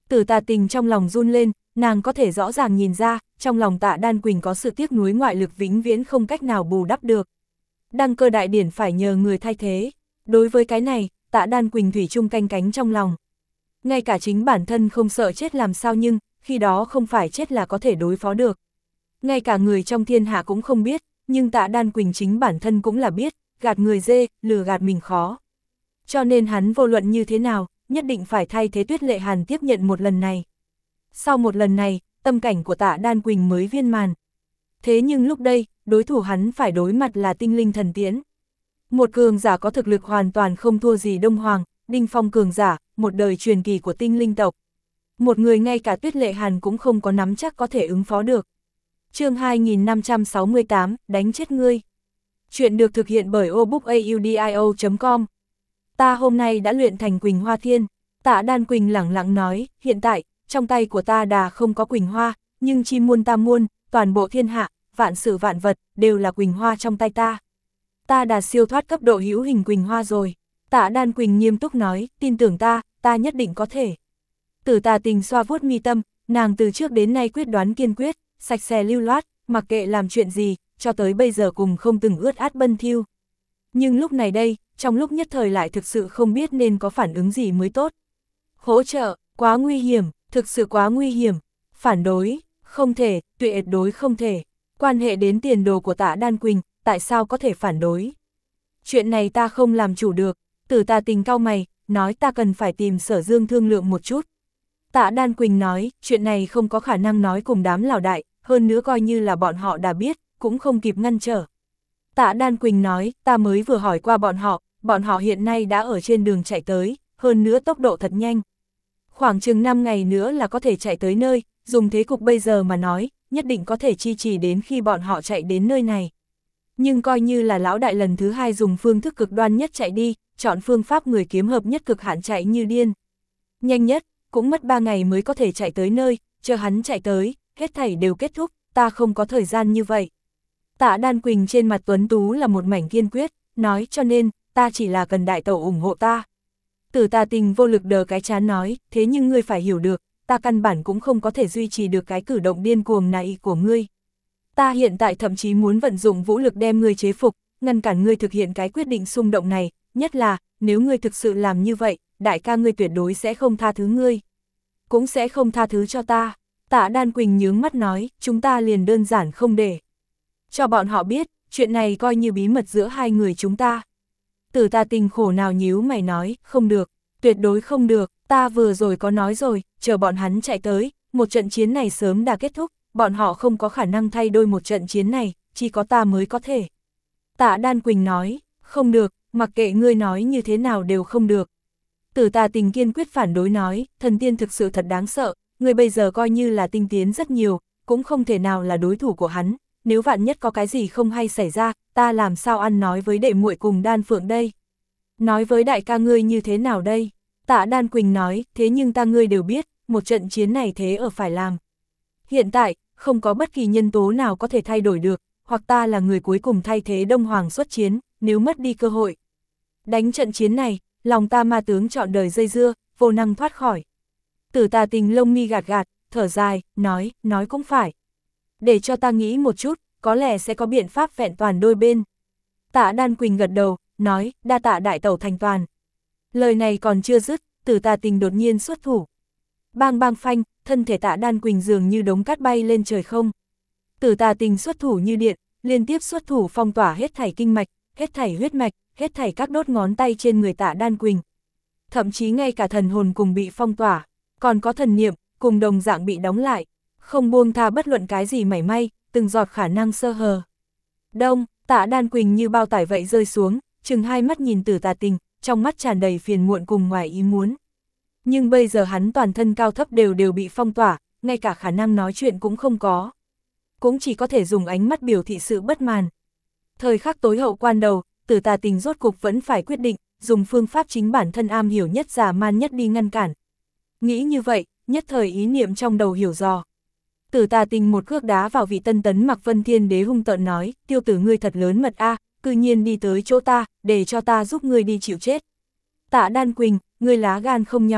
Speaker 1: Tử Tà Tình trong lòng run lên, nàng có thể rõ ràng nhìn ra, trong lòng Tạ Đan Quỳnh có sự tiếc nuối ngoại lực vĩnh viễn không cách nào bù đắp được. Đăng cơ đại điển phải nhờ người thay thế. Đối với cái này, Tạ Đan Quỳnh thủy chung canh cánh trong lòng. Ngay cả chính bản thân không sợ chết làm sao nhưng, khi đó không phải chết là có thể đối phó được. Ngay cả người trong thiên hạ cũng không biết, nhưng Tạ Đan Quỳnh chính bản thân cũng là biết, gạt người dê, lừa gạt mình khó. Cho nên hắn vô luận như thế nào, nhất định phải thay thế Tuyết Lệ Hàn tiếp nhận một lần này. Sau một lần này, tâm cảnh của Tạ Đan Quỳnh mới viên màn. Thế nhưng lúc đây, đối thủ hắn phải đối mặt là Tinh Linh Thần Tiễn. Một cường giả có thực lực hoàn toàn không thua gì Đông Hoàng, Đinh Phong cường giả, một đời truyền kỳ của Tinh Linh tộc. Một người ngay cả Tuyết Lệ Hàn cũng không có nắm chắc có thể ứng phó được. Chương hai nghìn năm trăm sáu mươi tám, đánh chết ngươi. Chuyện được thực hiện bởi obookaudio chấm com. Ta hôm nay đã luyện thành Quỳnh Hoa Thiên. Tạ Đan Quỳnh lẳng lặng nói, hiện tại, trong tay của ta đà không có Quỳnh Hoa, nhưng chi muôn ta muôn, toàn bộ thiên hạ, vạn sự vạn vật, đều là Quỳnh Hoa trong tay ta. Ta đã siêu thoát cấp độ hữu hình Quỳnh Hoa rồi. Tạ Đan Quỳnh nghiêm túc nói, tin tưởng ta, ta nhất định có thể. Tử Tà Tình xoa vuốt mi tâm, nàng từ trước đến nay quyết đoán kiên quyết, sạch sẽ lưu loát, mặc kệ làm chuyện gì, cho tới bây giờ cùng không từng ướt át bân thiêu. Nhưng lúc này đây, trong lúc nhất thời lại thực sự không biết nên có phản ứng gì mới tốt. Hỗ trợ, quá nguy hiểm, thực sự quá nguy hiểm. Phản đối, không thể, tuyệt đối không thể. Quan hệ đến tiền đồ của Tạ Đan Quỳnh, tại sao có thể phản đối? Chuyện này ta không làm chủ được. Tử Tà Tình cau mày, nói ta cần phải tìm Sở Dương thương lượng một chút. Tạ Đan Quỳnh nói, chuyện này không có khả năng nói cùng đám lão đại, hơn nữa coi như là bọn họ đã biết, cũng không kịp ngăn trở. Tạ Đan Quỳnh nói, ta mới vừa hỏi qua bọn họ, bọn họ hiện nay đã ở trên đường chạy tới, hơn nữa tốc độ thật nhanh. Khoảng chừng năm ngày nữa là có thể chạy tới nơi, dùng thế cục bây giờ mà nói, nhất định có thể chi trì đến khi bọn họ chạy đến nơi này. Nhưng coi như là lão đại lần thứ hai dùng phương thức cực đoan nhất chạy đi, chọn phương pháp người kiếm hợp nhất cực hạn chạy như điên. Nhanh nhất, cũng mất ba ngày mới có thể chạy tới nơi, chờ hắn chạy tới, hết thảy đều kết thúc, ta không có thời gian như vậy. Tạ Đan Quỳnh trên mặt tuấn tú là một mảnh kiên quyết, nói cho nên, ta chỉ là cần đại tẩu ủng hộ ta. Tử Tà Tình vô lực đờ cái chán nói, thế nhưng ngươi phải hiểu được, ta căn bản cũng không có thể duy trì được cái cử động điên cuồng này của ngươi. Ta hiện tại thậm chí muốn vận dụng vũ lực đem ngươi chế phục, ngăn cản ngươi thực hiện cái quyết định xung động này, nhất là, nếu ngươi thực sự làm như vậy, đại ca ngươi tuyệt đối sẽ không tha thứ ngươi. Cũng sẽ không tha thứ cho ta. Tạ Đan Quỳnh nhướng mắt nói, chúng ta liền đơn giản không để cho bọn họ biết, chuyện này coi như bí mật giữa hai người chúng ta. Tử Tà Tình khổ nào nhíu mày nói, không được, tuyệt đối không được, ta vừa rồi có nói rồi, chờ bọn hắn chạy tới, một trận chiến này sớm đã kết thúc, bọn họ không có khả năng thay đổi một trận chiến này, chỉ có ta mới có thể. Tạ Đan Quỳnh nói, không được, mặc kệ ngươi nói như thế nào đều không được. Tử Tà Tình kiên quyết phản đối nói, thần tiên thực sự thật đáng sợ, ngươi bây giờ coi như là tinh tiến rất nhiều, cũng không thể nào là đối thủ của hắn, nếu vạn nhất có cái gì không hay xảy ra, ta làm sao ăn nói với đệ muội cùng Đan Phượng đây? Nói với đại ca ngươi như thế nào đây? Tạ Đan Quỳnh nói, thế nhưng ta ngươi đều biết, một trận chiến này thế ở phải làm. Hiện tại, không có bất kỳ nhân tố nào có thể thay đổi được, hoặc ta là người cuối cùng thay thế Đông Hoàng xuất chiến, nếu mất đi cơ hội. Đánh trận chiến này, lòng ta ma tướng chọn đời dây dưa, vô năng thoát khỏi. Tử Tà Tình lông mi gạt gạt, thở dài, nói, nói cũng phải. Để cho ta nghĩ một chút, có lẽ sẽ có biện pháp vẹn toàn đôi bên. Tạ Đan Quỳnh gật đầu, nói, đa tạ đại tẩu thành toàn. Lời này còn chưa dứt, Tử Tà Tình đột nhiên xuất thủ. Bang bang phanh, thân thể Tạ Đan Quỳnh dường như đống cát bay lên trời không. Tử Tà Tình xuất thủ như điện, liên tiếp xuất thủ phong tỏa hết thảy kinh mạch, hết thảy huyết mạch, hết thảy các đốt ngón tay trên người Tạ Đan Quỳnh. Thậm chí ngay cả thần hồn cùng bị phong tỏa, còn có thần niệm, cùng đồng dạng bị đóng lại, không buông tha bất luận cái gì mảy may, từng giọt khả năng sơ hờ. Đông, Tạ Đan Quỳnh như bao tải vậy rơi xuống, chừng hai mắt nhìn Tử Tà Tình, trong mắt tràn đầy phiền muộn cùng ngoài ý muốn. Nhưng bây giờ hắn toàn thân cao thấp đều đều bị phong tỏa, ngay cả khả năng nói chuyện cũng không có. Cũng chỉ có thể dùng ánh mắt biểu thị sự bất màn. Thời khắc tối hậu quan đầu, Tử Tà Tình rốt cục vẫn phải quyết định, dùng phương pháp chính bản thân am hiểu nhất giả man nhất đi ngăn cản. Nghĩ như vậy, nhất thời ý niệm trong đầu hiểu dò. Tử Tà Tình một cước đá vào vị tân tấn Mặc Vân Thiên Đế hung tợn nói, tiêu tử ngươi thật lớn mật a, cư nhiên đi tới chỗ ta, để cho ta giúp ngươi đi chịu chết. Tạ Đan Quỳnh, ngươi lá gan không nhỏ.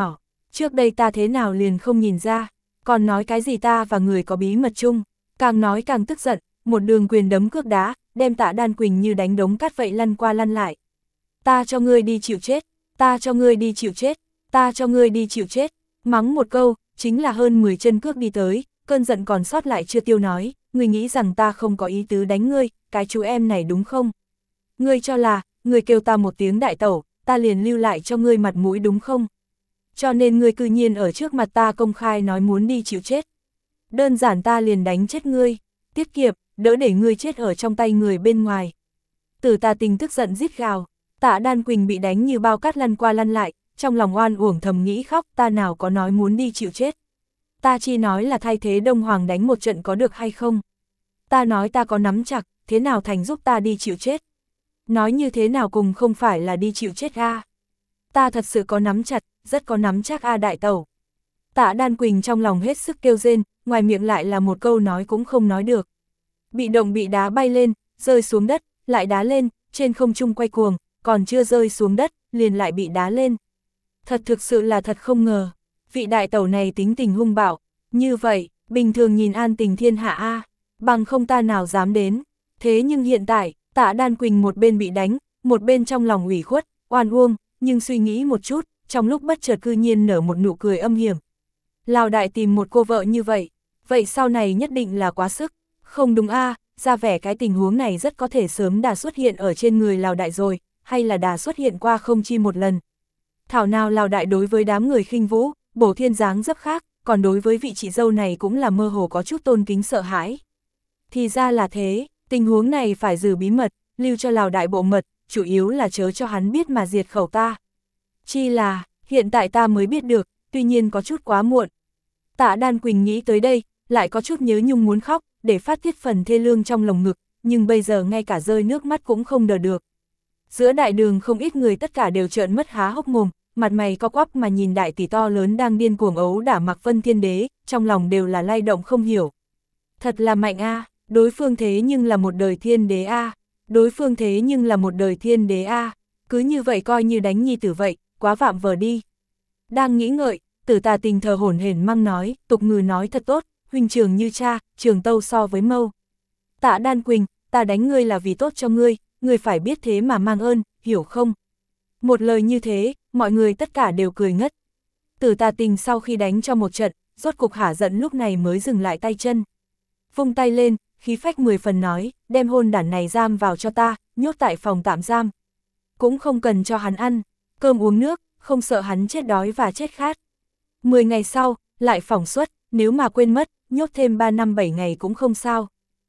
Speaker 1: Trước đây ta thế nào liền không nhìn ra, còn nói cái gì ta và người có bí mật chung, càng nói càng tức giận, một đường quyền đấm cước đá, đem Tạ Đan Quỳnh như đánh đống cát vậy lăn qua lăn lại. Ta cho ngươi đi chịu chết, ta cho ngươi đi chịu chết, ta cho ngươi đi chịu chết, mắng một câu, chính là hơn mười chân cước đi tới, cơn giận còn sót lại chưa tiêu nói, ngươi nghĩ rằng ta không có ý tứ đánh ngươi, cái chú em này đúng không? Ngươi cho là, ngươi kêu ta một tiếng đại tẩu, ta liền lưu lại cho ngươi mặt mũi đúng không? Cho nên ngươi cư nhiên ở trước mặt ta công khai nói muốn đi chịu chết. Đơn giản ta liền đánh chết ngươi, tiết kiệm, đỡ để ngươi chết ở trong tay người bên ngoài. Tử Tà Tình tức giận rít gào, Tạ Đan Quỳnh bị đánh như bao cát lăn qua lăn lại, trong lòng oan uổng thầm nghĩ khóc, ta nào có nói muốn đi chịu chết. Ta chỉ nói là thay thế Đông Hoàng đánh một trận có được hay không. Ta nói ta có nắm chặt, thế nào thành giúp ta đi chịu chết. Nói như thế nào cùng không phải là đi chịu chết a. Ta thật sự có nắm chặt, rất có nắm chắc a đại tẩu. Tạ Đan Quỳnh trong lòng hết sức kêu rên, ngoài miệng lại là một câu nói cũng không nói được. Bị động bị đá bay lên, rơi xuống đất, lại đá lên, trên không trung quay cuồng, còn chưa rơi xuống đất, liền lại bị đá lên. Thật thực sự là thật không ngờ, vị đại tẩu này tính tình hung bạo, như vậy, bình thường nhìn an tình thiên hạ a, bằng không ta nào dám đến. Thế nhưng hiện tại, Tạ Đan Quỳnh một bên bị đánh, một bên trong lòng ủy khuất, oan uông, nhưng suy nghĩ một chút, trong lúc bất chợt cư nhiên nở một nụ cười âm hiểm. Lào đại tìm một cô vợ như vậy, vậy sau này nhất định là quá sức, không đúng a, ra vẻ cái tình huống này rất có thể sớm đã xuất hiện ở trên người Lào đại rồi, hay là đã xuất hiện qua không chi một lần. Thảo nào Lào đại đối với đám người khinh vũ, bổ thiên dáng rất khác, còn đối với vị chị dâu này cũng là mơ hồ có chút tôn kính sợ hãi. Thì ra là thế, tình huống này phải giữ bí mật, lưu cho Lào đại bộ mật, chủ yếu là chớ cho hắn biết mà diệt khẩu ta. Chi là, hiện tại ta mới biết được, tuy nhiên có chút quá muộn. Tạ Đan Quỳnh nghĩ tới đây, lại có chút nhớ nhung muốn khóc, để phát tiết phần thê lương trong lồng ngực, nhưng bây giờ ngay cả rơi nước mắt cũng không đỡ được. Giữa đại đường không ít người tất cả đều trợn mất há hốc mồm, mặt mày co quắp mà nhìn đại tỷ to lớn đang điên cuồng ấu đả Mạc Vân Thiên Đế, trong lòng đều là lay động không hiểu. Thật là mạnh a, đối phương thế nhưng là một đời thiên đế a, đối phương thế nhưng là một đời thiên đế a, cứ như vậy coi như đánh nhi tử vậy, quá vạm vờ đi. Đang nghĩ ngợi, Tử Tà Tình thờ hổn hển mang nói, tục ngữ nói thật tốt, huynh trường như cha, trường tâu so với mâu. Tạ Đan Quỳnh, ta đánh ngươi là vì tốt cho ngươi, ngươi phải biết thế mà mang ơn, hiểu không? Một lời như thế, mọi người tất cả đều cười ngất. Tử Tà Tình sau khi đánh cho một trận, rốt cục hả giận lúc này mới dừng lại tay chân. Vung tay lên, khí phách mười phần nói, đem hôn đản này giam vào cho ta, nhốt tại phòng tạm giam. Cũng không cần cho hắn ăn, cơm uống nước, không sợ hắn chết đói và chết khát. Mười ngày sau, lại phỏng suất, nếu mà quên mất, nhốt thêm ba năm bảy ngày cũng không sao.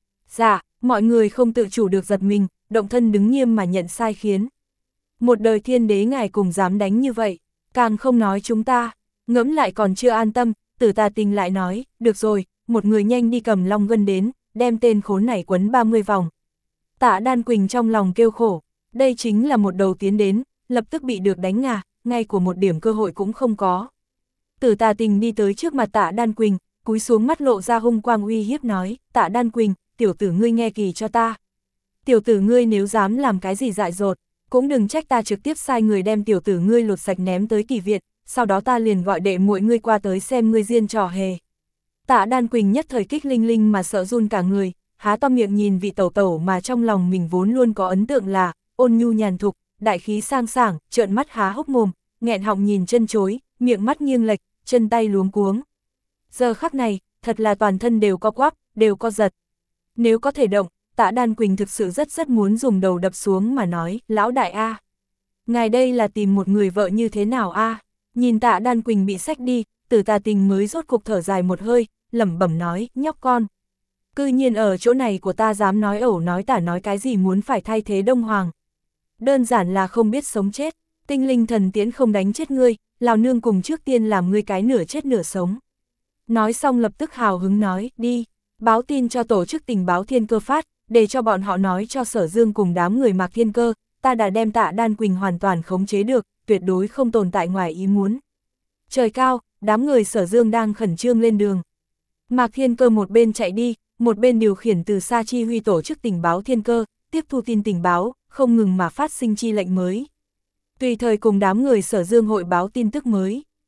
Speaker 1: Dạ, mọi người không tự chủ được giật mình, động thân đứng nghiêm mà nhận sai khiến. Một đời thiên đế ngài cùng dám đánh như vậy, càng không nói chúng ta, ngẫm lại còn chưa an tâm, Tử Tà Tình lại nói, được rồi, một người nhanh đi cầm long ngân đến, đem tên khốn này quấn ba mươi vòng. Tạ Đan Quỳnh trong lòng kêu khổ, đây chính là một đầu tiến đến, lập tức bị được đánh ngà, ngay của một điểm cơ hội cũng không có. Tử Tà Tình đi tới trước mặt Tạ Đan Quỳnh, cúi xuống mắt lộ ra hung quang uy hiếp nói, Tạ Đan Quỳnh, tiểu tử ngươi nghe kỳ cho ta. Tiểu tử ngươi nếu dám làm cái gì dại dột, cũng đừng trách ta trực tiếp sai người đem tiểu tử ngươi lột sạch ném tới kỳ viện, sau đó ta liền gọi đệ muội ngươi qua tới xem ngươi diên trò hề. Tạ Đan Quỳnh nhất thời kích linh linh mà sợ run cả người, há to miệng nhìn vị tẩu tẩu mà trong lòng mình vốn luôn có ấn tượng là ôn nhu nhàn thục, đại khí sang sảng, trợn mắt há hốc mồm, nghẹn họng nhìn chân chối, miệng mắt nghiêng lệch, chân tay luống cuống. Giờ khắc này, thật là toàn thân đều co quắp, đều co giật. Nếu có thể động, Tạ Đan Quỳnh thực sự rất rất muốn dùng đầu đập xuống mà nói, lão đại a, ngài đây là tìm một người vợ như thế nào a? Nhìn Tạ Đan Quỳnh bị xách đi, Tử Tà Tình mới rốt cục thở dài một hơi, lẩm bẩm nói, nhóc con. Cư nhiên ở chỗ này của ta dám nói ẩu nói tả nói cái gì muốn phải thay thế Đông Hoàng. Đơn giản là không biết sống chết, tinh linh thần tiễn không đánh chết ngươi, Lào nương cùng trước tiên làm ngươi cái nửa chết nửa sống. Nói xong lập tức hào hứng nói, đi, báo tin cho tổ chức tình báo Thiên Cơ phát, để cho bọn họ nói cho Sở Dương cùng đám người Mạc Thiên Cơ, ta đã đem Tạ Đan Quỳnh hoàn toàn khống chế được, tuyệt đối không tồn tại ngoài ý muốn. Trời cao, đám người Sở Dương đang khẩn trương lên đường. Mạc Thiên Cơ một bên chạy đi, một bên điều khiển từ xa chi huy tổ chức tình báo Thiên Cơ, tiếp thu tin tình báo, không ngừng mà phát sinh chi lệnh mới. Tùy thời cùng đám người Sở Dương hội báo tin tức mới.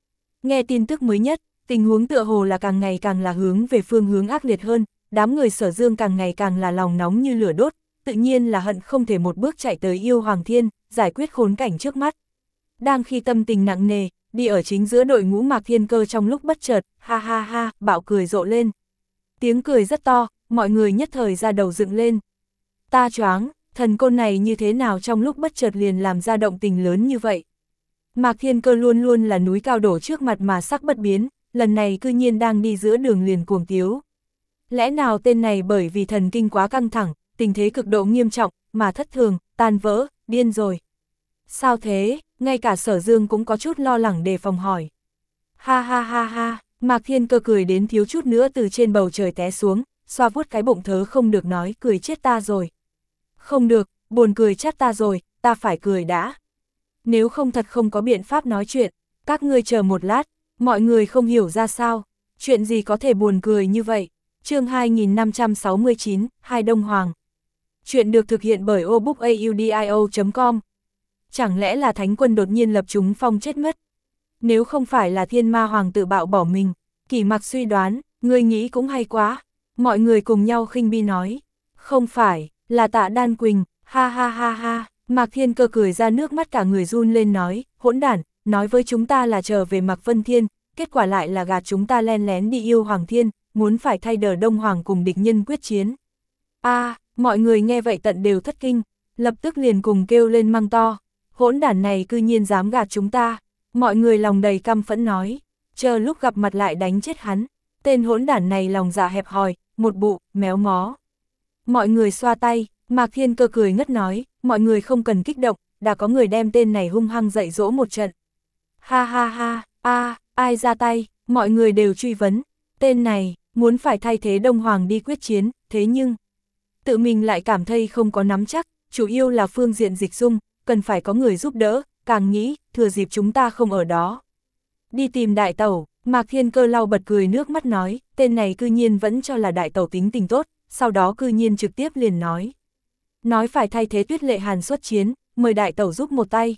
Speaker 1: Nghe tin tức mới nhất, tình huống tựa hồ là càng ngày càng là hướng về phương hướng ác liệt hơn, đám người Sở Dương càng ngày càng là lòng nóng như lửa đốt, tự nhiên là hận không thể một bước chạy tới Yêu Hoàng Thiên, giải quyết khốn cảnh trước mắt. Đang khi tâm tình nặng nề, đi ở chính giữa đội ngũ Mạc Thiên Cơ trong lúc bất chợt, ha ha ha, bạo cười rộ lên. Tiếng cười rất to, mọi người nhất thời ra đầu dựng lên. Ta choáng, thần côn này như thế nào trong lúc bất chợt liền làm ra động tình lớn như vậy. Mạc Thiên Cơ luôn luôn là núi cao đổ trước mặt mà sắc bất biến, lần này cư nhiên đang đi giữa đường liền cuồng tiếu. Lẽ nào tên này bởi vì thần kinh quá căng thẳng, tình thế cực độ nghiêm trọng, mà thất thường, tan vỡ, điên rồi. Sao thế, ngay cả Sở Dương cũng có chút lo lắng đề phòng hỏi. Ha ha ha ha, Mạc Thiên Cơ cười đến thiếu chút nữa từ trên bầu trời té xuống, xoa vuốt cái bụng thớ không được nói cười chết ta rồi. Không được, buồn cười chết ta rồi, ta phải cười đã. Nếu không thật không có biện pháp nói chuyện, các ngươi chờ một lát, mọi người không hiểu ra sao, chuyện gì có thể buồn cười như vậy. Chương hai nghìn năm trăm sáu mươi chín, Hai Đông Hoàng. Chuyện được thực hiện bởi obookaudio chấm com. Chẳng lẽ là Thánh Quân đột nhiên lập chúng phong chết mất? Nếu không phải là Thiên Ma Hoàng tự bạo bỏ mình, Kỷ Mặc suy đoán, ngươi nghĩ cũng hay quá. Mọi người cùng nhau khinh bi nói, không phải, là Tạ Đan Quỳnh, ha ha ha ha. Mạc Thiên Cơ cười ra nước mắt cả người run lên nói, hỗn đản, nói với chúng ta là trở về Mạc Vân Thiên, kết quả lại là gạt chúng ta len lén đi Yêu Hoàng Thiên, muốn phải thay đờ Đông Hoàng cùng địch nhân quyết chiến. A, à, mọi người nghe vậy tận đều thất kinh, lập tức liền cùng kêu lên măng to, hỗn đản này cư nhiên dám gạt chúng ta. Mọi người lòng đầy căm phẫn nói, chờ lúc gặp mặt lại đánh chết hắn, tên hỗn đản này lòng dạ hẹp hòi, một bụ, méo mó. Mọi người xoa tay, Mạc Thiên Cơ cười ngất nói, mọi người không cần kích động, đã có người đem tên này hung hăng dạy dỗ một trận. Ha ha ha, a, ai ra tay, mọi người đều truy vấn, tên này, muốn phải thay thế Đông Hoàng đi quyết chiến, thế nhưng, tự mình lại cảm thấy không có nắm chắc, chủ yếu là phương diện Dịch Dung, cần phải có người giúp đỡ, càng nghĩ, thừa dịp chúng ta không ở đó. Đi tìm đại tẩu, Mạc Thiên Cơ lau bật cười nước mắt nói, tên này cư nhiên vẫn cho là đại tẩu tính tình tốt, sau đó cư nhiên trực tiếp liền nói. Nói phải thay thế Tuyết Lệ Hàn xuất chiến, mời đại tẩu giúp một tay.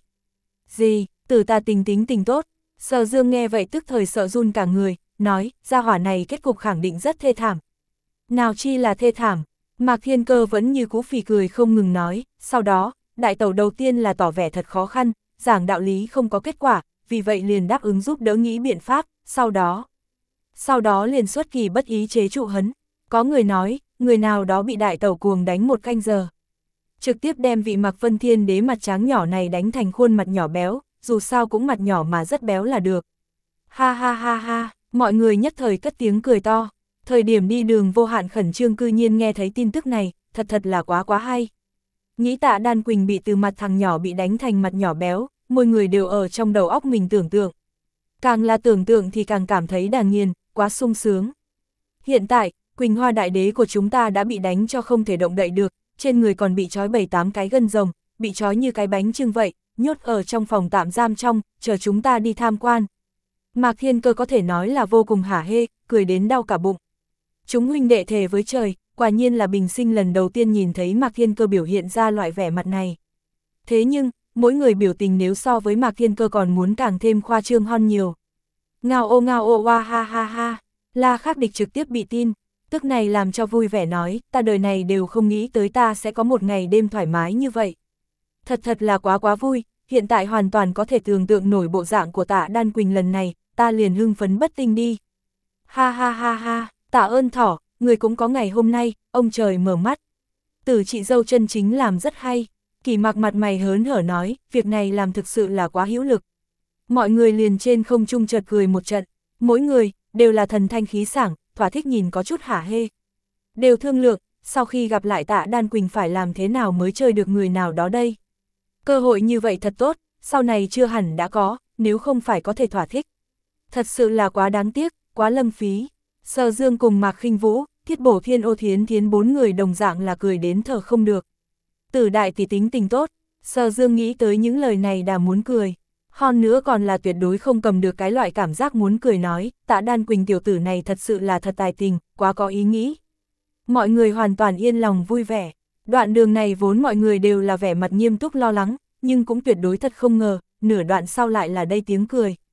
Speaker 1: Gì, tử ta tình tính tình tốt, Sở Dương nghe vậy tức thời sợ run cả người, nói, gia hỏa này kết cục khẳng định rất thê thảm. Nào chi là thê thảm, Mạc Thiên Cơ vẫn như cũ phì cười không ngừng nói, sau đó, đại tẩu đầu tiên là tỏ vẻ thật khó khăn, giảng đạo lý không có kết quả, vì vậy liền đáp ứng giúp đỡ nghĩ biện pháp, sau đó. Sau đó liền xuất kỳ bất ý chế trụ hấn, có người nói, người nào đó bị đại tẩu cuồng đánh một canh giờ. Trực tiếp đem vị Mạc Vân Thiên đế mặt trắng nhỏ này đánh thành khuôn mặt nhỏ béo, dù sao cũng mặt nhỏ mà rất béo là được. Ha ha ha ha, mọi người nhất thời cất tiếng cười to, thời điểm đi đường Vô Hạn khẩn trương cư nhiên nghe thấy tin tức này, thật thật là quá quá hay. Nghĩ Tạ Đan Quỳnh bị từ mặt thằng nhỏ bị đánh thành mặt nhỏ béo, mỗi người đều ở trong đầu óc mình tưởng tượng. Càng là tưởng tượng thì càng cảm thấy đàng nghiền, quá sung sướng. Hiện tại, Quỳnh Hoa đại đế của chúng ta đã bị đánh cho không thể động đậy được, trên người còn bị trói bảy tám cái gân rồng, bị trói như cái bánh chưng vậy, nhốt ở trong phòng tạm giam trong, chờ chúng ta đi tham quan. Mạc Thiên Cơ có thể nói là vô cùng hả hê, cười đến đau cả bụng. Chúng huynh đệ thề với trời, quả nhiên là bình sinh lần đầu tiên nhìn thấy Mạc Thiên Cơ biểu hiện ra loại vẻ mặt này. Thế nhưng, mỗi người biểu tình nếu so với Mạc Thiên Cơ còn muốn càng thêm khoa trương hơn nhiều. Ngao ô ngao ô wa ha ha ha, La Khắc Địch trực tiếp bị tin, tức này làm cho vui vẻ nói, ta đời này đều không nghĩ tới ta sẽ có một ngày đêm thoải mái như vậy. Thật thật là quá quá vui, hiện tại hoàn toàn có thể tưởng tượng nổi bộ dạng của Tạ Đan Quỳnh lần này, ta liền hưng phấn bất tinh đi. Ha ha ha ha, tạ ơn thỏ, người cũng có ngày hôm nay, ông trời mở mắt. Tử chị dâu chân chính làm rất hay, Kỷ Mặc mặt mày hớn hở nói, việc này làm thực sự là quá hữu lực. Mọi người liền trên không trung chợt cười một trận, mỗi người, đều là thần thanh khí sảng, thỏa thích nhìn có chút hả hê. Đều thương lượng, sau khi gặp lại Tạ Đan Quỳnh phải làm thế nào mới chơi được người nào đó đây. Cơ hội như vậy thật tốt, sau này chưa hẳn đã có, nếu không phải có thể thỏa thích. Thật sự là quá đáng tiếc, quá lâm phí. Sở Dương cùng Mạc Khinh Vũ, Thiết Bổ Thiên Ô Thiến Thiến bốn người đồng dạng là cười đến thở không được. Tử đại tỷ tính tình tốt, Sở Dương nghĩ tới những lời này đã muốn cười. Hơn nữa còn là tuyệt đối không cầm được cái loại cảm giác muốn cười nói, Tạ Đan Quỳnh tiểu tử này thật sự là thật tài tình, quá có ý nghĩ. Mọi người hoàn toàn yên lòng vui vẻ. Đoạn đường này vốn mọi người đều là vẻ mặt nghiêm túc lo lắng, nhưng cũng tuyệt đối thật không ngờ, nửa đoạn sau lại là đây tiếng cười.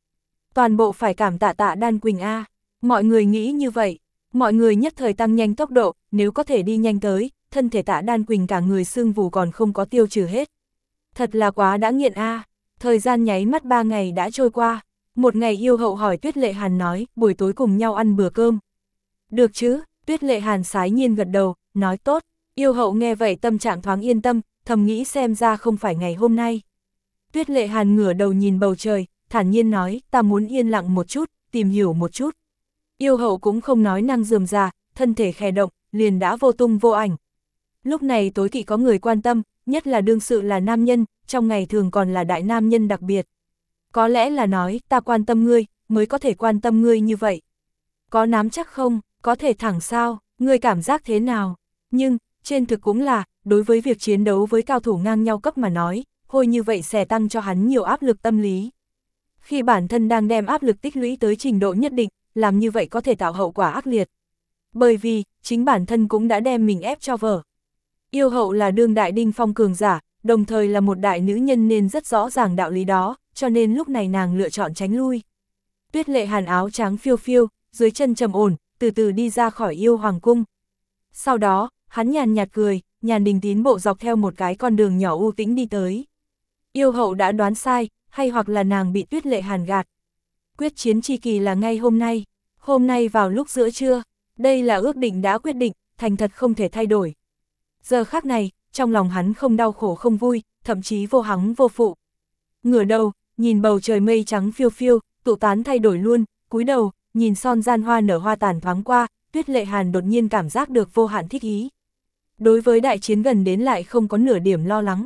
Speaker 1: Toàn bộ phải cảm tạ Tạ Đan Quỳnh a. Mọi người nghĩ như vậy, mọi người nhất thời tăng nhanh tốc độ, nếu có thể đi nhanh tới, thân thể Tạ Đan Quỳnh cả người sưng vù còn không có tiêu trừ hết. Thật là quá đã nghiện a. Thời gian nháy mắt ba ngày đã trôi qua. Một ngày Yêu Hậu hỏi Tuyết Lệ Hàn nói, buổi tối cùng nhau ăn bữa cơm. Được chứ, Tuyết Lệ Hàn sái nhiên gật đầu, nói tốt. Yêu Hậu nghe vậy tâm trạng thoáng yên tâm, thầm nghĩ xem ra không phải ngày hôm nay. Tuyết Lệ Hàn ngửa đầu nhìn bầu trời, thản nhiên nói, ta muốn yên lặng một chút, tìm hiểu một chút. Yêu Hậu cũng không nói năng rườm rà, thân thể khẽ động, liền đã vô tung vô ảnh. Lúc này tối kỵ có người quan tâm, nhất là đương sự là nam nhân, trong ngày thường còn là đại nam nhân đặc biệt. Có lẽ là nói, ta quan tâm ngươi, mới có thể quan tâm ngươi như vậy. Có nắm chắc không, có thể thẳng sao, ngươi cảm giác thế nào? Nhưng, trên thực cũng là, đối với việc chiến đấu với cao thủ ngang nhau cấp mà nói, hôi như vậy sẽ tăng cho hắn nhiều áp lực tâm lý. Khi bản thân đang đem áp lực tích lũy tới trình độ nhất định, làm như vậy có thể tạo hậu quả ác liệt. Bởi vì, chính bản thân cũng đã đem mình ép cho vở. Yêu Hậu là đương đại đỉnh phong cường giả, đồng thời là một đại nữ nhân nên rất rõ ràng đạo lý đó, cho nên lúc này nàng lựa chọn tránh lui. Tuyết Lệ Hàn áo trắng phiêu phiêu, dưới chân trầm ổn, từ từ đi ra khỏi Yêu Hoàng cung. Sau đó, hắn nhàn nhạt cười, nhàn đình tín bộ dọc theo một cái con đường nhỏ u tĩnh đi tới. Yêu Hậu đã đoán sai, hay hoặc là nàng bị Tuyết Lệ Hàn gạt. Quyết chiến chi kỳ là ngay hôm nay, hôm nay vào lúc giữa trưa, đây là ước định đã quyết định, thành thật không thể thay đổi. Giờ khắc này, trong lòng hắn không đau khổ không vui, thậm chí vô hắng vô phụ. Ngửa đầu, nhìn bầu trời mây trắng phiêu phiêu, tụ tán thay đổi luôn, cúi đầu, nhìn son gian hoa nở hoa tàn thoáng qua, Tuyết Lệ Hàn đột nhiên cảm giác được vô hạn thích ý. Đối với đại chiến gần đến lại không có nửa điểm lo lắng.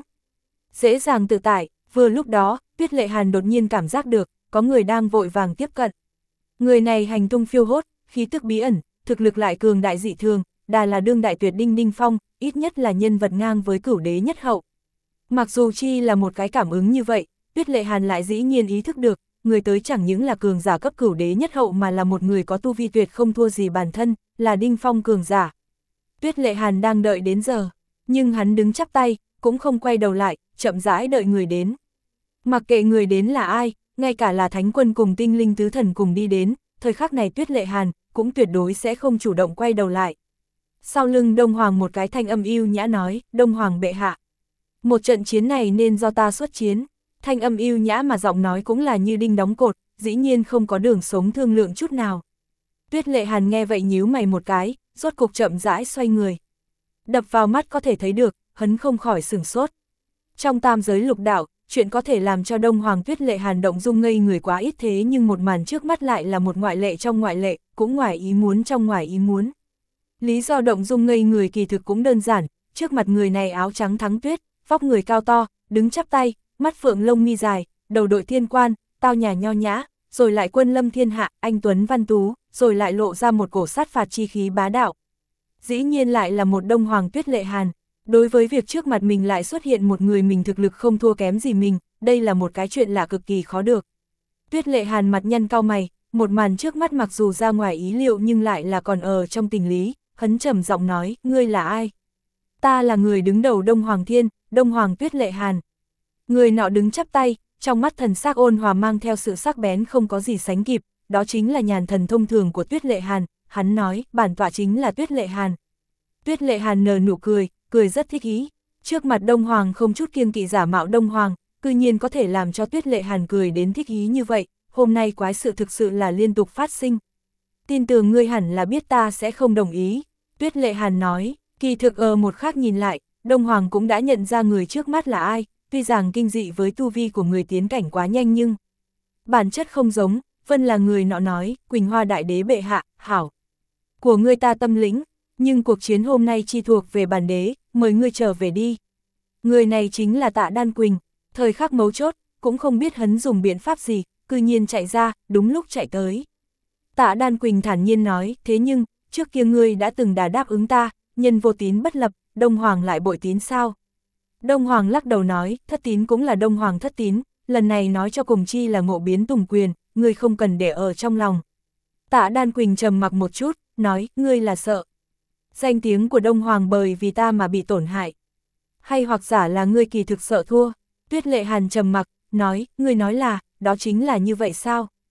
Speaker 1: Dễ dàng tự tại, vừa lúc đó, Tuyết Lệ Hàn đột nhiên cảm giác được, có người đang vội vàng tiếp cận. Người này hành tung phiêu hốt, khí tức bí ẩn, thực lực lại cường đại dị thường, đà là đương đại tuyệt đinh đinh phong, ít nhất là nhân vật ngang với cửu đế nhất hậu. Mặc dù chi là một cái cảm ứng như vậy, Tuyết Lệ Hàn lại dĩ nhiên ý thức được, người tới chẳng những là cường giả cấp cửu đế nhất hậu mà là một người có tu vi tuyệt không thua gì bản thân, là đinh phong cường giả. Tuyết Lệ Hàn đang đợi đến giờ, nhưng hắn đứng chắp tay, cũng không quay đầu lại, chậm rãi đợi người đến. Mặc kệ người đến là ai, ngay cả là Thánh Quân cùng tinh linh tứ thần cùng đi đến, thời khắc này Tuyết Lệ Hàn cũng tuyệt đối sẽ không chủ động quay đầu lại. Sau lưng Đông Hoàng một cái thanh âm yêu nhã nói, Đông Hoàng bệ hạ. Một trận chiến này nên do ta xuất chiến. Thanh âm yêu nhã mà giọng nói cũng là như đinh đóng cột, dĩ nhiên không có đường sống thương lượng chút nào. Tuyết Lệ Hàn nghe vậy nhíu mày một cái, rốt cục chậm rãi xoay người. Đập vào mắt có thể thấy được, hắn không khỏi sửng sốt. Trong tam giới lục đạo, chuyện có thể làm cho Đông Hoàng Tuyết Lệ Hàn động dung ngây người quá ít thế nhưng một màn trước mắt lại là một ngoại lệ trong ngoại lệ, cũng ngoài ý muốn trong ngoài ý muốn. Lý do động dung ngây người kỳ thực cũng đơn giản, trước mặt người này áo trắng thắng tuyết, vóc người cao to, đứng chắp tay, mắt phượng lông mi dài, đầu đội thiên quan, tao nhã nho nhã, rồi lại quân lâm thiên hạ, anh tuấn văn tú, rồi lại lộ ra một cổ sát phạt chi khí bá đạo. Dĩ nhiên lại là một Đông Hoàng Tuyết Lệ Hàn. Đối với việc trước mặt mình lại xuất hiện một người mình thực lực không thua kém gì mình, đây là một cái chuyện lạ cực kỳ khó được. Tuyết Lệ Hàn mặt nhăn cau mày, một màn trước mắt mặc dù ra ngoài ý liệu nhưng lại là còn ở trong tình lý, hắn trầm giọng nói, ngươi là ai? Ta là người đứng đầu Đông Hoàng Thiên, Đông Hoàng Tuyết Lệ Hàn. Người nọ đứng chắp tay, trong mắt thần sắc ôn hòa mang theo sự sắc bén không có gì sánh kịp, đó chính là nhàn thần thông thường của Tuyết Lệ Hàn, hắn nói, bản tọa chính là Tuyết Lệ Hàn. Tuyết Lệ Hàn nở nụ cười, cười rất thích ý, trước mặt Đông Hoàng không chút kiêng kỵ giả mạo Đông Hoàng, cư nhiên có thể làm cho Tuyết Lệ Hàn cười đến thích ý như vậy, hôm nay quái sự thực sự là liên tục phát sinh. Tin tưởng ngươi hẳn là biết ta sẽ không đồng ý, Tuyết Lệ Hàn nói, kỳ thực ở một khác nhìn lại, Đông Hoàng cũng đã nhận ra người trước mắt là ai, tuy rằng kinh dị với tu vi của người tiến cảnh quá nhanh nhưng bản chất không giống, vân là người nọ nói, Quỳnh Hoa Đại Đế bệ hạ, hảo. Của ngươi ta tâm lĩnh, nhưng cuộc chiến hôm nay chi thuộc về bản đế, mời ngươi trở về đi. Người này chính là Tạ Đan Quỳnh, thời khắc mấu chốt, cũng không biết hắn dùng biện pháp gì, cư nhiên chạy ra, đúng lúc chạy tới. Tạ Đan Quỳnh thản nhiên nói, thế nhưng, trước kia ngươi đã từng đã đáp ứng ta, nhân vô tín bất lập, Đông Hoàng lại bội tín sao? Đông Hoàng lắc đầu nói, thất tín cũng là Đông Hoàng thất tín, lần này nói cho cùng chi là ngộ biến tùng quyền, ngươi không cần để ở trong lòng. Tạ Đan Quỳnh trầm mặc một chút, nói, ngươi là sợ. Danh tiếng của Đông Hoàng bởi vì ta mà bị tổn hại. Hay hoặc giả là ngươi kỳ thực sợ thua. Tuyết Lệ Hàn trầm mặc, nói, ngươi nói là, đó chính là như vậy sao?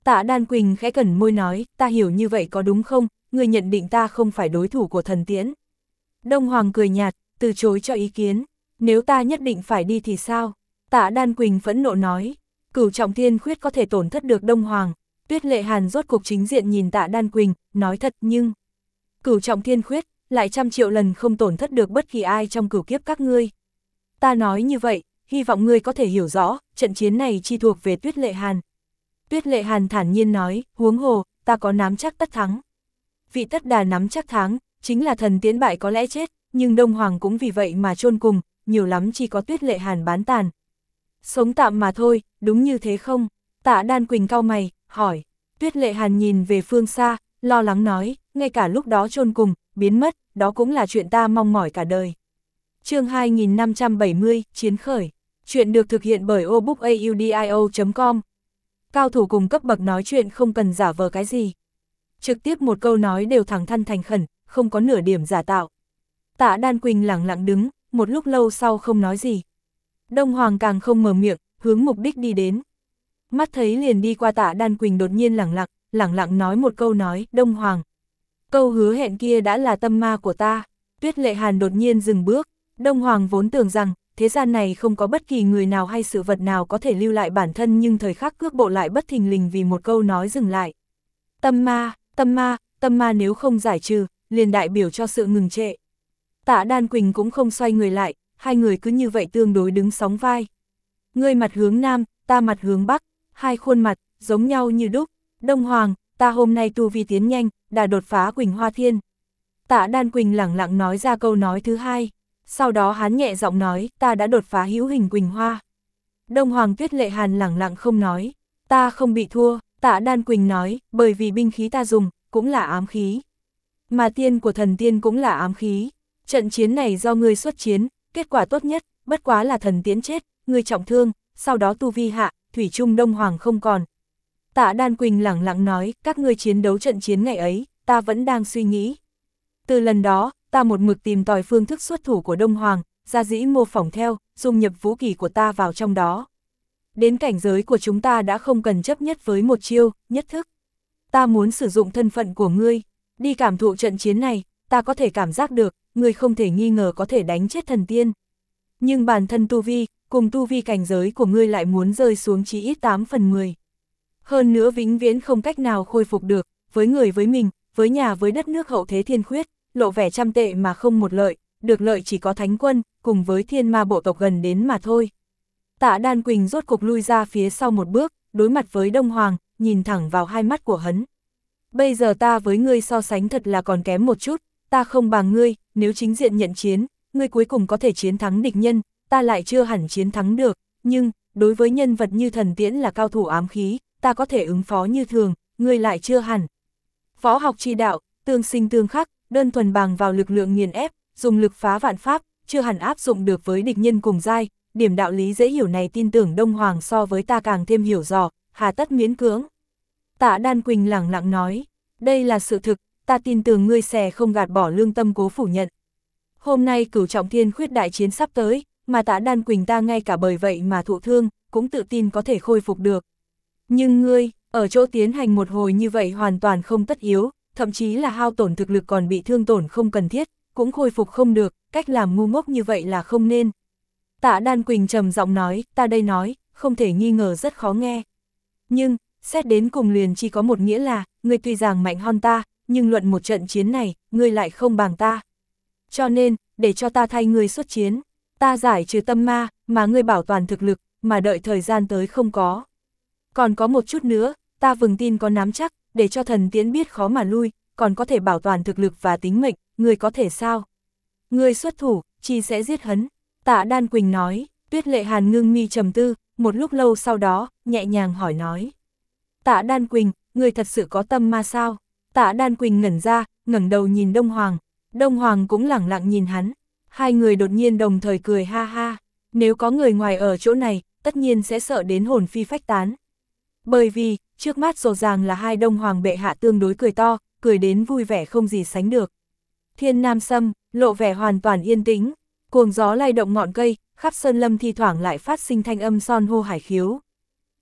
Speaker 1: Tạ Đan Quỳnh khẽ cẩn môi nói, ta hiểu như vậy có đúng không, ngươi nhận định ta không phải đối thủ của thần tiễn. Đông Hoàng cười nhạt, từ chối cho ý kiến, nếu ta nhất định phải đi thì sao? Tạ Đan Quỳnh phẫn nộ nói, Cửu Trọng Thiên Khuyết có thể tổn thất được Đông Hoàng. Tuyết Lệ Hàn rốt cục chính diện nhìn Tạ Đan Quỳnh, nói thật nhưng Cửu Trọng Thiên Khuyết lại trăm triệu lần không tổn thất được bất kỳ ai trong cửu kiếp các ngươi. Ta nói như vậy, hy vọng ngươi có thể hiểu rõ, trận chiến này chi thuộc về Tuyết Lệ Hàn. Tuyết Lệ Hàn thản nhiên nói, huống hồ, ta có nắm chắc tất thắng. Vị tất đà nắm chắc thắng, chính là thần tiễn bại có lẽ chết, nhưng Đông Hoàng cũng vì vậy mà chôn cùng, nhiều lắm chỉ có Tuyết Lệ Hàn bán tàn. Sống tạm mà thôi, đúng như thế không? Tạ Đan Quỳnh cau mày, hỏi. Tuyết Lệ Hàn nhìn về phương xa, lo lắng nói, ngay cả lúc đó chôn cùng, biến mất, đó cũng là chuyện ta mong mỏi cả đời. Chương hai nghìn năm trăm bảy mươi, Chiến khởi. Chuyện được thực hiện bởi obookaudio chấm com. Cao thủ cùng cấp bậc nói chuyện không cần giả vờ cái gì. Trực tiếp một câu nói đều thẳng thắn thành khẩn, không có nửa điểm giả tạo. Tạ Đan Quỳnh lẳng lặng đứng, một lúc lâu sau không nói gì. Đông Hoàng càng không mở miệng, hướng mục đích đi đến. Mắt thấy liền đi qua Tạ Đan Quỳnh đột nhiên lẳng lặng, lẳng lặng nói một câu nói, Đông Hoàng. Câu hứa hẹn kia đã là tâm ma của ta. Tuyết Lệ Hàn đột nhiên dừng bước. Đông Hoàng vốn tưởng rằng, thế gian này không có bất kỳ người nào hay sự vật nào có thể lưu lại bản thân, nhưng thời khắc cước bộ lại bất thình lình vì một câu nói dừng lại. Tâm ma, tâm ma, tâm ma nếu không giải trừ, liền đại biểu cho sự ngừng trệ. Tạ Đan Quỳnh cũng không xoay người lại, hai người cứ như vậy tương đối đứng sóng vai. Ngươi mặt hướng nam, ta mặt hướng bắc, hai khuôn mặt, giống nhau như đúc. Đông Hoàng, ta hôm nay tu vi tiến nhanh, đã đột phá Quỳnh Hoa Thiên. Tạ Đan Quỳnh lẳng lặng nói ra câu nói thứ hai. Sau đó hắn nhẹ giọng nói, ta đã đột phá hữu hình Quỳnh Hoa. Đông Hoàng Tuyết Lệ Hàn lẳng lặng không nói, ta không bị thua. Tạ Đan Quỳnh nói, bởi vì binh khí ta dùng, cũng là ám khí. Mà tiên của thần tiên cũng là ám khí. Trận chiến này do ngươi xuất chiến, kết quả tốt nhất, bất quá là thần tiễn chết, ngươi trọng thương, sau đó tu vi hạ, thủy chung Đông Hoàng không còn. Tạ Đan Quỳnh lẳng lặng nói, các ngươi chiến đấu trận chiến ngày ấy, ta vẫn đang suy nghĩ. Từ lần đó, ta một mực tìm tòi phương thức xuất thủ của Đông Hoàng, gia dĩ mô phỏng theo, dung nhập vũ kỹ của ta vào trong đó. Đến cảnh giới của chúng ta đã không cần chấp nhất với một chiêu, nhất thức. Ta muốn sử dụng thân phận của ngươi, đi cảm thụ trận chiến này, ta có thể cảm giác được, ngươi không thể nghi ngờ có thể đánh chết thần tiên. Nhưng bản thân tu vi, cùng tu vi cảnh giới của ngươi lại muốn rơi xuống chỉ ít tám phần mười. Hơn nữa vĩnh viễn không cách nào khôi phục được, với người với mình, với nhà với đất nước hậu thế thiên khuyết, lộ vẻ trăm tệ mà không một lợi, được lợi chỉ có thánh quân, cùng với thiên ma bộ tộc gần đến mà thôi. Tạ Đan Quỳnh rốt cục lui ra phía sau một bước, đối mặt với Đông Hoàng, nhìn thẳng vào hai mắt của hắn. Bây giờ ta với ngươi so sánh thật là còn kém một chút, ta không bằng ngươi, nếu chính diện nhận chiến, ngươi cuối cùng có thể chiến thắng địch nhân, ta lại chưa hẳn chiến thắng được, nhưng, đối với nhân vật như thần tiễn là cao thủ ám khí, ta có thể ứng phó như thường, ngươi lại chưa hẳn. Võ học chi đạo, tương sinh tương khắc, đơn thuần bằng vào lực lượng nghiền ép, dùng lực phá vạn pháp, chưa hẳn áp dụng được với địch nhân cùng giai, điểm đạo lý dễ hiểu này tin tưởng Đông Hoàng so với ta càng thêm hiểu rõ, hà tất miễn cưỡng. Tạ Đan Quỳnh lẳng lặng nói, đây là sự thực, ta tin tưởng ngươi sẽ không gạt bỏ lương tâm cố phủ nhận. Hôm nay Cửu Trọng Thiên Khuyết đại chiến sắp tới, mà Tạ Đan Quỳnh ta ngay cả bởi vậy mà thụ thương, cũng tự tin có thể khôi phục được. Nhưng ngươi, ở chỗ tiến hành một hồi như vậy hoàn toàn không tất yếu, thậm chí là hao tổn thực lực còn bị thương tổn không cần thiết, cũng khôi phục không được, cách làm ngu ngốc như vậy là không nên. Tạ Đan Quỳnh trầm giọng nói, ta đây nói, không thể nghi ngờ rất khó nghe. Nhưng, xét đến cùng liền chỉ có một nghĩa là, ngươi tuy rằng mạnh hơn ta, nhưng luận một trận chiến này, ngươi lại không bằng ta. Cho nên, để cho ta thay ngươi xuất chiến, ta giải trừ tâm ma, mà ngươi bảo toàn thực lực, mà đợi thời gian tới không có. Còn có một chút nữa, ta vừng tin có nắm chắc, để cho thần tiễn biết khó mà lui, còn có thể bảo toàn thực lực và tính mệnh, ngươi có thể sao? Ngươi xuất thủ, chi sẽ giết hắn. Tạ Đan Quỳnh nói. Tuyết Lệ Hàn ngưng mi trầm tư, một lúc lâu sau đó, nhẹ nhàng hỏi nói. Tạ Đan Quỳnh, ngươi thật sự có tâm ma sao? Tạ Đan Quỳnh ngẩn ra, ngẩng đầu nhìn Đông Hoàng. Đông Hoàng cũng lẳng lặng nhìn hắn. Hai người đột nhiên đồng thời cười ha ha. Nếu có người ngoài ở chỗ này, tất nhiên sẽ sợ đến hồn phi phách tán. Bởi vì, trước mắt rồ ràng là hai Đông Hoàng bệ hạ tương đối cười to, cười đến vui vẻ không gì sánh được. Thiên Nam Sâm, lộ vẻ hoàn toàn yên tĩnh, cuồng gió lay động ngọn cây, khắp sơn lâm thi thoảng lại phát sinh thanh âm son hô hải khiếu.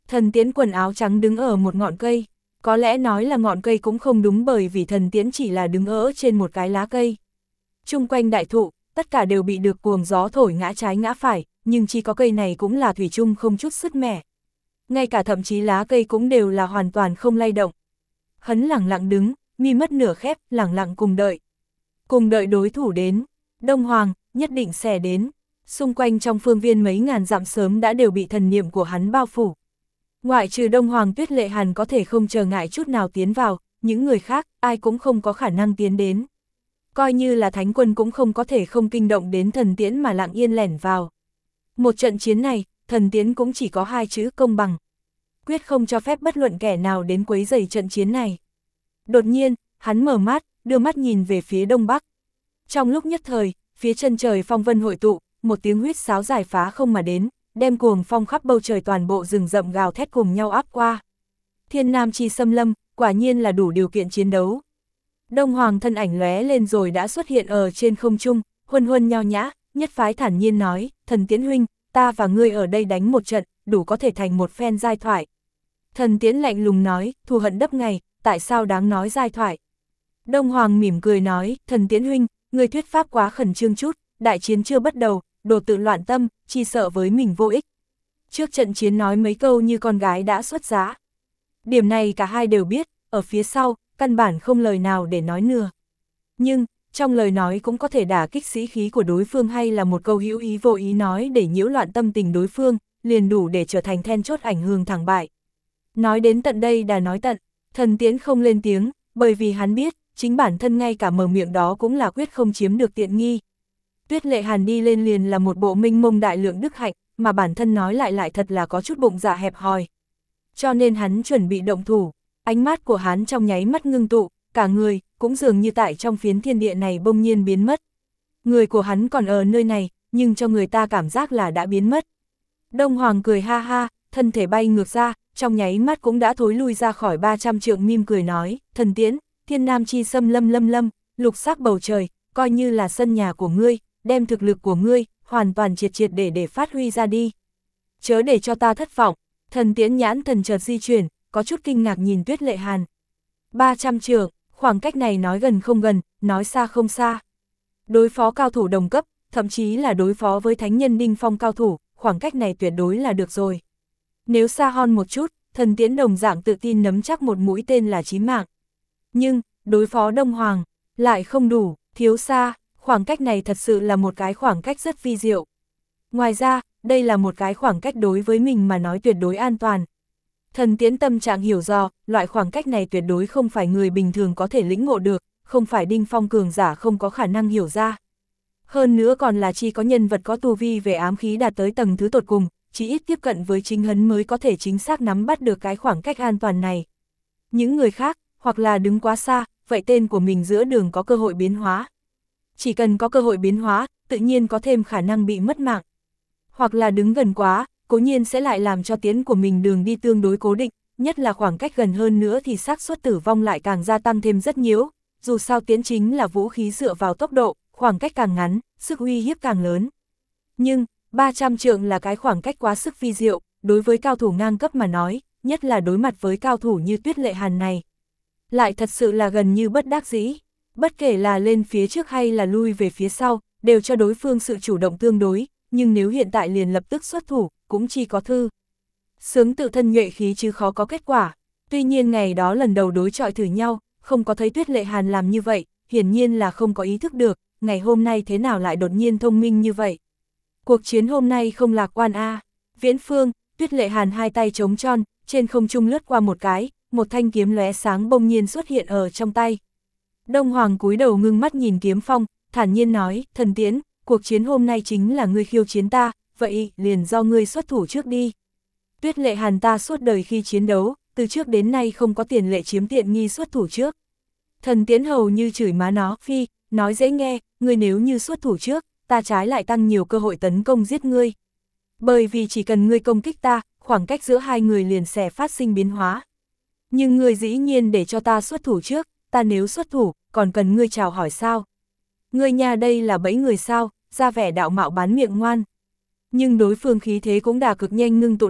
Speaker 1: Thần Tiễn quần áo trắng đứng ở một ngọn cây, có lẽ nói là ngọn cây cũng không đúng bởi vì Thần Tiễn chỉ là đứng ở trên một cái lá cây. Chung quanh đại thụ, tất cả đều bị được cuồng gió thổi ngã trái ngã phải, nhưng chỉ có cây này cũng là thủy chung không chút sứt mẻ. Ngay cả thậm chí lá cây cũng đều là hoàn toàn không lay động. Hắn lẳng lặng đứng, mi mắt nửa khép, lẳng lặng cùng đợi. Cùng đợi đối thủ đến, Đông Hoàng, nhất định sẽ đến. Xung quanh trong phương viên mấy ngàn dặm sớm đã đều bị thần niệm của hắn bao phủ. Ngoại trừ Đông Hoàng Tuyết Lệ Hàn có thể không chờ ngại chút nào tiến vào, những người khác, ai cũng không có khả năng tiến đến. Coi như là thánh quân cũng không có thể không kinh động đến Thần Tiễn mà lặng yên lẻn vào. Một trận chiến này, Thần Tiễn cũng chỉ có hai chữ công bằng. Quyết không cho phép bất luận kẻ nào đến quấy rầy trận chiến này. Đột nhiên, hắn mở mắt, đưa mắt nhìn về phía đông bắc. Trong lúc nhất thời, phía chân trời phong vân hội tụ, một tiếng huýt sáo dài phá không mà đến, đem cuồng phong khắp bầu trời toàn bộ rừng rậm gào thét cùng nhau áp qua. Thiên Nam chi xâm lâm, quả nhiên là đủ điều kiện chiến đấu. Đông Hoàng thân ảnh lóe lên rồi đã xuất hiện ở trên không trung, huân huân nho nhã, nhất phái thản nhiên nói, Thần Tiễn huynh, ta và ngươi ở đây đánh một trận, đủ có thể thành một phen giai thoại. Thần Tiễn lạnh lùng nói, thù hận đấp ngày, tại sao đáng nói giai thoại. Đông Hoàng mỉm cười nói, Thần Tiễn huynh, ngươi thuyết pháp quá khẩn trương chút, đại chiến chưa bắt đầu, đồ tự loạn tâm, chi sợ với mình vô ích. Trước trận chiến nói mấy câu như con gái đã xuất giá. Điểm này cả hai đều biết, ở phía sau, căn bản không lời nào để nói nữa. Nhưng, trong lời nói cũng có thể đả kích sĩ khí của đối phương hay là một câu hữu ý vô ý nói để nhiễu loạn tâm tình đối phương, liền đủ để trở thành then chốt ảnh hưởng thẳng bại. Nói đến tận đây đã nói tận, Thần Tiễn không lên tiếng, bởi vì hắn biết, chính bản thân ngay cả mở miệng đó cũng là quyết không chiếm được tiện nghi. Tuyết Lệ Hàn đi lên liền là một bộ minh mông đại lượng đức hạnh, mà bản thân nói lại lại thật là có chút bụng dạ hẹp hòi. Cho nên hắn chuẩn bị động thủ, ánh mắt của hắn trong nháy mắt ngưng tụ, cả người, cũng dường như tại trong phiến thiên địa này bỗng nhiên biến mất. Người của hắn còn ở nơi này, nhưng cho người ta cảm giác là đã biến mất. Đông Hoàng cười ha ha, thân thể bay ngược ra, trong nháy mắt cũng đã thối lui ra khỏi ba trăm trượng, mỉm cười nói, Thần Tiễn, Thiên Nam chi xâm lâm lâm lâm, lục sắc bầu trời, coi như là sân nhà của ngươi, đem thực lực của ngươi, hoàn toàn triệt triệt để để phát huy ra đi. Chớ để cho ta thất vọng. Thần Tiễn nhãn thần chợt di chuyển, có chút kinh ngạc nhìn Tuyết Lệ Hàn. ba trăm trượng, khoảng cách này nói gần không gần, nói xa không xa. Đối phó cao thủ đồng cấp, thậm chí là đối phó với thánh nhân đỉnh phong cao thủ, khoảng cách này tuyệt đối là được rồi. Nếu xa hơn một chút, Thần Tiễn đồng dạng tự tin nắm chắc một mũi tên là chí mạng. Nhưng, đối phó Đông Hoàng, lại không đủ, thiếu xa, khoảng cách này thật sự là một cái khoảng cách rất vi diệu. Ngoài ra, đây là một cái khoảng cách đối với mình mà nói tuyệt đối an toàn. Thần Tiễn tâm trạng hiểu rõ, loại khoảng cách này tuyệt đối không phải người bình thường có thể lĩnh ngộ được, không phải đỉnh phong cường giả không có khả năng hiểu ra. Hơn nữa còn là chỉ có nhân vật có tu vi về ám khí đạt tới tầng thứ tột cùng, chỉ ít tiếp cận với chính hắn mới có thể chính xác nắm bắt được cái khoảng cách an toàn này. Những người khác, hoặc là đứng quá xa, vậy tên của mình giữa đường có cơ hội biến hóa. Chỉ cần có cơ hội biến hóa, tự nhiên có thêm khả năng bị mất mạng. Hoặc là đứng gần quá, cố nhiên sẽ lại làm cho tiến của mình đường đi tương đối cố định, nhất là khoảng cách gần hơn nữa thì xác suất tử vong lại càng gia tăng thêm rất nhiều. Dù sao tiến chính là vũ khí dựa vào tốc độ, khoảng cách càng ngắn, sức uy hiếp càng lớn. Nhưng, ba trăm trượng là cái khoảng cách quá sức vi diệu, đối với cao thủ ngang cấp mà nói, nhất là đối mặt với cao thủ như Tuyết Lệ Hàn này. Lại thật sự là gần như bất đắc dĩ, bất kể là lên phía trước hay là lui về phía sau, đều cho đối phương sự chủ động tương đối, nhưng nếu hiện tại liền lập tức xuất thủ, cũng chỉ có thư sướng tự thân nhuệ khí chứ khó có kết quả. Tuy nhiên ngày đó lần đầu đối chọi thử nhau, không có thấy Tuyết Lệ Hàn làm như vậy, hiển nhiên là không có ý thức được, ngày hôm nay thế nào lại đột nhiên thông minh như vậy. Cuộc chiến hôm nay không lạc quan a. À. Viễn phương, Tuyết Lệ Hàn hai tay trống tròn, trên không trung lướt qua một cái, một thanh kiếm lóe sáng bỗng nhiên xuất hiện ở trong tay. Đông Hoàng cúi đầu ngưng mắt nhìn kiếm phong, thản nhiên nói, Thần Tiễn, cuộc chiến hôm nay chính là ngươi khiêu chiến ta, vậy liền do ngươi xuất thủ trước đi. Tuyết Lệ Hàn ta suốt đời khi chiến đấu, từ trước đến nay không có tiền lệ chiếm tiện nghi xuất thủ trước. Thần Tiễn hầu như chửi má nó, phi, nói dễ nghe, ngươi nếu như xuất thủ trước, ta trái lại tăng nhiều cơ hội tấn công giết ngươi. Bởi vì chỉ cần ngươi công kích ta, khoảng cách giữa hai người liền sẽ phát sinh biến hóa. Nhưng ngươi dĩ nhiên để cho ta xuất thủ trước, ta nếu xuất thủ, còn cần ngươi chào hỏi sao? Ngươi nhà đây là bẫy người sao, ra vẻ đạo mạo bán miệng ngoan. Nhưng đối phương khí thế cũng đã cực nhanh ngưng tụ lại,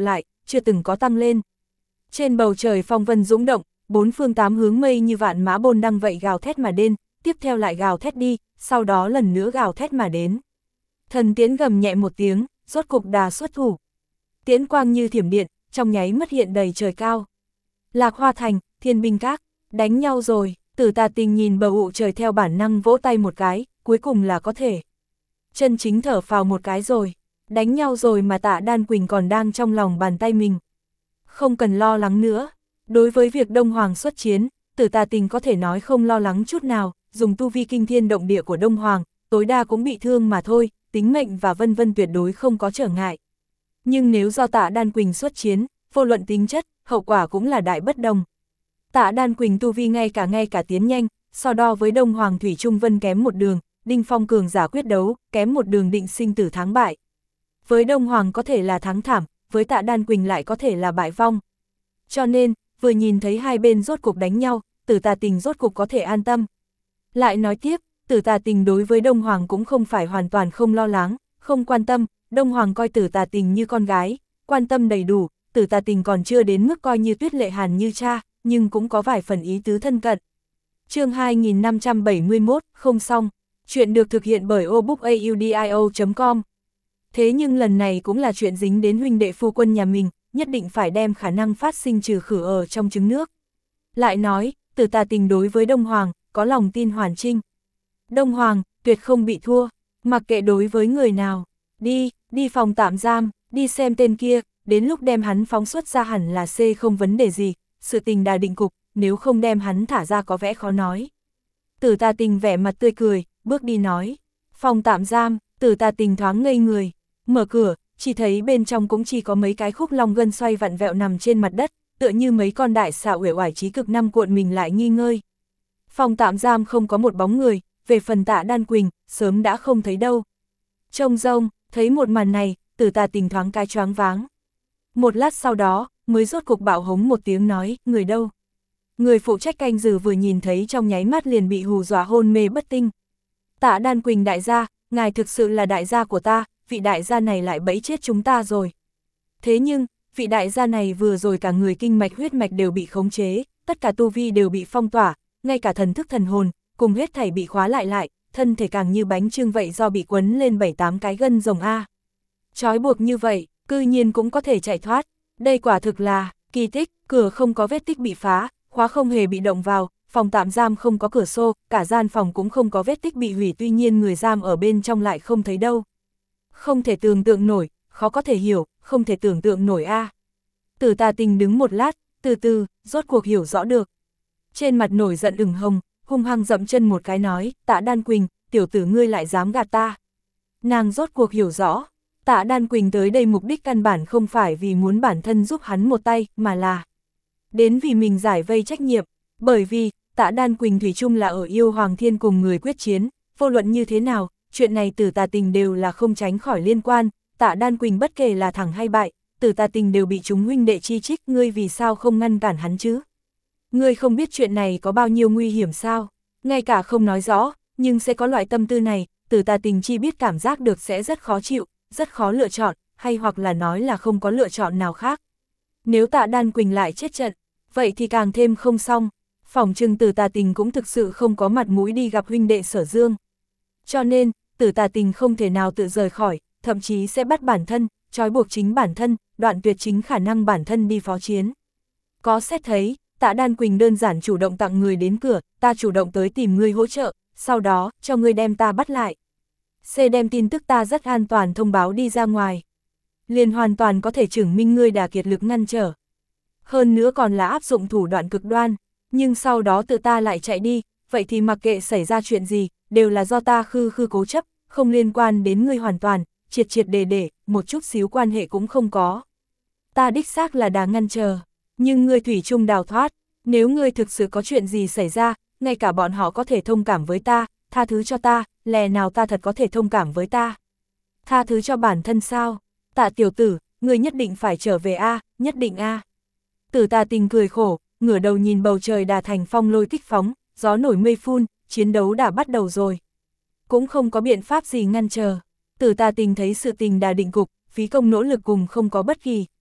Speaker 1: chưa từng có tăng lên. Trên bầu trời phong vân dũng động, bốn phương tám hướng mây như vạn mã bôn đăng vậy gào thét mà đến, tiếp theo lại gào thét đi, sau đó lần nữa gào thét mà đến. Thần tiễn gầm nhẹ một tiếng, rốt cục đà xuất thủ. Tiễn quang như thiểm điện, trong nháy mắt hiện đầy trời cao. Lạc Hoa Thành, Thiên Binh Các, đánh nhau rồi, Tử Tà Tình nhìn bầu ụ trời theo bản năng vỗ tay một cái, cuối cùng là có thể. Chân chính thở phào một cái rồi, đánh nhau rồi mà Tạ Đan Quỳnh còn đang trong lòng bàn tay mình. Không cần lo lắng nữa, đối với việc Đông Hoàng xuất chiến, Tử Tà Tình có thể nói không lo lắng chút nào, dùng tu vi kinh thiên động địa của Đông Hoàng, tối đa cũng bị thương mà thôi, tính mệnh và vân vân tuyệt đối không có trở ngại. Nhưng nếu do Tạ Đan Quỳnh xuất chiến, vô luận tính chất, hậu quả cũng là đại bất đồng. Tạ Đan Quỳnh tu vi ngay cả ngay cả tiến nhanh, so đo với Đông Hoàng Thủy Trung Vân kém một đường, Đinh Phong cường giả quyết đấu, kém một đường định sinh tử thắng bại. Với Đông Hoàng có thể là thắng thảm, với Tạ Đan Quỳnh lại có thể là bại vong. Cho nên, vừa nhìn thấy hai bên rốt cục đánh nhau, Tử Tà Tình rốt cục có thể an tâm. Lại nói tiếp, Tử Tà Tình đối với Đông Hoàng cũng không phải hoàn toàn không lo lắng, không quan tâm, Đông Hoàng coi Tử Tà Tình như con gái, quan tâm đầy đủ, Tử Tà Tình còn chưa đến mức coi như Tuyết Lệ Hàn như cha, nhưng cũng có vài phần ý tứ thân cận. Chương hai nghìn năm trăm bảy mươi mốt, không xong, chuyện được thực hiện bởi obookaudio chấm com. Thế nhưng lần này cũng là chuyện dính đến huynh đệ phu quân nhà mình, nhất định phải đem khả năng phát sinh trừ khử ở trong trứng nước. Lại nói, Tử Tà Tình đối với Đông Hoàng, có lòng tin hoàn chinh. Đông Hoàng, tuyệt không bị thua, mặc kệ đối với người nào, đi, đi phòng tạm giam, đi xem tên kia, đến lúc đem hắn phóng xuất ra hẳn là C không vấn đề gì, sự tình đã định cục, nếu không đem hắn thả ra có vẻ khó nói. Tử Tà Tình vẻ mặt tươi cười, bước đi nói, phòng tạm giam, Tử Tà Tình thoáng ngây người, mở cửa, chỉ thấy bên trong cũng chỉ có mấy cái khúc long gân xoay vặn vẹo nằm trên mặt đất, tựa như mấy con đại xà uể oải trí cực năm cuộn mình lại nghi ngơi. Phòng tạm giam không có một bóng người, về phần Tạ Đan Quỳnh, sớm đã không thấy đâu. Trông rông, thấy một màn này, Tử Tà Tình thoáng cái choáng váng. Một lát sau đó, mới rốt cục bạo hống một tiếng nói, người đâu? Người phụ trách canh giữ vừa nhìn thấy trong nháy mắt liền bị hù dọa hôn mê bất tinh. Tạ Đan Quỳnh đại gia, ngài thực sự là đại gia của ta, vị đại gia này lại bẫy chết chúng ta rồi. Thế nhưng, vị đại gia này vừa rồi cả người kinh mạch huyết mạch đều bị khống chế, tất cả tu vi đều bị phong tỏa, ngay cả thần thức thần hồn, cùng hết thảy bị khóa lại lại, thân thể càng như bánh chưng vậy do bị quấn lên bảy tám cái gân rồng A. Trói buộc như vậy, cư nhiên cũng có thể chạy thoát, đây quả thực là kỳ tích, cửa không có vết tích bị phá, khóa không hề bị động vào, phòng tạm giam không có cửa xô, cả gian phòng cũng không có vết tích bị hủy, tuy nhiên người giam ở bên trong lại không thấy đâu. Không thể tưởng tượng nổi, khó có thể hiểu, không thể tưởng tượng nổi a. Tử Tà Tình đứng một lát, từ từ, rốt cuộc hiểu rõ được. Trên mặt nổi giận ửng hồng, hung hăng dậm chân một cái nói, Tạ Đan Quỳnh, tiểu tử ngươi lại dám gạt ta. Nàng rốt cuộc hiểu rõ, Tạ Đan Quỳnh tới đây mục đích căn bản không phải vì muốn bản thân giúp hắn một tay, mà là đến vì mình giải vây trách nhiệm, bởi vì, Tạ Đan Quỳnh thủy chung là ở Yêu Hoàng Thiên cùng người quyết chiến, vô luận như thế nào, chuyện này Tử Tà Tình đều là không tránh khỏi liên quan, Tạ Đan Quỳnh bất kể là thẳng hay bại, Tử Tà Tình đều bị chúng huynh đệ chi trích, ngươi vì sao không ngăn cản hắn chứ? Ngươi không biết chuyện này có bao nhiêu nguy hiểm sao? Ngay cả không nói rõ, nhưng sẽ có loại tâm tư này, Tử Tà Tình chi biết cảm giác được sẽ rất khó chịu, rất khó lựa chọn, hay hoặc là nói là không có lựa chọn nào khác. Nếu Tạ Đan Quỳnh lại chết trận, vậy thì càng thêm không xong, phỏng chừng Tử Tà Tình cũng thực sự không có mặt mũi đi gặp huynh đệ Sở Dương. Cho nên, Tử Tà Tình không thể nào tự rời khỏi, thậm chí sẽ bắt bản thân, trói buộc chính bản thân, đoạn tuyệt chính khả năng bản thân đi phó chiến. Có xét thấy, Tạ Đan Quỳnh đơn giản chủ động tặng người đến cửa, ta chủ động tới tìm ngươi hỗ trợ, sau đó, cho ngươi đem ta bắt lại. C đem tin tức ta rất an toàn thông báo đi ra ngoài. Liền hoàn toàn có thể chứng minh ngươi đã kiệt lực ngăn trở. Hơn nữa còn là áp dụng thủ đoạn cực đoan, nhưng sau đó tự ta lại chạy đi, vậy thì mặc kệ xảy ra chuyện gì, đều là do ta khư khư cố chấp, không liên quan đến ngươi hoàn toàn, triệt triệt để để, một chút xíu quan hệ cũng không có. Ta đích xác là đã ngăn chờ, nhưng ngươi thủy chung đào thoát, nếu ngươi thực sự có chuyện gì xảy ra, ngay cả bọn họ có thể thông cảm với ta, tha thứ cho ta, lẽ nào ta thật có thể thông cảm với ta? Tha thứ cho bản thân sao? Tạ tiểu tử, ngươi nhất định phải trở về a, nhất định a. Tử Tà Tình cười khổ, ngửa đầu nhìn bầu trời đà thành phong lôi kích phóng, gió nổi mây phun, chiến đấu đã bắt đầu rồi. Cũng không có biện pháp gì ngăn chờ. Tử Tà Tình thấy sự tình đã định cục, phí công nỗ lực cùng không có bất kỳ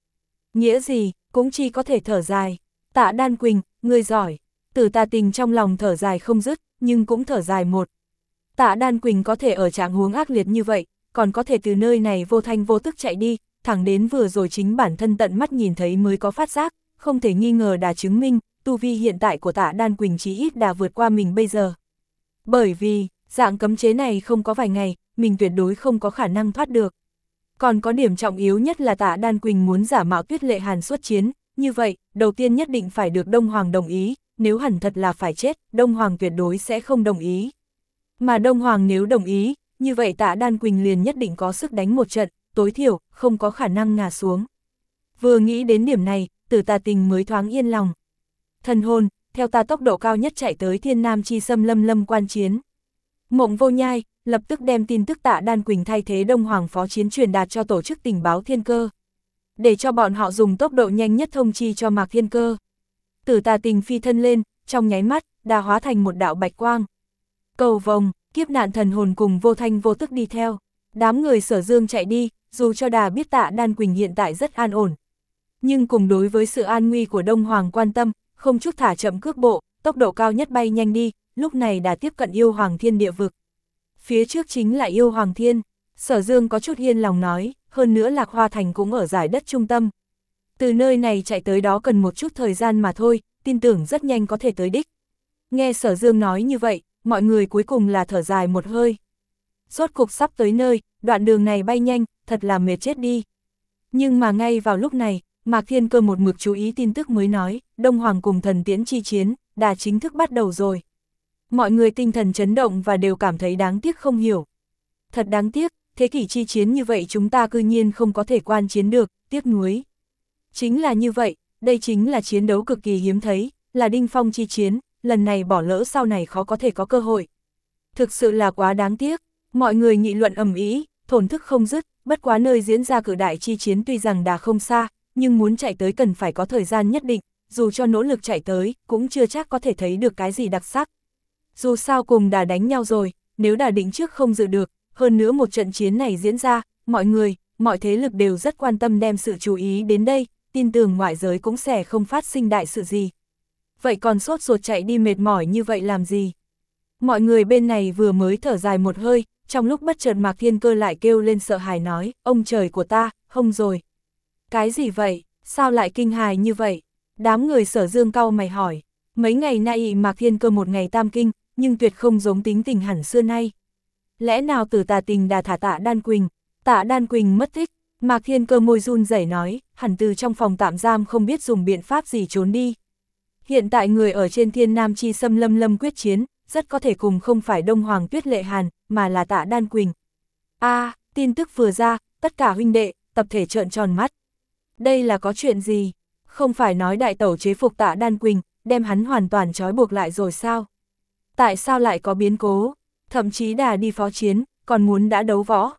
Speaker 1: Nghĩa gì, cũng chỉ có thể thở dài. Tạ Đan Quỳnh, ngươi giỏi. Tử Tà Tình trong lòng thở dài không dứt, nhưng cũng thở dài một. Tạ Đan Quỳnh có thể ở trạng huống ác liệt như vậy, còn có thể từ nơi này vô thanh vô tức chạy đi, thẳng đến vừa rồi chính bản thân tận mắt nhìn thấy mới có phát giác, không thể nghi ngờ đã chứng minh, tu vi hiện tại của Tạ Đan Quỳnh chí ít đã vượt qua mình bây giờ. Bởi vì, dạng cấm chế này không có vài ngày, mình tuyệt đối không có khả năng thoát được. Còn có điểm trọng yếu nhất là Tạ Đan Quỳnh muốn giả mạo Tuyết Lệ Hàn xuất chiến, như vậy, đầu tiên nhất định phải được Đông Hoàng đồng ý, nếu hẳn thật là phải chết, Đông Hoàng tuyệt đối sẽ không đồng ý. Mà Đông Hoàng nếu đồng ý, như vậy Tạ Đan Quỳnh liền nhất định có sức đánh một trận, tối thiểu, không có khả năng ngả xuống. Vừa nghĩ đến điểm này, Tử Tà Tình mới thoáng yên lòng. Thần hồn, theo ta tốc độ cao nhất chạy tới Thiên Nam Chi Xâm lâm lâm quan chiến. Mộng Vô Nhai, lập tức đem tin tức Tạ Đan Quỳnh thay thế Đông Hoàng phó chiến truyền đạt cho tổ chức tình báo Thiên Cơ. Để cho bọn họ dùng tốc độ nhanh nhất thông chi cho Mạc Thiên Cơ. Tử Tà Tình phi thân lên, trong nháy mắt, đã hóa thành một đạo bạch quang. Cầu vồng, kiếp nạn thần hồn cùng vô thanh vô tức đi theo. Đám người Sở Dương chạy đi, dù cho Đà biết Tạ Đan Quỳnh hiện tại rất an ổn. Nhưng cùng đối với sự an nguy của Đông Hoàng quan tâm, không chút thả chậm cước bộ, tốc độ cao nhất bay nhanh đi, lúc này đã tiếp cận Yêu Hoàng Thiên địa vực. Phía trước chính là Yêu Hoàng Thiên, Sở Dương có chút yên lòng nói, hơn nữa Lạc Hoa Thành cũng ở giải đất trung tâm. Từ nơi này chạy tới đó cần một chút thời gian mà thôi, tin tưởng rất nhanh có thể tới đích. Nghe Sở Dương nói như vậy, mọi người cuối cùng là thở dài một hơi. Rốt cục sắp tới nơi, đoạn đường này bay nhanh, thật là mệt chết đi. Nhưng mà ngay vào lúc này, Mạc Thiên Cơ một mực chú ý tin tức mới nói, Đông Hoàng cùng thần tiễn chi chiến, đã chính thức bắt đầu rồi. Mọi người tinh thần chấn động và đều cảm thấy đáng tiếc không hiểu. Thật đáng tiếc, thế kỷ chi chiến như vậy chúng ta cư nhiên không có thể quan chiến được, tiếc nuối. Chính là như vậy, đây chính là chiến đấu cực kỳ hiếm thấy, là đỉnh phong chi chiến, lần này bỏ lỡ sau này khó có thể có cơ hội. Thực sự là quá đáng tiếc, mọi người nghị luận ầm ĩ, thổn thức không dứt, bất quá nơi diễn ra cử đại chi chiến tuy rằng đã không xa, nhưng muốn chạy tới cần phải có thời gian nhất định, dù cho nỗ lực chạy tới, cũng chưa chắc có thể thấy được cái gì đặc sắc. Dù sao cùng đã đánh nhau rồi, nếu đã định trước không dự được, hơn nữa một trận chiến này diễn ra, mọi người, mọi thế lực đều rất quan tâm đem sự chú ý đến đây, tin tưởng ngoại giới cũng sẽ không phát sinh đại sự gì. Vậy còn sốt ruột chạy đi mệt mỏi như vậy làm gì? Mọi người bên này vừa mới thở dài một hơi, trong lúc bất chợt Mạc Thiên Cơ lại kêu lên sợ hãi nói, ông trời của ta, không rồi. Cái gì vậy, sao lại kinh hài như vậy? Đám người Sở Dương cau mày hỏi, mấy ngày nay Mạc Thiên Cơ một ngày tam kinh, nhưng tuyệt không giống tính tình hẳn xưa nay. Lẽ nào Tử Tà Tình đà thả Tạ Đan Quỳnh, Tạ Đan Quỳnh mất tích, Mạc Thiên Cơ môi run rẩy nói, hẳn từ trong phòng tạm giam không biết dùng biện pháp gì trốn đi. Hiện tại người ở trên Thiên Nam Chi Xâm lâm lâm quyết chiến, rất có thể cùng không phải Đông Hoàng Tuyết Lệ Hàn, mà là Tạ Đan Quỳnh. A, à, tin tức vừa ra, tất cả huynh đệ, tập thể trợn tròn mắt. Đây là có chuyện gì? Không phải nói đại tẩu chế phục Tạ Đan Quỳnh, đem hắn hoàn toàn trói buộc lại rồi sao? Tại sao lại có biến cố? Thậm chí đã đi phó chiến, còn muốn đã đấu võ.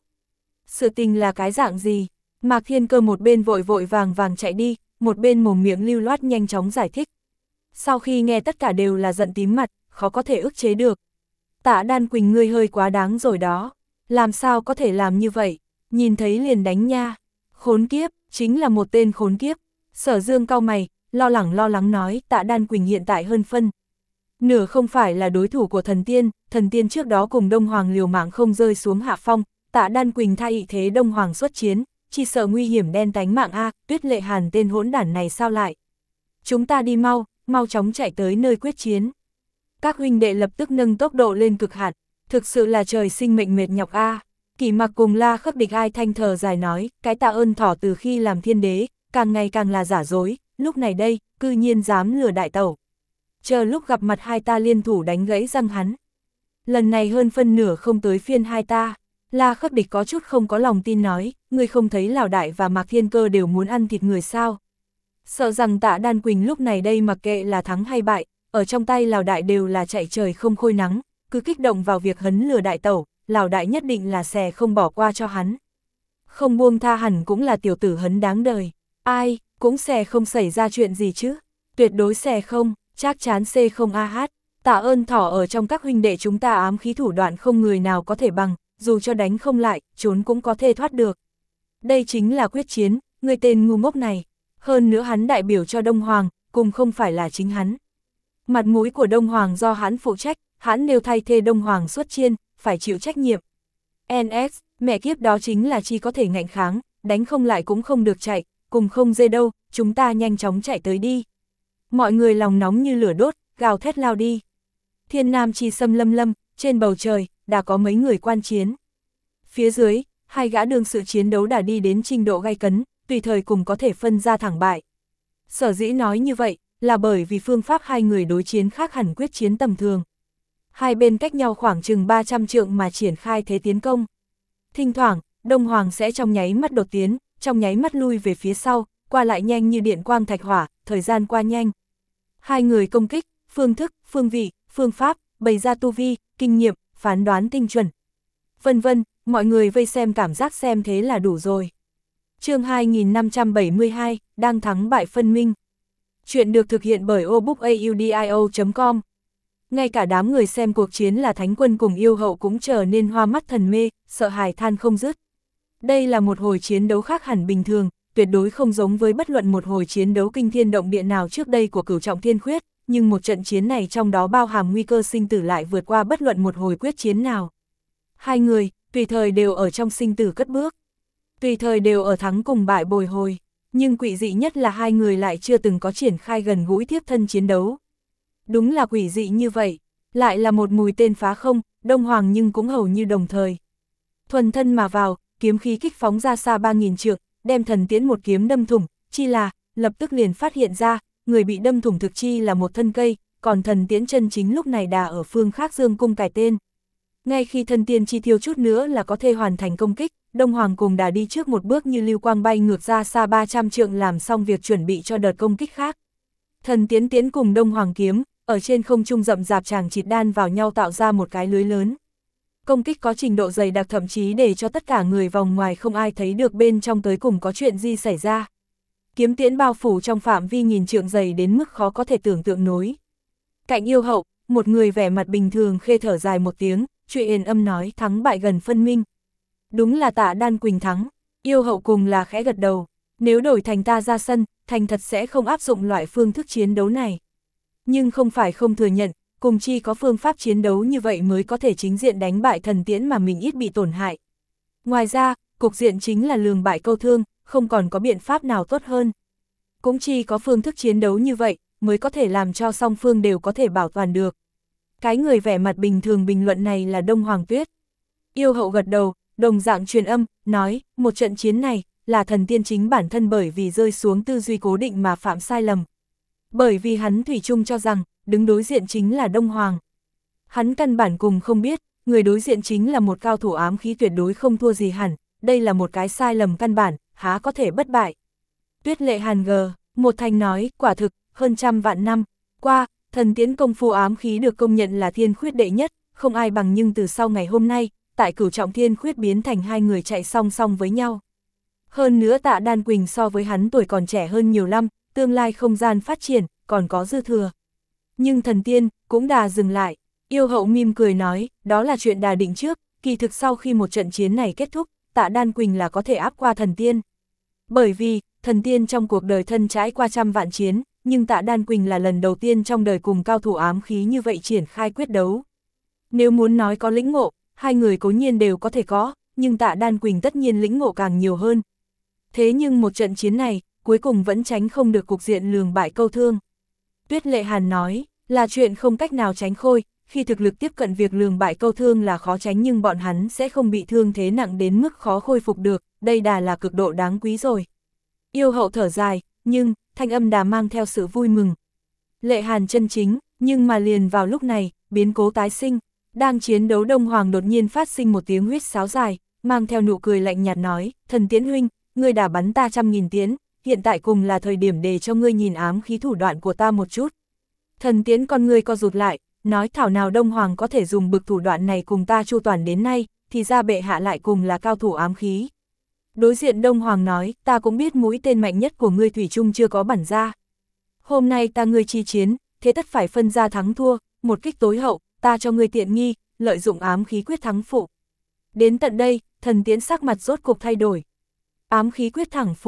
Speaker 1: Sự tình là cái dạng gì? Mạc Thiên Cơ một bên vội vội vàng vàng chạy đi, một bên mồm miệng lưu loát nhanh chóng giải thích. Sau khi nghe tất cả đều là giận tím mặt, khó có thể ức chế được. Tạ Đan Quỳnh ngươi hơi quá đáng rồi đó. Làm sao có thể làm như vậy? Nhìn thấy liền đánh nha. Khốn kiếp, chính là một tên khốn kiếp. Sở Dương cau mày, lo lắng lo lắng nói Tạ Đan Quỳnh hiện tại hơn phân. Nửa không phải là đối thủ của thần tiên, thần tiên trước đó cùng Đông Hoàng liều mạng không rơi xuống hạ phong, Tạ Đan Quỳnh thay ị thế Đông Hoàng xuất chiến, chỉ sợ nguy hiểm đen tánh mạng a, Tuyết Lệ Hàn tên hỗn đản này sao lại? Chúng ta đi mau, mau chóng chạy tới nơi quyết chiến. Các huynh đệ lập tức nâng tốc độ lên cực hạn, thực sự là trời sinh mệnh mệt nhọc a. Kỷ Mặc cùng La Khắc Địch ai thanh thờ dài nói, cái Tạ Ơn Thỏ từ khi làm thiên đế, càng ngày càng là giả dối, lúc này đây, cư nhiên dám lừa đại tẩu. Chờ lúc gặp mặt hai ta liên thủ đánh gãy răng hắn. Lần này hơn phân nửa không tới phiên hai ta. La Khắc Địch có chút không có lòng tin nói, ngươi không thấy Lào Đại và Mạc Thiên Cơ đều muốn ăn thịt người sao? Sợ rằng Tạ Đan Quỳnh lúc này đây mặc kệ là thắng hay bại, ở trong tay Lào Đại đều là chạy trời không khôi nắng, cứ kích động vào việc hấn lừa đại tẩu, Lào Đại nhất định là xè không bỏ qua cho hắn. Không buông tha hẳn cũng là tiểu tử hấn đáng đời, ai, cũng xè không xảy ra chuyện gì chứ, tuyệt đối xè không, chắc chán xê không a hát, Tạ Ơn Thỏ ở trong các huynh đệ chúng ta ám khí thủ đoạn không người nào có thể bằng, dù cho đánh không lại, trốn cũng có thể thoát được. Đây chính là quyết chiến, người tên ngu ngốc này. Hơn nữa hắn đại biểu cho Đông Hoàng, cùng không phải là chính hắn. Mặt mũi của Đông Hoàng do hắn phụ trách, hắn nêu thay thế Đông Hoàng xuất chiên, phải chịu trách nhiệm. en ét, mẹ kiếp đó chính là chi có thể ngạnh kháng, đánh không lại cũng không được chạy, cùng không dê đâu, chúng ta nhanh chóng chạy tới đi. Mọi người lòng nóng như lửa đốt, gào thét lao đi. Thiên Nam chi xâm lâm lâm, trên bầu trời, đã có mấy người quan chiến. Phía dưới, hai gã đương sự chiến đấu đã đi đến trình độ gay cấn, tùy thời cùng có thể phân ra thẳng bại. Sở dĩ nói như vậy, là bởi vì phương pháp hai người đối chiến khác hẳn quyết chiến tầm thường. Hai bên cách nhau khoảng chừng ba trăm trượng mà triển khai thế tiến công. Thỉnh thoảng, Đông Hoàng sẽ trong nháy mắt đột tiến, trong nháy mắt lui về phía sau, qua lại nhanh như điện quang thạch hỏa, thời gian qua nhanh. Hai người công kích, phương thức, phương vị, phương pháp, bày ra tu vi, kinh nghiệm, phán đoán tinh chuẩn. Vân vân, mọi người vây xem cảm giác xem thế là đủ rồi. Chương hai nghìn năm trăm bảy mươi hai, đang thắng bại phân minh. Chuyện được thực hiện bởi obookaudio chấm com. Ngay cả đám người xem cuộc chiến là Thánh Quân cùng Yêu Hậu cũng trở nên hoa mắt thần mê, sợ hãi than không dứt. Đây là một hồi chiến đấu khác hẳn bình thường, tuyệt đối không giống với bất luận một hồi chiến đấu kinh thiên động địa nào trước đây của Cửu Trọng Thiên Khuyết, nhưng một trận chiến này trong đó bao hàm nguy cơ sinh tử lại vượt qua bất luận một hồi quyết chiến nào. Hai người, tùy thời đều ở trong sinh tử cất bước, tùy thời đều ở thắng cùng bại bồi hồi, nhưng quỷ dị nhất là hai người lại chưa từng có triển khai gần gũi tiếp thân chiến đấu. Đúng là quỷ dị như vậy, lại là một mũi tên phá không, Đông Hoàng nhưng cũng hầu như đồng thời. Thuần thân mà vào, kiếm khí kích phóng ra xa ba nghìn trượng, đem Thần Tiễn một kiếm đâm thủng, chi là, lập tức liền phát hiện ra, người bị đâm thủng thực chi là một thân cây, còn Thần Tiễn chân chính lúc này đà ở phương khác dương cung cài tên. Ngay khi thân tiên chi thiếu chút nữa là có thể hoàn thành công kích, Đông Hoàng cùng đã đi trước một bước như lưu quang bay ngược ra xa ba trăm trượng làm xong việc chuẩn bị cho đợt công kích khác. Thần Tiễn Tiễn cùng Đông Hoàng kiếm, ở trên không trung rậm rạp chàng chịt đan vào nhau tạo ra một cái lưới lớn. Công kích có trình độ dày đặc thậm chí để cho tất cả người vòng ngoài không ai thấy được bên trong tới cùng có chuyện gì xảy ra. Kiếm tiễn bao phủ trong phạm vi nghìn trượng dày đến mức khó có thể tưởng tượng nối. Cạnh Yêu Hậu, một người vẻ mặt bình thường khê thở dài một tiếng, Trụy Yên âm nói thắng bại gần phân minh. Đúng là Tạ Đan Quỳnh thắng, Yêu Hậu cùng là khẽ gật đầu, nếu đổi thành ta ra sân, thành thật sẽ không áp dụng loại phương thức chiến đấu này. Nhưng không phải không thừa nhận, cùng chi có phương pháp chiến đấu như vậy mới có thể chính diện đánh bại Thần Tiễn mà mình ít bị tổn hại. Ngoài ra, cục diện chính là lường bại câu thương, không còn có biện pháp nào tốt hơn. Cũng chi có phương thức chiến đấu như vậy, mới có thể làm cho song phương đều có thể bảo toàn được. Cái người vẻ mặt bình thường bình luận này là Đông Hoàng Tuyết. Yêu Hậu gật đầu, đồng dạng truyền âm, nói, một trận chiến này, là Thần Tiên chính bản thân bởi vì rơi xuống tư duy cố định mà phạm sai lầm. Bởi vì hắn thủy chung cho rằng, đứng đối diện chính là Đông Hoàng. Hắn căn bản cùng không biết, người đối diện chính là một cao thủ ám khí tuyệt đối không thua gì hẳn, đây là một cái sai lầm căn bản, há có thể bất bại. Tuyết Lệ Hàn gờ, một thanh nói, quả thực, hơn trăm vạn năm qua, Thần Tiễn công phu ám khí được công nhận là thiên khuyết đệ nhất, không ai bằng, nhưng từ sau ngày hôm nay, tại Cửu Trọng Thiên Khuyết biến thành hai người chạy song song với nhau. Hơn nữa Tạ Đan Quỳnh so với hắn tuổi còn trẻ hơn nhiều lắm, tương lai không gian phát triển, còn có dư thừa. Nhưng Thần Tiên, cũng đà dừng lại, Yêu Hậu mỉm cười nói, đó là chuyện đà định trước, kỳ thực sau khi một trận chiến này kết thúc, Tạ Đan Quỳnh là có thể áp qua Thần Tiên. Bởi vì, Thần Tiên trong cuộc đời thân trải qua trăm vạn chiến, nhưng Tạ Đan Quỳnh là lần đầu tiên trong đời cùng cao thủ ám khí như vậy triển khai quyết đấu. Nếu muốn nói có lĩnh ngộ, hai người cố nhiên đều có thể có, nhưng Tạ Đan Quỳnh tất nhiên lĩnh ngộ càng nhiều hơn. Thế nhưng một trận chiến này, cuối cùng vẫn tránh không được cục diện lường bại câu thương. Tuyết Lệ Hàn nói, là chuyện không cách nào tránh khôi, khi thực lực tiếp cận việc lường bại câu thương là khó tránh, nhưng bọn hắn sẽ không bị thương thế nặng đến mức khó khôi phục được, đây đà là cực độ đáng quý rồi. Yêu Hậu thở dài, nhưng, thanh âm đà mang theo sự vui mừng. Lệ Hàn chân chính, nhưng mà liền vào lúc này, biến cố tái sinh, đang chiến đấu Đông Hoàng đột nhiên phát sinh một tiếng huýt sáo dài, mang theo nụ cười lạnh nhạt nói, Thần Tiễn huynh, ngươi đã bắn ta trăm nghìn tiến, hiện tại cùng là thời điểm để cho ngươi nhìn ám khí thủ đoạn của ta một chút. Thần Tiễn con ngươi co rụt lại, nói thảo nào Đông Hoàng có thể dùng bực thủ đoạn này cùng ta chu toàn đến nay, thì ra bệ hạ lại cùng là cao thủ ám khí. Đối diện Đông Hoàng nói, ta cũng biết mũi tên mạnh nhất của ngươi thủy chung chưa có bắn ra. Hôm nay ta ngươi chi chiến, thế tất phải phân ra thắng thua, một kích tối hậu, ta cho ngươi tiện nghi, lợi dụng ám khí quyết thắng phụ. Đến tận đây, Thần Tiễn sắc mặt rốt cục thay đổi. Ám khí quyết thẳng phụ,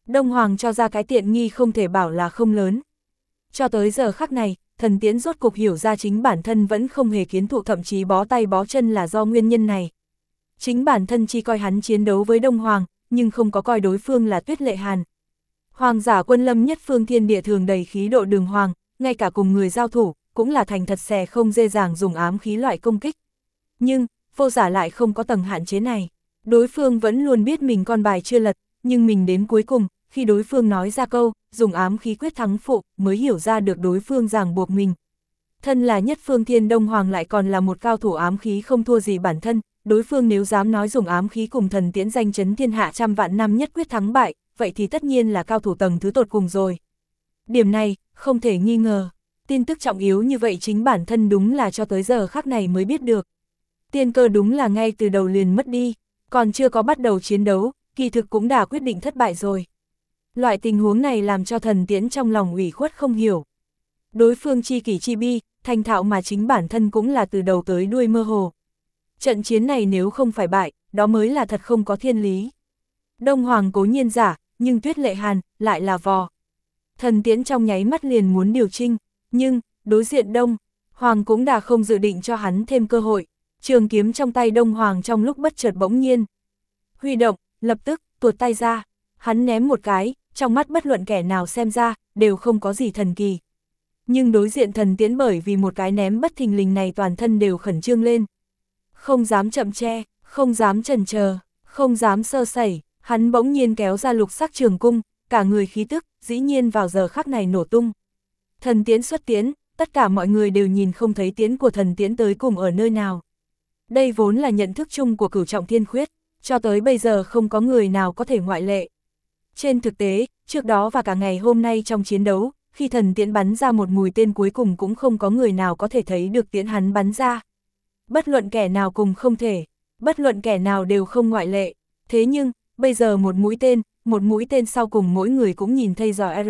Speaker 1: Đông Hoàng cho ra cái tiện nghi không thể bảo là không lớn. Cho tới giờ khắc này, Thần Tiễn rốt cục hiểu ra chính bản thân vẫn không hề kiến thụ, thậm chí bó tay bó chân là do nguyên nhân này. Chính bản thân chỉ coi hắn chiến đấu với Đông Hoàng, nhưng không có coi đối phương là Tuyết Lệ Hàn. Hoàng giả quân lâm nhất phương thiên địa thường đầy khí độ đường hoàng, ngay cả cùng người giao thủ, cũng là thành thật xè không dễ dàng dùng ám khí loại công kích. Nhưng, vô giả lại không có tầng hạn chế này. Đối phương vẫn luôn biết mình con bài chưa lật, nhưng mình đến cuối cùng, khi đối phương nói ra câu, dùng ám khí quyết thắng phụ, mới hiểu ra được đối phương ràng buộc mình. Thân là nhất phương thiên Đông Hoàng lại còn là một cao thủ ám khí không thua gì bản thân, đối phương nếu dám nói dùng ám khí cùng Thần Tiễn danh chấn thiên hạ trăm vạn năm nhất quyết thắng bại, vậy thì tất nhiên là cao thủ tầng thứ tột cùng rồi. Điểm này, không thể nghi ngờ. Tin tức trọng yếu như vậy chính bản thân đúng là cho tới giờ khắc này mới biết được. Tiên cơ đúng là ngay từ đầu liền mất đi, còn chưa có bắt đầu chiến đấu, kỳ thực cũng đã quyết định thất bại rồi. Loại tình huống này làm cho Thần Tiễn trong lòng ủy khuất không hiểu. Đối phương chi kỷ chi bi, thành thạo mà chính bản thân cũng là từ đầu tới đuôi mơ hồ. Trận chiến này nếu không phải bại, đó mới là thật không có thiên lý. Đông Hoàng cố nhiên giả, nhưng Tuyết Lệ Hàn lại là vò. Thần Tiễn trong nháy mắt liền muốn điều trinh, nhưng đối diện Đông Hoàng cũng đã không dự định cho hắn thêm cơ hội. Trường kiếm trong tay Đông Hoàng trong lúc bất chợt bỗng nhiên huy động, lập tức tuột tay ra, hắn ném một cái, trong mắt bất luận kẻ nào xem ra đều không có gì thần kỳ. Nhưng đối diện Thần Tiễn bởi vì một cái ném bất thình lình này toàn thân đều khẩn trương lên. Không dám chậm che, không dám chần chờ, không dám sơ sẩy, hắn bỗng nhiên kéo ra lục sắc trường cung, cả người khí tức, dĩ nhiên vào giờ khắc này nổ tung. Thần Tiễn xuất tiến, tất cả mọi người đều nhìn không thấy tiến của Thần Tiễn tới cùng ở nơi nào. Đây vốn là nhận thức chung của Cửu Trọng Thiên Khuyết, cho tới bây giờ không có người nào có thể ngoại lệ. Trên thực tế, trước đó và cả ngày hôm nay trong chiến đấu, khi Thần Tiễn bắn ra một mũi tên cuối cùng cũng không có người nào có thể thấy được tiễn hắn bắn ra. Bất luận kẻ nào cùng không thể, bất luận kẻ nào đều không ngoại lệ. Thế nhưng, bây giờ một mũi tên, một mũi tên sau cùng mỗi người cũng nhìn thấy giò R.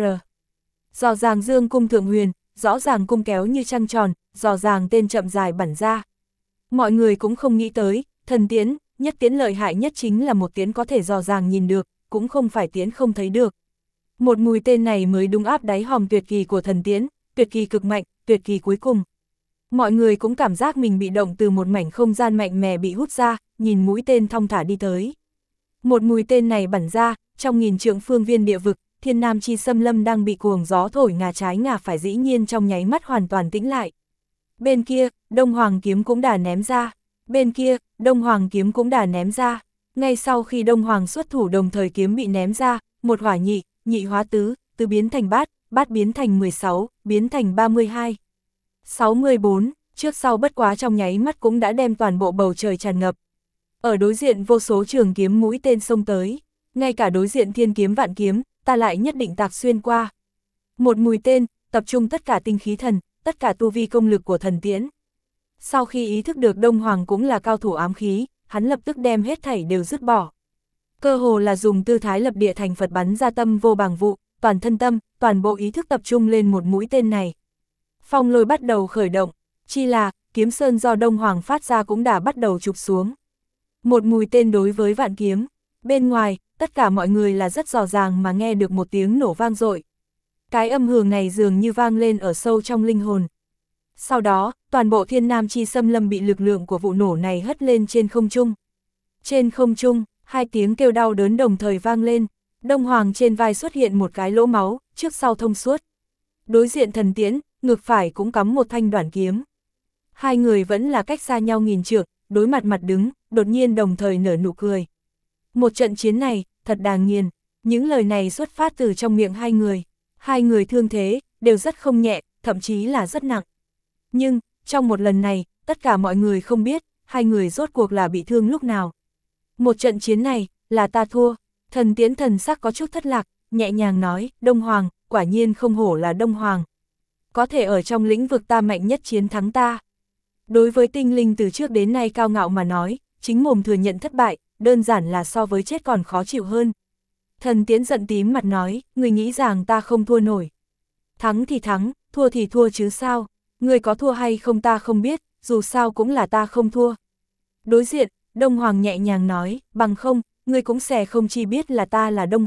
Speaker 1: Giò ràng dương cung thượng huyền, rõ ràng cung kéo như trăng tròn, giò ràng tên chậm dài bắn ra. Mọi người cũng không nghĩ tới, Thần Tiễn, nhất tiễn lợi hại nhất chính là một tiễn có thể giò ràng nhìn được, cũng không phải tiễn không thấy được. Một mũi tên này mới đúng áp đáy hòm tuyệt kỳ của Thần Tiễn, tuyệt kỳ cực mạnh, tuyệt kỳ cuối cùng. Mọi người cũng cảm giác mình bị động từ một mảnh không gian mạnh mẽ bị hút ra, nhìn mũi tên thong thả đi tới. Một mũi tên này bắn ra, trong nghìn trượng phương viên địa vực, Thiên Nam chi xâm lâm đang bị cuồng gió thổi ngả trái ngả phải dĩ nhiên trong nháy mắt hoàn toàn tĩnh lại. Bên kia, Đông Hoàng kiếm cũng đã ném ra. Bên kia, Đông Hoàng kiếm cũng đã ném ra. Ngay sau khi Đông Hoàng xuất thủ đồng thời kiếm bị ném ra, một hỏa nhị, nhị hóa tứ, tứ biến thành bát, bát biến thành mười sáu, biến thành ba mươi hai. sáu mươi bốn, trước sau bất quá trong nháy mắt cũng đã đem toàn bộ bầu trời tràn ngập. Ở đối diện vô số trường kiếm mũi tên xông tới, ngay cả đối diện thiên kiếm vạn kiếm, ta lại nhất định tạc xuyên qua. Một mũi tên, tập trung tất cả tinh khí thần, tất cả tu vi công lực của Thần Tiễn. Sau khi ý thức được Đông Hoàng cũng là cao thủ ám khí, hắn lập tức đem hết thảy đều dứt bỏ. Cơ hồ là dùng tư thái lập địa thành Phật bắn ra tâm vô bàng vụ, toàn thân tâm, toàn bộ ý thức tập trung lên một mũi tên này. Phong lôi bắt đầu khởi động, chi là, kiếm sơn do Đông Hoàng phát ra cũng đã bắt đầu chụp xuống. Một mũi tên đối với vạn kiếm, bên ngoài, tất cả mọi người là rất rõ ràng mà nghe được một tiếng nổ vang dội. Cái âm hưởng này dường như vang lên ở sâu trong linh hồn. Sau đó, toàn bộ Thiên Nam chi xâm lâm bị lực lượng của vụ nổ này hất lên trên không trung. Trên không trung, hai tiếng kêu đau đớn đồng thời vang lên, Đông Hoàng trên vai xuất hiện một cái lỗ máu, trước sau thông suốt. Đối diện Thần Tiễn, ngực phải cũng cắm một thanh đoản kiếm. Hai người vẫn là cách xa nhau nghìn trượng, đối mặt mặt đứng, đột nhiên đồng thời nở nụ cười. Một trận chiến này, thật đáng nghiền, những lời này xuất phát từ trong miệng hai người. Hai người thương thế, đều rất không nhẹ, thậm chí là rất nặng. Nhưng, trong một lần này, tất cả mọi người không biết, hai người rốt cuộc là bị thương lúc nào. Một trận chiến này, là ta thua. Thần Tiễn thần sắc có chút thất lạc, nhẹ nhàng nói, Đông Hoàng, quả nhiên không hổ là Đông Hoàng. Có thể ở trong lĩnh vực ta mạnh nhất chiến thắng ta. Đối với tinh linh từ trước đến nay cao ngạo mà nói, chính mồm thừa nhận thất bại, đơn giản là so với chết còn khó chịu hơn. Thần Tiễn giận tím mặt nói, người nghĩ rằng ta không thua nổi. Thắng thì thắng, thua thì thua chứ sao, người có thua hay không ta không biết, dù sao cũng là ta không thua. Đối diện, Đông Hoàng nhẹ nhàng nói, bằng không, người cũng sẽ không chi biết là ta là Đông Hoàng,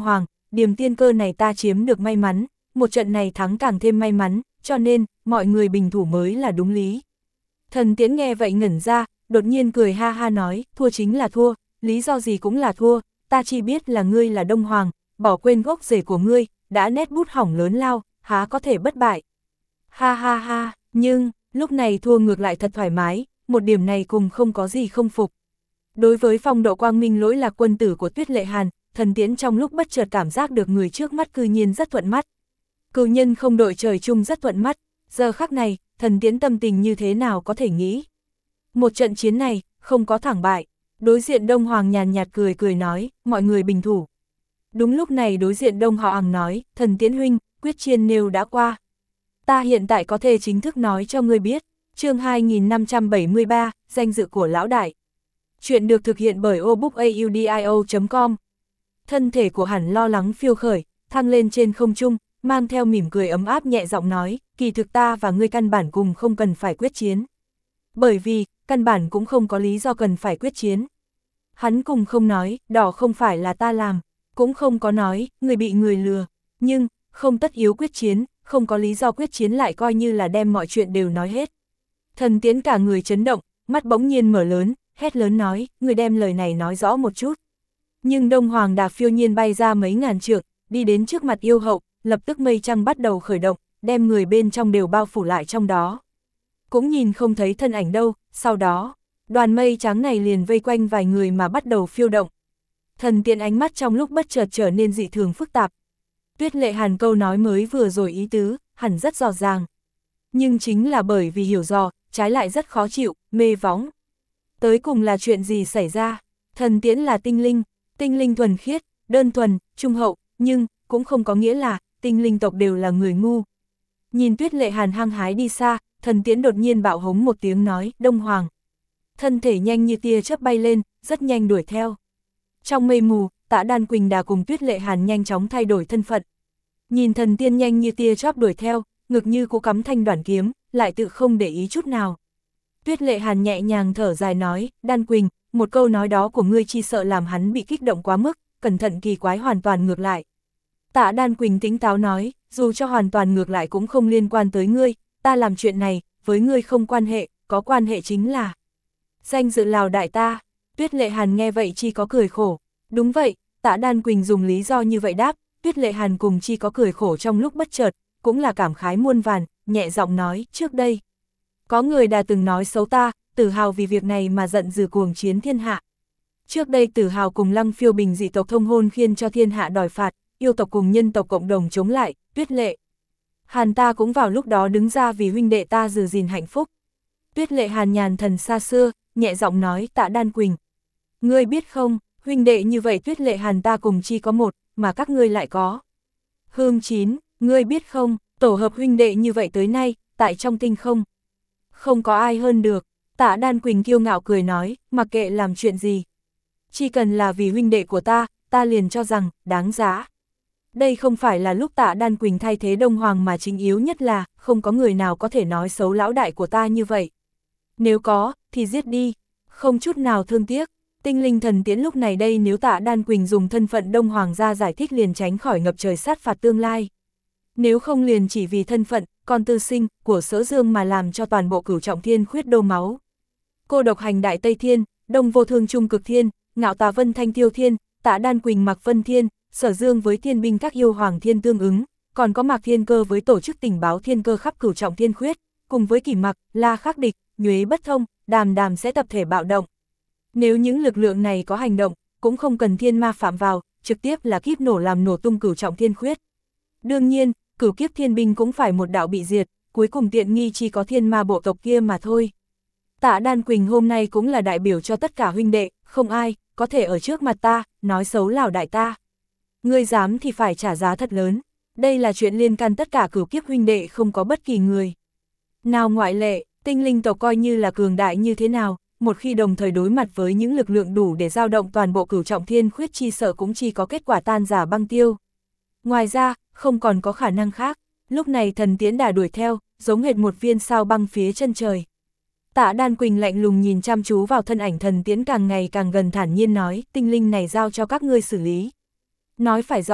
Speaker 1: điểm tiên cơ này ta chiếm được may mắn, một trận này thắng càng thêm may mắn, cho nên, mọi người bình thủ mới là đúng lý. Thần Tiễn nghe vậy ngẩn ra, đột nhiên cười ha ha nói, thua chính là thua, lý do gì cũng là thua, ta chỉ biết là ngươi là Đông Hoàng, bỏ quên gốc rễ của ngươi, đã nét bút hỏng lớn lao, há có thể bất bại. Ha ha ha, nhưng, lúc này thua ngược lại thật thoải mái, một điểm này cùng không có gì không phục. Đối với phong độ quang minh lỗi lạc quân tử của Tuyết Lệ Hàn, Thần Tiễn trong lúc bất chợt cảm giác được người trước mắt cư nhiên rất thuận mắt. Cửu nhân không đội trời chung rất thuận mắt, giờ khắc này, Thần Tiễn tâm tình như thế nào có thể nghĩ. Một trận chiến này, không có thẳng bại, đối diện Đông Hoàng nhàn nhạt cười cười nói, mọi người bình thủ. Đúng lúc này đối diện Đông Họ Ằng nói, Thần Tiễn huynh, quyết chiến nêu đã qua. Ta hiện tại có thể chính thức nói cho ngươi biết, chương hai nghìn năm trăm bảy mươi ba, danh dự của lão đại. Chuyện được thực hiện bởi obookaudio chấm com. Thân thể của Hẳn lo lắng phiêu khởi, thăng lên trên không trung, mang theo mỉm cười ấm áp nhẹ giọng nói, kỳ thực ta và ngươi căn bản cùng không cần phải quyết chiến. Bởi vì, căn bản cũng không có lý do cần phải quyết chiến. Hắn cùng không nói, đỏ không phải là ta làm, cũng không có nói, người bị người lừa, nhưng, không tất yếu quyết chiến, không có lý do quyết chiến lại coi như là đem mọi chuyện đều nói hết. Thần Tiễn cả người chấn động, mắt bỗng nhiên mở lớn, hét lớn nói, người đem lời này nói rõ một chút. Nhưng Đông Hoàng đạp phiêu nhiên bay ra mấy ngàn trượng, đi đến trước mặt yêu hậu, lập tức mây trăng bắt đầu khởi động, đem người bên trong đều bao phủ lại trong đó. Cũng nhìn không thấy thân ảnh đâu, sau đó, đoàn mây trắng này liền vây quanh vài người mà bắt đầu phiêu động. Thần Tiễn ánh mắt trong lúc bất chợt trở nên dị thường phức tạp. Tuyết Lệ Hàn câu nói mới vừa rồi ý tứ, hẳn rất rõ ràng. Nhưng chính là bởi vì hiểu rõ, trái lại rất khó chịu, mê võng. Tới cùng là chuyện gì xảy ra? Thần Tiễn là tinh linh, tinh linh thuần khiết, đơn thuần, trung hậu, nhưng, cũng không có nghĩa là, tinh linh tộc đều là người ngu. Nhìn Tuyết Lệ Hàn hăng hái đi xa, Thần Tiễn đột nhiên bạo hống một tiếng nói, Đông Hoàng. Thân thể nhanh như tia chớp bay lên, rất nhanh đuổi theo. Trong mây mù, Tạ Đan Quỳnh Đà cùng Tuyết Lệ Hàn nhanh chóng thay đổi thân phận. Nhìn thần tiên nhanh như tia chớp đuổi theo, ngực như cố cắm thanh đoản kiếm, lại tự không để ý chút nào. Tuyết Lệ Hàn nhẹ nhàng thở dài nói, Đan Quỳnh, một câu nói đó của ngươi chi sợ làm hắn bị kích động quá mức, cẩn thận kỳ quái hoàn toàn ngược lại. Tạ Đan Quỳnh tĩnh táo nói, dù cho hoàn toàn ngược lại cũng không liên quan tới ngươi, ta làm chuyện này, với ngươi không quan hệ, có quan hệ chính là danh dự Lào đại ta. Tuyết Lệ Hàn nghe vậy chi có cười khổ. Đúng vậy, Tạ Đan Quỳnh dùng lý do như vậy đáp, Tuyết Lệ Hàn cùng chi có cười khổ trong lúc bất chợt, cũng là cảm khái muôn vàn, nhẹ giọng nói, trước đây. Có người đã từng nói xấu ta, Tử Hào vì việc này mà giận dữ cuồng chiến thiên hạ. Trước đây Tử Hào cùng Lăng Phiêu Bình dị tộc thông hôn khiến cho thiên hạ đòi phạt, yêu tộc cùng nhân tộc cộng đồng chống lại, Tuyết Lệ Hàn ta cũng vào lúc đó đứng ra vì huynh đệ ta giữ gìn hạnh phúc. Tuyết Lệ Hàn nhàn thần xa xưa, nhẹ giọng nói, Tạ Đan Quỳnh. Ngươi biết không, huynh đệ như vậy Tuyết Lệ Hàn ta cùng chi có một, mà các ngươi lại có Hương Chín, ngươi biết không, tổ hợp huynh đệ như vậy tới nay, tại trong tinh không. Không có ai hơn được. Tạ Đan Quỳnh kiêu ngạo cười nói, mặc kệ làm chuyện gì. Chỉ cần là vì huynh đệ của ta, ta liền cho rằng, đáng giá. Đây không phải là lúc Tạ Đan Quỳnh thay thế Đông Hoàng mà chính yếu nhất là, không có người nào có thể nói xấu lão đại của ta như vậy. Nếu có, thì giết đi, không chút nào thương tiếc. Tinh linh thần Tiễn lúc này đây nếu Tạ Đan Quỳnh dùng thân phận Đông Hoàng ra giải thích liền tránh khỏi ngập trời sát phạt tương lai. Nếu không liền chỉ vì thân phận, con tư sinh, của Sở Dương mà làm cho toàn bộ Cửu Trọng Thiên khuyết đô máu. Cô độc hành Đại Tây Thiên, Đông Vô Thương Trung Cực Thiên, Ngạo Tà Vân Thanh Tiêu Thiên, Tạ Đan Quỳnh Mạc Vân Thiên, Sở Dương với thiên binh các yêu hoàng thiên tương ứng, còn có Mạc Thiên Cơ với tổ chức tình báo thiên cơ khắp Cửu Trọng Thiên khuyết, cùng với Kỷ Mặc, La Khắc Địch, Nhuế Bất Thông, Đàm Đàm sẽ tập thể bạo động. Nếu những lực lượng này có hành động, cũng không cần thiên ma phạm vào, trực tiếp là kiếp nổ làm nổ tung Cửu Trọng Thiên khuyết. Đương nhiên, cửu kiếp thiên binh cũng phải một đạo bị diệt, cuối cùng tiện nghi chỉ có thiên ma bộ tộc kia mà thôi. Tạ Đan Quỳnh hôm nay cũng là đại biểu cho tất cả huynh đệ, không ai có thể ở trước mặt ta, nói xấu Lào đại ta. Ngươi dám thì phải trả giá thật lớn, đây là chuyện liên can tất cả cửu kiếp huynh đệ không có bất kỳ người nào ngoại lệ. Tinh linh tộc coi như là cường đại như thế nào, một khi đồng thời đối mặt với những lực lượng đủ để dao động toàn bộ Cửu Trọng Thiên khuyết chi sợ cũng chỉ có kết quả tan rã băng tiêu. Ngoài ra, không còn có khả năng khác. Lúc này thần Tiễn đã đuổi theo, giống hệt một viên sao băng phía chân trời. Tạ Đan Quỳnh lạnh lùng nhìn chăm chú vào thân ảnh thần Tiễn càng ngày càng gần thản nhiên nói, tinh linh này giao cho các ngươi xử lý. Nói phải rõ,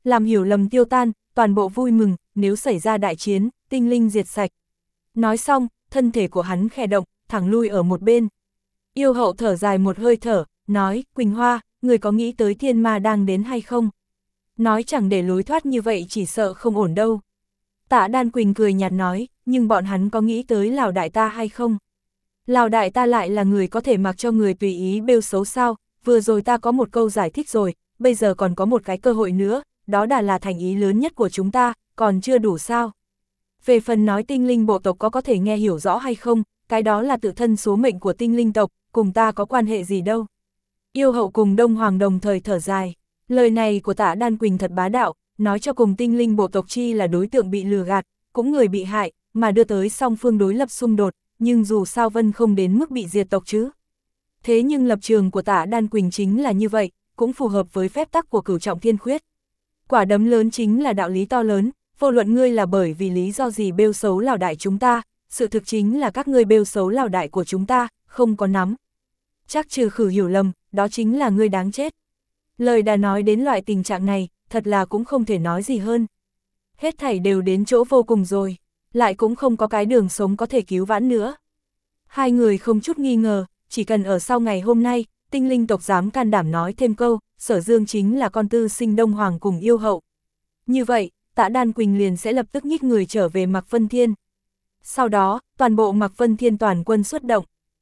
Speaker 1: làm hiểu lầm tiêu tan, toàn bộ vui mừng, nếu xảy ra đại chiến, tinh linh diệt sạch. Nói xong, thân thể của hắn khẽ động, thẳng lui ở một bên. Yêu hậu thở dài một hơi thở, nói, Quỳnh Hoa, người có nghĩ tới thiên ma đang đến hay không? Nói chẳng để lối thoát như vậy chỉ sợ không ổn đâu. Tạ Đan Quỳnh cười nhạt nói, nhưng bọn hắn có nghĩ tới Lào đại ta hay không? Lào đại ta lại là người có thể mặc cho người tùy ý bêu xấu sao, vừa rồi ta có một câu giải thích rồi, bây giờ còn có một cái cơ hội nữa, đó đã là thành ý lớn nhất của chúng ta, còn chưa đủ sao? Về phần nói tinh linh bộ tộc có có thể nghe hiểu rõ hay không, cái đó là tự thân số mệnh của tinh linh tộc, cùng ta có quan hệ gì đâu. Yêu hậu cùng Đông Hoàng đồng thời thở dài, lời này của Tạ Đan Quỳnh thật bá đạo, nói cho cùng tinh linh bộ tộc chi là đối tượng bị lừa gạt, cũng người bị hại, mà đưa tới song phương đối lập xung đột, nhưng dù sao Vân không đến mức bị diệt tộc chứ. Thế nhưng lập trường của Tạ Đan Quỳnh chính là như vậy, cũng phù hợp với phép tắc của Cửu Trọng Thiên Khuyết. Quả đấm lớn chính là đạo lý to lớn, vô luận ngươi là bởi vì lý do gì bêu xấu Lào đại chúng ta, sự thực chính là các ngươi bêu xấu Lào đại của chúng ta, không có nắm. Chắc trừ khử hiểu lầm, đó chính là ngươi đáng chết. Lời đã nói đến loại tình trạng này, thật là cũng không thể nói gì hơn. Hết thảy đều đến chỗ vô cùng rồi, lại cũng không có cái đường sống có thể cứu vãn nữa. Hai người không chút nghi ngờ, chỉ cần ở sau ngày hôm nay, tinh linh tộc dám can đảm nói thêm câu, Sở Dương chính là con tư sinh Đông Hoàng cùng yêu hậu. Như vậy, Tạ Đan Quỳnh liền sẽ lập tức nhích người trở về Mạc Vân Thiên. Sau đó, toàn bộ Mạc Vân Thiên toàn quân xuất động.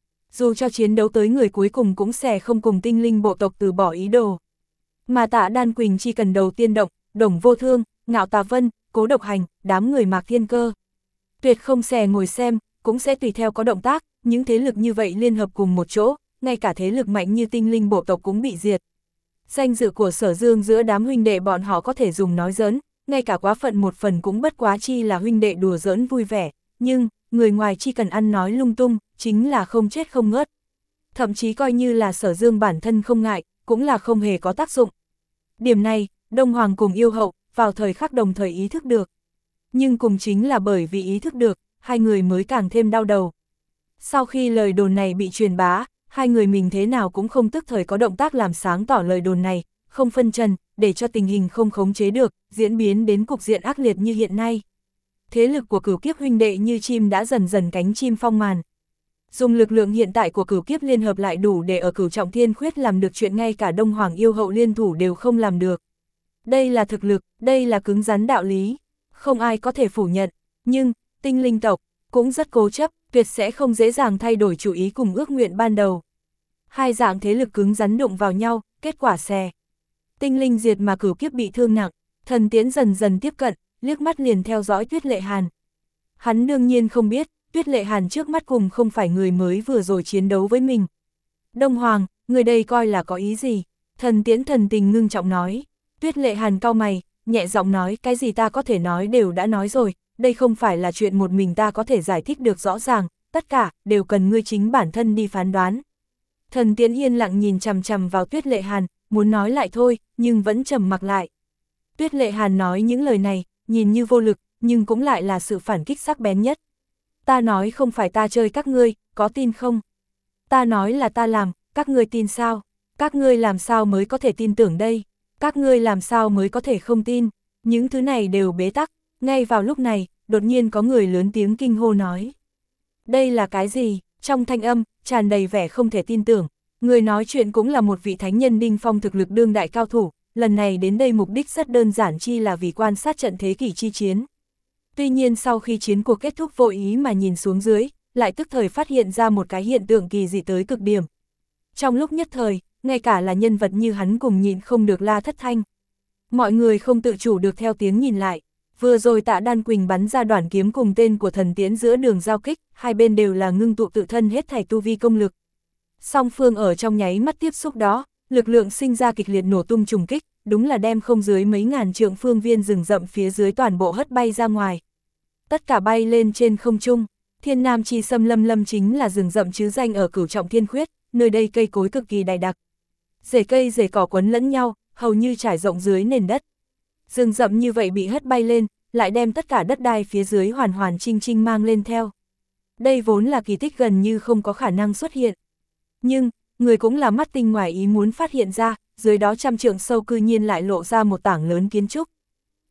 Speaker 1: Dù cho chiến đấu tới người cuối cùng cũng sẽ không cùng tinh linh bộ tộc từ bỏ ý đồ. Mà Tạ Đan Quỳnh chỉ cần đầu tiên động, Đồng Vô Thương, Ngạo Tà Vân, Cố Độc Hành, đám người Mạc Thiên Cơ. Tuyệt không xè ngồi xem, cũng sẽ tùy theo có động tác, những thế lực như vậy liên hợp cùng một chỗ, ngay cả thế lực mạnh như tinh linh bộ tộc cũng bị diệt. Danh dự của Sở Dương giữa đám huynh đệ bọn họ có thể dùng nói giỡn, ngay cả quá phận một phần cũng bất quá chi là huynh đệ đùa giỡn vui vẻ, nhưng, người ngoài chi cần ăn nói lung tung, chính là không chết không ngớt. Thậm chí coi như là Sở Dương bản thân không ngại, cũng là không hề có tác dụng. Điểm này, Đông Hoàng cùng yêu hậu, vào thời khắc đồng thời ý thức được. Nhưng cùng chính là bởi vì ý thức được, hai người mới càng thêm đau đầu. Sau khi lời đồn này bị truyền bá, hai người mình thế nào cũng không tức thời có động tác làm sáng tỏ lời đồn này, không phân trần, để cho tình hình không khống chế được, diễn biến đến cục diện ác liệt như hiện nay. Thế lực của Cửu Kiếp huynh đệ như chim đã dần dần cánh chim phong màn. Dùng lực lượng hiện tại của Cửu Kiếp liên hợp lại đủ để ở Cửu Trọng Thiên Khuyết làm được chuyện ngay cả Đông Hoàng yêu hậu liên thủ đều không làm được. Đây là thực lực, đây là cứng rắn đạo lý, không ai có thể phủ nhận, nhưng, tinh linh tộc, cũng rất cố chấp, tuyệt sẽ không dễ dàng thay đổi chủ ý cùng ước nguyện ban đầu. Hai dạng thế lực cứng rắn đụng vào nhau, kết quả xè. Tinh linh diệt mà Cửu Kiếp bị thương nặng, Thần Tiễn dần dần tiếp cận, liếc mắt liền theo dõi Tuyết Lệ Hàn. Hắn đương nhiên không biết, Tuyết Lệ Hàn trước mắt cùng không phải người mới vừa rồi chiến đấu với mình. Đông Hoàng, người đây coi là có ý gì? Thần Tiễn thần tình ngưng trọng nói. Tuyết Lệ Hàn cau mày, nhẹ giọng nói, cái gì ta có thể nói đều đã nói rồi, đây không phải là chuyện một mình ta có thể giải thích được rõ ràng, tất cả đều cần ngươi chính bản thân đi phán đoán. Thần Tiễn yên lặng nhìn chằm chằm vào Tuyết Lệ Hàn, muốn nói lại thôi, nhưng vẫn trầm mặc lại. Tuyết Lệ Hàn nói những lời này, nhìn như vô lực, nhưng cũng lại là sự phản kích sắc bén nhất. Ta nói không phải ta chơi các ngươi, có tin không? Ta nói là ta làm, các ngươi tin sao? Các ngươi làm sao mới có thể tin tưởng đây? Các ngươi làm sao mới có thể không tin? Những thứ này đều bế tắc. Ngay vào lúc này, đột nhiên có người lớn tiếng kinh hô nói. Đây là cái gì? Trong thanh âm, tràn đầy vẻ không thể tin tưởng. Người nói chuyện cũng là một vị thánh nhân đỉnh phong thực lực đương đại cao thủ, lần này đến đây mục đích rất đơn giản chi là vì quan sát trận thế kỷ chi chiến. Tuy nhiên sau khi chiến cuộc kết thúc vô ý mà nhìn xuống dưới, lại tức thời phát hiện ra một cái hiện tượng kỳ dị tới cực điểm. Trong lúc nhất thời, ngay cả là nhân vật như hắn cùng nhịn không được la thất thanh. Mọi người không tự chủ được theo tiếng nhìn lại. Vừa rồi Tạ Đan Quỳnh bắn ra đoạn kiếm cùng tên của Thần Tiễn giữa đường giao kích, hai bên đều là ngưng tụ tự thân hết thảy tu vi công lực. Song phương ở trong nháy mắt tiếp xúc đó, lực lượng sinh ra kịch liệt nổ tung trùng kích, đúng là đem không dưới mấy ngàn trượng phương viên rừng rậm phía dưới toàn bộ hất bay ra ngoài. Tất cả bay lên trên không trung. Thiên Nam Chi Sâm Lâm Lâm chính là rừng rậm chứ danh ở Cửu Trọng Thiên Khuyết, nơi đây cây cối cực kỳ dày đặc. Rễ cây rễ cỏ quấn lẫn nhau, hầu như trải rộng dưới nền đất. Rừng rậm như vậy bị hất bay lên, lại đem tất cả đất đai phía dưới hoàn hoàn chinh chinh mang lên theo. Đây vốn là kỳ tích gần như không có khả năng xuất hiện. Nhưng, người cũng là mắt tinh ngoài ý muốn phát hiện ra, dưới đó trăm trượng sâu cư nhiên lại lộ ra một tảng lớn kiến trúc.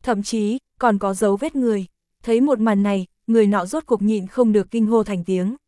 Speaker 1: thậm chí, còn có dấu vết người. Thấy một màn này, người nọ rốt cục nhịn không được kinh hô thành tiếng.